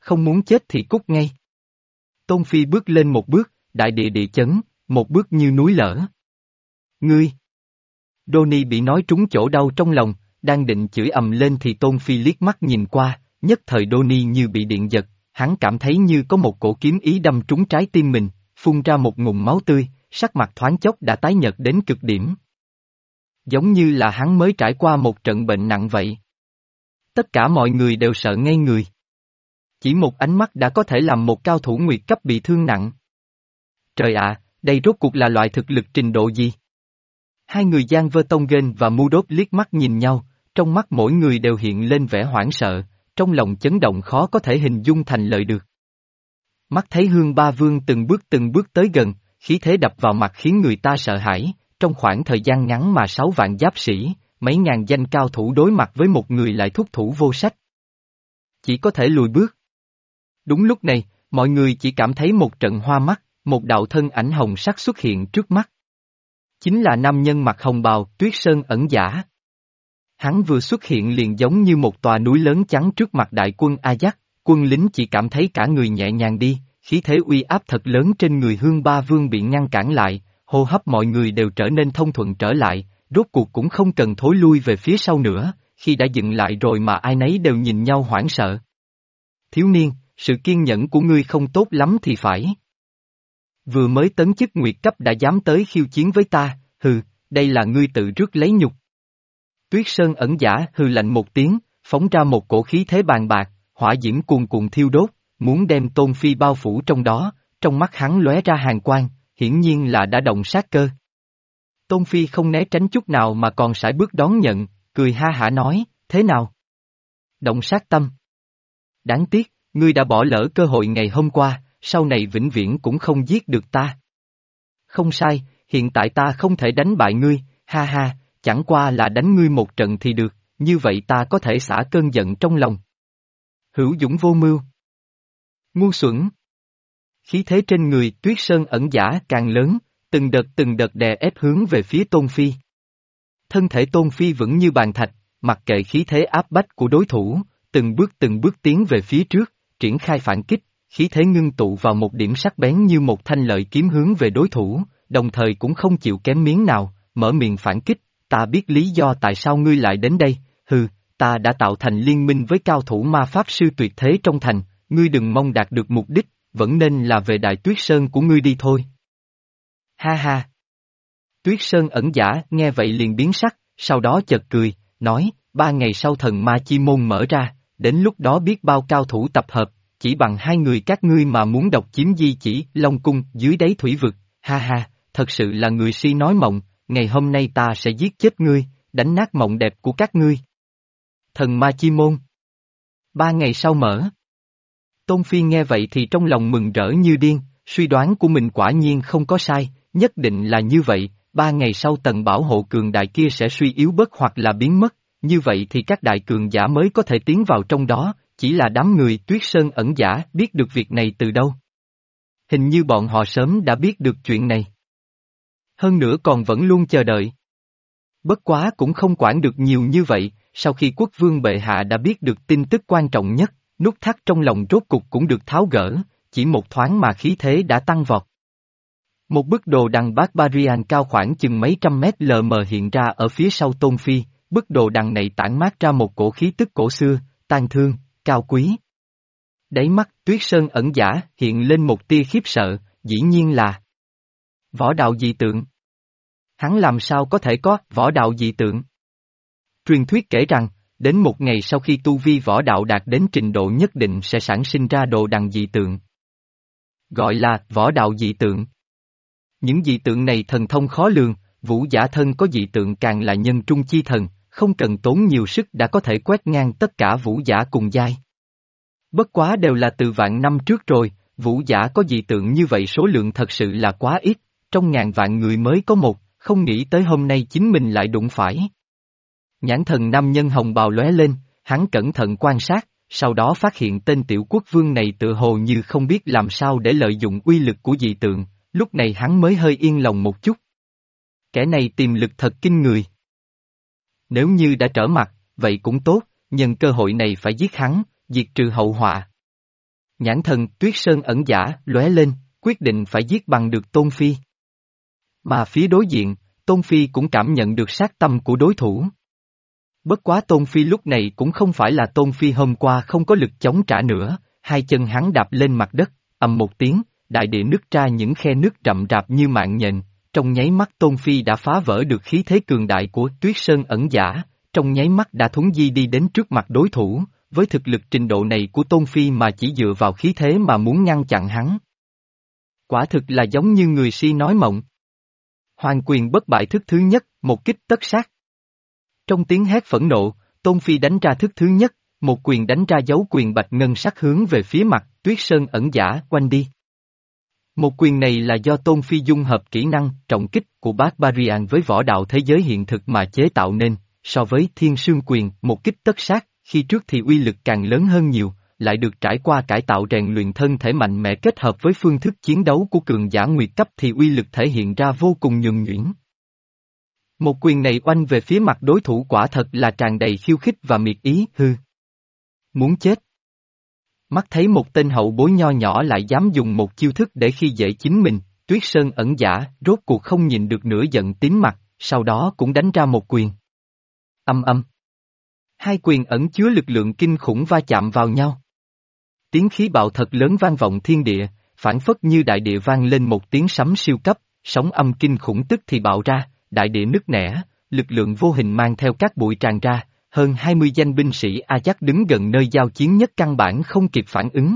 không muốn chết thì cút ngay. Tôn Phi bước lên một bước, đại địa địa chấn, một bước như núi lở. Ngươi! Donnie bị nói trúng chỗ đau trong lòng, đang định chửi ầm lên thì Tôn Phi liếc mắt nhìn qua, nhất thời Donnie như bị điện giật, hắn cảm thấy như có một cổ kiếm ý đâm trúng trái tim mình, phun ra một ngụm máu tươi, sắc mặt thoáng chốc đã tái nhợt đến cực điểm. Giống như là hắn mới trải qua một trận bệnh nặng vậy. Tất cả mọi người đều sợ ngây người. Chỉ một ánh mắt đã có thể làm một cao thủ nguyệt cấp bị thương nặng. Trời ạ, đây rốt cuộc là loại thực lực trình độ gì? Hai người Giang Vertonghen và Mudok liếc mắt nhìn nhau, trong mắt mỗi người đều hiện lên vẻ hoảng sợ, trong lòng chấn động khó có thể hình dung thành lời được. Mắt thấy Hương Ba Vương từng bước từng bước tới gần, khí thế đập vào mặt khiến người ta sợ hãi, trong khoảng thời gian ngắn mà sáu vạn giáp sĩ, mấy ngàn danh cao thủ đối mặt với một người lại thúc thủ vô sách. Chỉ có thể lùi bước. Đúng lúc này, mọi người chỉ cảm thấy một trận hoa mắt, một đạo thân ảnh hồng sắc xuất hiện trước mắt. Chính là nam nhân mặc hồng bào, Tuyết Sơn ẩn giả. Hắn vừa xuất hiện liền giống như một tòa núi lớn chắn trước mặt đại quân Ajax, quân lính chỉ cảm thấy cả người nhẹ nhàng đi, khí thế uy áp thật lớn trên người Hương Ba Vương bị ngăn cản lại, hô hấp mọi người đều trở nên thông thuận trở lại, rốt cuộc cũng không cần thối lui về phía sau nữa, khi đã dựng lại rồi mà ai nấy đều nhìn nhau hoảng sợ. Thiếu niên, sự kiên nhẫn của ngươi không tốt lắm thì phải. Vừa mới tấn chức nguyệt cấp đã dám tới khiêu chiến với ta, hừ, đây là ngươi tự rước lấy nhục. Tuyết Sơn ẩn giả hừ lạnh một tiếng, phóng ra một cổ khí thế bàn bạc, hỏa diễm cuồn cuộn thiêu đốt, muốn đem Tôn Phi bao phủ trong đó, trong mắt hắn lóe ra hàn quang, hiển nhiên là đã động sát cơ. Tôn Phi không né tránh chút nào mà còn sải bước đón nhận, cười ha hả nói, thế nào? Động sát tâm. Đáng tiếc, ngươi đã bỏ lỡ cơ hội ngày hôm qua, sau này vĩnh viễn cũng không giết được ta. Không sai, hiện tại ta không thể đánh bại ngươi, ha ha, chẳng qua là đánh ngươi một trận thì được, như vậy ta có thể xả cơn giận trong lòng. Hữu dũng vô mưu. Ngu xuẩn. Khí thế trên người Tuyết Sơn ẩn giả càng lớn, từng đợt từng đợt đè ép hướng về phía Tôn Phi. Thân thể Tôn Phi vững như bàn thạch, mặc kệ khí thế áp bách của đối thủ, từng bước từng bước tiến về phía trước, triển khai phản kích, khí thế ngưng tụ vào một điểm sắc bén như một thanh lợi kiếm hướng về đối thủ, đồng thời cũng không chịu kém miếng nào, mở miệng phản kích, ta biết lý do tại sao ngươi lại đến đây, hừ, ta đã tạo thành liên minh với cao thủ ma pháp sư tuyệt thế trong thành, ngươi đừng mong đạt được mục đích, vẫn nên là về Đại Tuyết Sơn của ngươi đi thôi. Ha ha! Tuyết Sơn ẩn giả nghe vậy liền biến sắc, sau đó chợt cười, nói, ba ngày sau thần ma chi môn mở ra, đến lúc đó biết bao cao thủ tập hợp, chỉ bằng hai người các ngươi mà muốn độc chiếm di chỉ, Long Cung, dưới đáy thủy vực, ha ha, thật sự là người si nói mộng, ngày hôm nay ta sẽ giết chết ngươi, đánh nát mộng đẹp của các ngươi. Thần ma chi môn. Ba ngày sau mở. Tôn Phi nghe vậy thì trong lòng mừng rỡ như điên, suy đoán của mình quả nhiên không có sai, nhất định là như vậy, ba ngày sau tầng bảo hộ cường đại kia sẽ suy yếu bớt hoặc là biến mất, như vậy thì các đại cường giả mới có thể tiến vào trong đó, chỉ là đám người Tuyết Sơn ẩn giả biết được việc này từ đâu. Hình như bọn họ sớm đã biết được chuyện này. Hơn nữa còn vẫn luôn chờ đợi. Bất quá cũng không quản được nhiều như vậy, sau khi quốc vương bệ hạ đã biết được tin tức quan trọng nhất, nút thắt trong lòng rốt cục cũng được tháo gỡ, chỉ một thoáng mà khí thế đã tăng vọt. Một bức đồ đằng Barbarian cao khoảng chừng mấy trăm mét lờ mờ hiện ra ở phía sau Tôn Phi, bức đồ đằng này tản mát ra một cổ khí tức cổ xưa, tang thương, cao quý. Đáy mắt Tuyết Sơn ẩn giả hiện lên một tia khiếp sợ, dĩ nhiên là võ đạo dị tượng. Hắn làm sao có thể có võ đạo dị tượng? Truyền thuyết kể rằng, đến một ngày sau khi tu vi võ đạo đạt đến trình độ nhất định sẽ sản sinh ra đồ đằng dị tượng. Gọi là võ đạo dị tượng. Những dị tượng này thần thông khó lường, vũ giả thân có dị tượng càng là nhân trung chi thần, không cần tốn nhiều sức đã có thể quét ngang tất cả vũ giả cùng giai. Bất quá đều là từ vạn năm trước rồi, vũ giả có dị tượng như vậy số lượng thật sự là quá ít, trong ngàn vạn người mới có một, không nghĩ tới hôm nay chính mình lại đụng phải. Nhãn thần nam nhân hồng bào lóe lên, hắn cẩn thận quan sát, sau đó phát hiện tên tiểu quốc vương này tự hồ như không biết làm sao để lợi dụng uy lực của dị tượng, lúc này hắn mới hơi yên lòng một chút. Kẻ này tiềm lực thật kinh người. Nếu như đã trở mặt, vậy cũng tốt, nhân cơ hội này phải giết hắn, diệt trừ hậu họa. Nhãn thần Tuyết Sơn ẩn giả lóe lên, quyết định phải giết bằng được Tôn Phi. Mà phía đối diện, Tôn Phi cũng cảm nhận được sát tâm của đối thủ. Bất quá Tôn Phi lúc này cũng không phải là Tôn Phi hôm qua không có lực chống trả nữa, hai chân hắn đạp lên mặt đất, ầm một tiếng, đại địa nứt ra những khe nước rậm rạp như mạng nhện, trong nháy mắt Tôn Phi đã phá vỡ được khí thế cường đại của Tuyết Sơn ẩn giả, trong nháy mắt đã thuấn di đi đến trước mặt đối thủ, với thực lực trình độ này của Tôn Phi mà chỉ dựa vào khí thế mà muốn ngăn chặn hắn. Quả thực là giống như người si nói mộng. Hoàng quyền bất bại thức thứ nhất, một kích tất sát. Trong tiếng hét phẫn nộ, Tôn Phi đánh ra thức thứ nhất, một quyền đánh ra dấu quyền bạch ngân sắc hướng về phía mặt Tuyết Sơn ẩn giả quanh đi. Một quyền này là do Tôn Phi dung hợp kỹ năng trọng kích của Barbarian với võ đạo thế giới hiện thực mà chế tạo nên, so với Thiên Sương quyền một kích tất sát, khi trước thì uy lực càng lớn hơn nhiều, lại được trải qua cải tạo rèn luyện thân thể mạnh mẽ kết hợp với phương thức chiến đấu của cường giả nguyệt cấp thì uy lực thể hiện ra vô cùng nhuần nhuyễn. Một quyền này oanh về phía mặt đối thủ quả thật là tràn đầy khiêu khích và miệt ý, hư. Muốn chết. Mắt thấy một tên hậu bối nho nhỏ lại dám dùng một chiêu thức để khi dễ chính mình, Tuyết Sơn ẩn giả, rốt cuộc không nhìn được nửa giận tím mặt, sau đó cũng đánh ra một quyền. Âm âm. Hai quyền ẩn chứa lực lượng kinh khủng va chạm vào nhau. Tiếng khí bạo thật lớn vang vọng thiên địa, phảng phất như đại địa vang lên một tiếng sấm siêu cấp, sóng âm kinh khủng tức thì bạo ra, đại địa nứt nẻ, lực lượng vô hình mang theo các bụi tràn ra, hơn hai mươi danh binh sĩ Ajax đứng gần nơi giao chiến nhất căn bản không kịp phản ứng.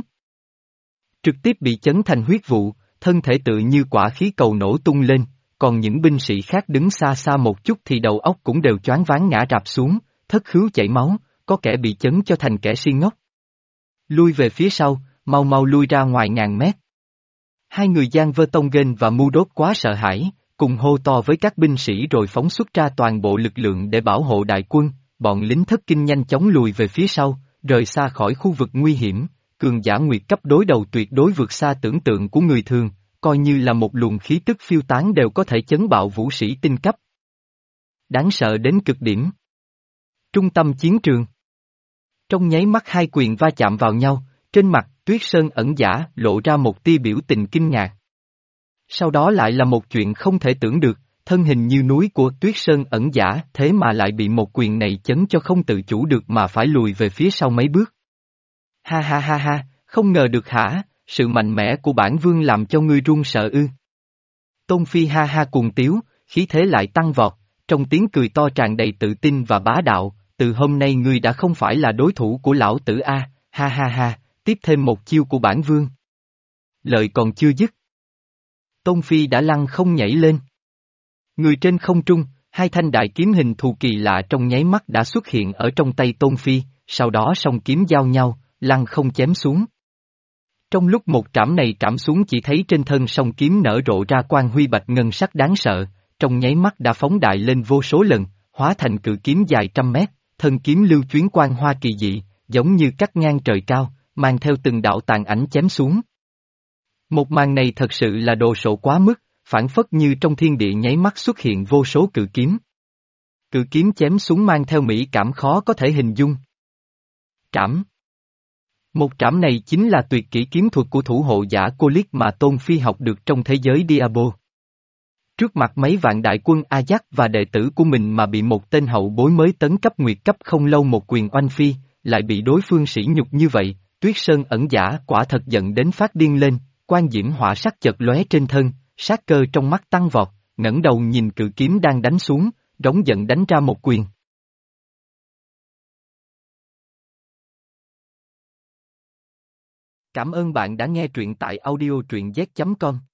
Trực tiếp bị chấn thành huyết vụ, thân thể tự như quả khí cầu nổ tung lên, còn những binh sĩ khác đứng xa xa một chút thì đầu óc cũng đều choáng váng ngã rạp xuống, thất khứu chảy máu, có kẻ bị chấn cho thành kẻ si ngốc. Lui về phía sau, mau mau lui ra ngoài ngàn mét. Hai người Giang Vơ Tông Gên và Mu Đốt quá sợ hãi, cùng hô to với các binh sĩ rồi phóng xuất ra toàn bộ lực lượng để bảo hộ đại quân, bọn lính thất kinh nhanh chóng lùi về phía sau, rời xa khỏi khu vực nguy hiểm, cường giả nguyệt cấp đối đầu tuyệt đối vượt xa tưởng tượng của người thường, coi như là một luồng khí tức phiêu tán đều có thể chấn bạo vũ sĩ tinh cấp. Đáng sợ đến cực điểm. Trung tâm chiến trường. Trong nháy mắt hai quyền va chạm vào nhau, trên mặt Tuyết Sơn ẩn giả lộ ra một tia biểu tình kinh ngạc. Sau đó lại là một chuyện không thể tưởng được, thân hình như núi của Tuyết Sơn ẩn giả thế mà lại bị một quyền này chấn cho không tự chủ được mà phải lùi về phía sau mấy bước. Ha ha ha ha, không ngờ được hả, sự mạnh mẽ của bản vương làm cho ngươi run sợ ư. Tôn Phi ha ha cuồng tiếu, khí thế lại tăng vọt, trong tiếng cười to tràn đầy tự tin và bá đạo, từ hôm nay ngươi đã không phải là đối thủ của lão tử A, ha ha ha, tiếp thêm một chiêu của bản vương. Lời còn chưa dứt. Tôn Phi đã lăn không nhảy lên. Người trên không trung, hai thanh đại kiếm hình thù kỳ lạ trong nháy mắt đã xuất hiện ở trong tay Tôn Phi, sau đó song kiếm giao nhau, lăn không chém xuống. Trong lúc một trảm này trảm xuống chỉ thấy trên thân song kiếm nở rộ ra quang huy bạch ngân sắc đáng sợ, trong nháy mắt đã phóng đại lên vô số lần, hóa thành cự kiếm dài trăm mét, thân kiếm lưu chuyến quang hoa kỳ dị, giống như cắt ngang trời cao, mang theo từng đạo tàn ảnh chém xuống. Một màn này thật sự là đồ sộ quá mức, phản phất như trong thiên địa nháy mắt xuất hiện vô số cự kiếm. Cự kiếm chém xuống mang theo mỹ cảm khó có thể hình dung. Trảm. Một trảm này chính là tuyệt kỹ kiếm thuật của thủ hộ giả Cô Liết mà Tôn Phi học được trong thế giới Diablo. Trước mặt mấy vạn đại quân Ajax và đệ tử của mình mà bị một tên hậu bối mới tấn cấp nguyệt cấp không lâu một quyền oanh phi, lại bị đối phương sỉ nhục như vậy, Tuyết Sơn ẩn giả quả thật giận đến phát điên lên, quan diễm hỏa sắc chợt lóe trên thân, sát cơ trong mắt tăng vọt, ngẩng đầu nhìn cự kiếm đang đánh xuống, rống giận đánh ra một quyền. Cảm ơn bạn đã nghe truyện tại audio truyện z chấm com.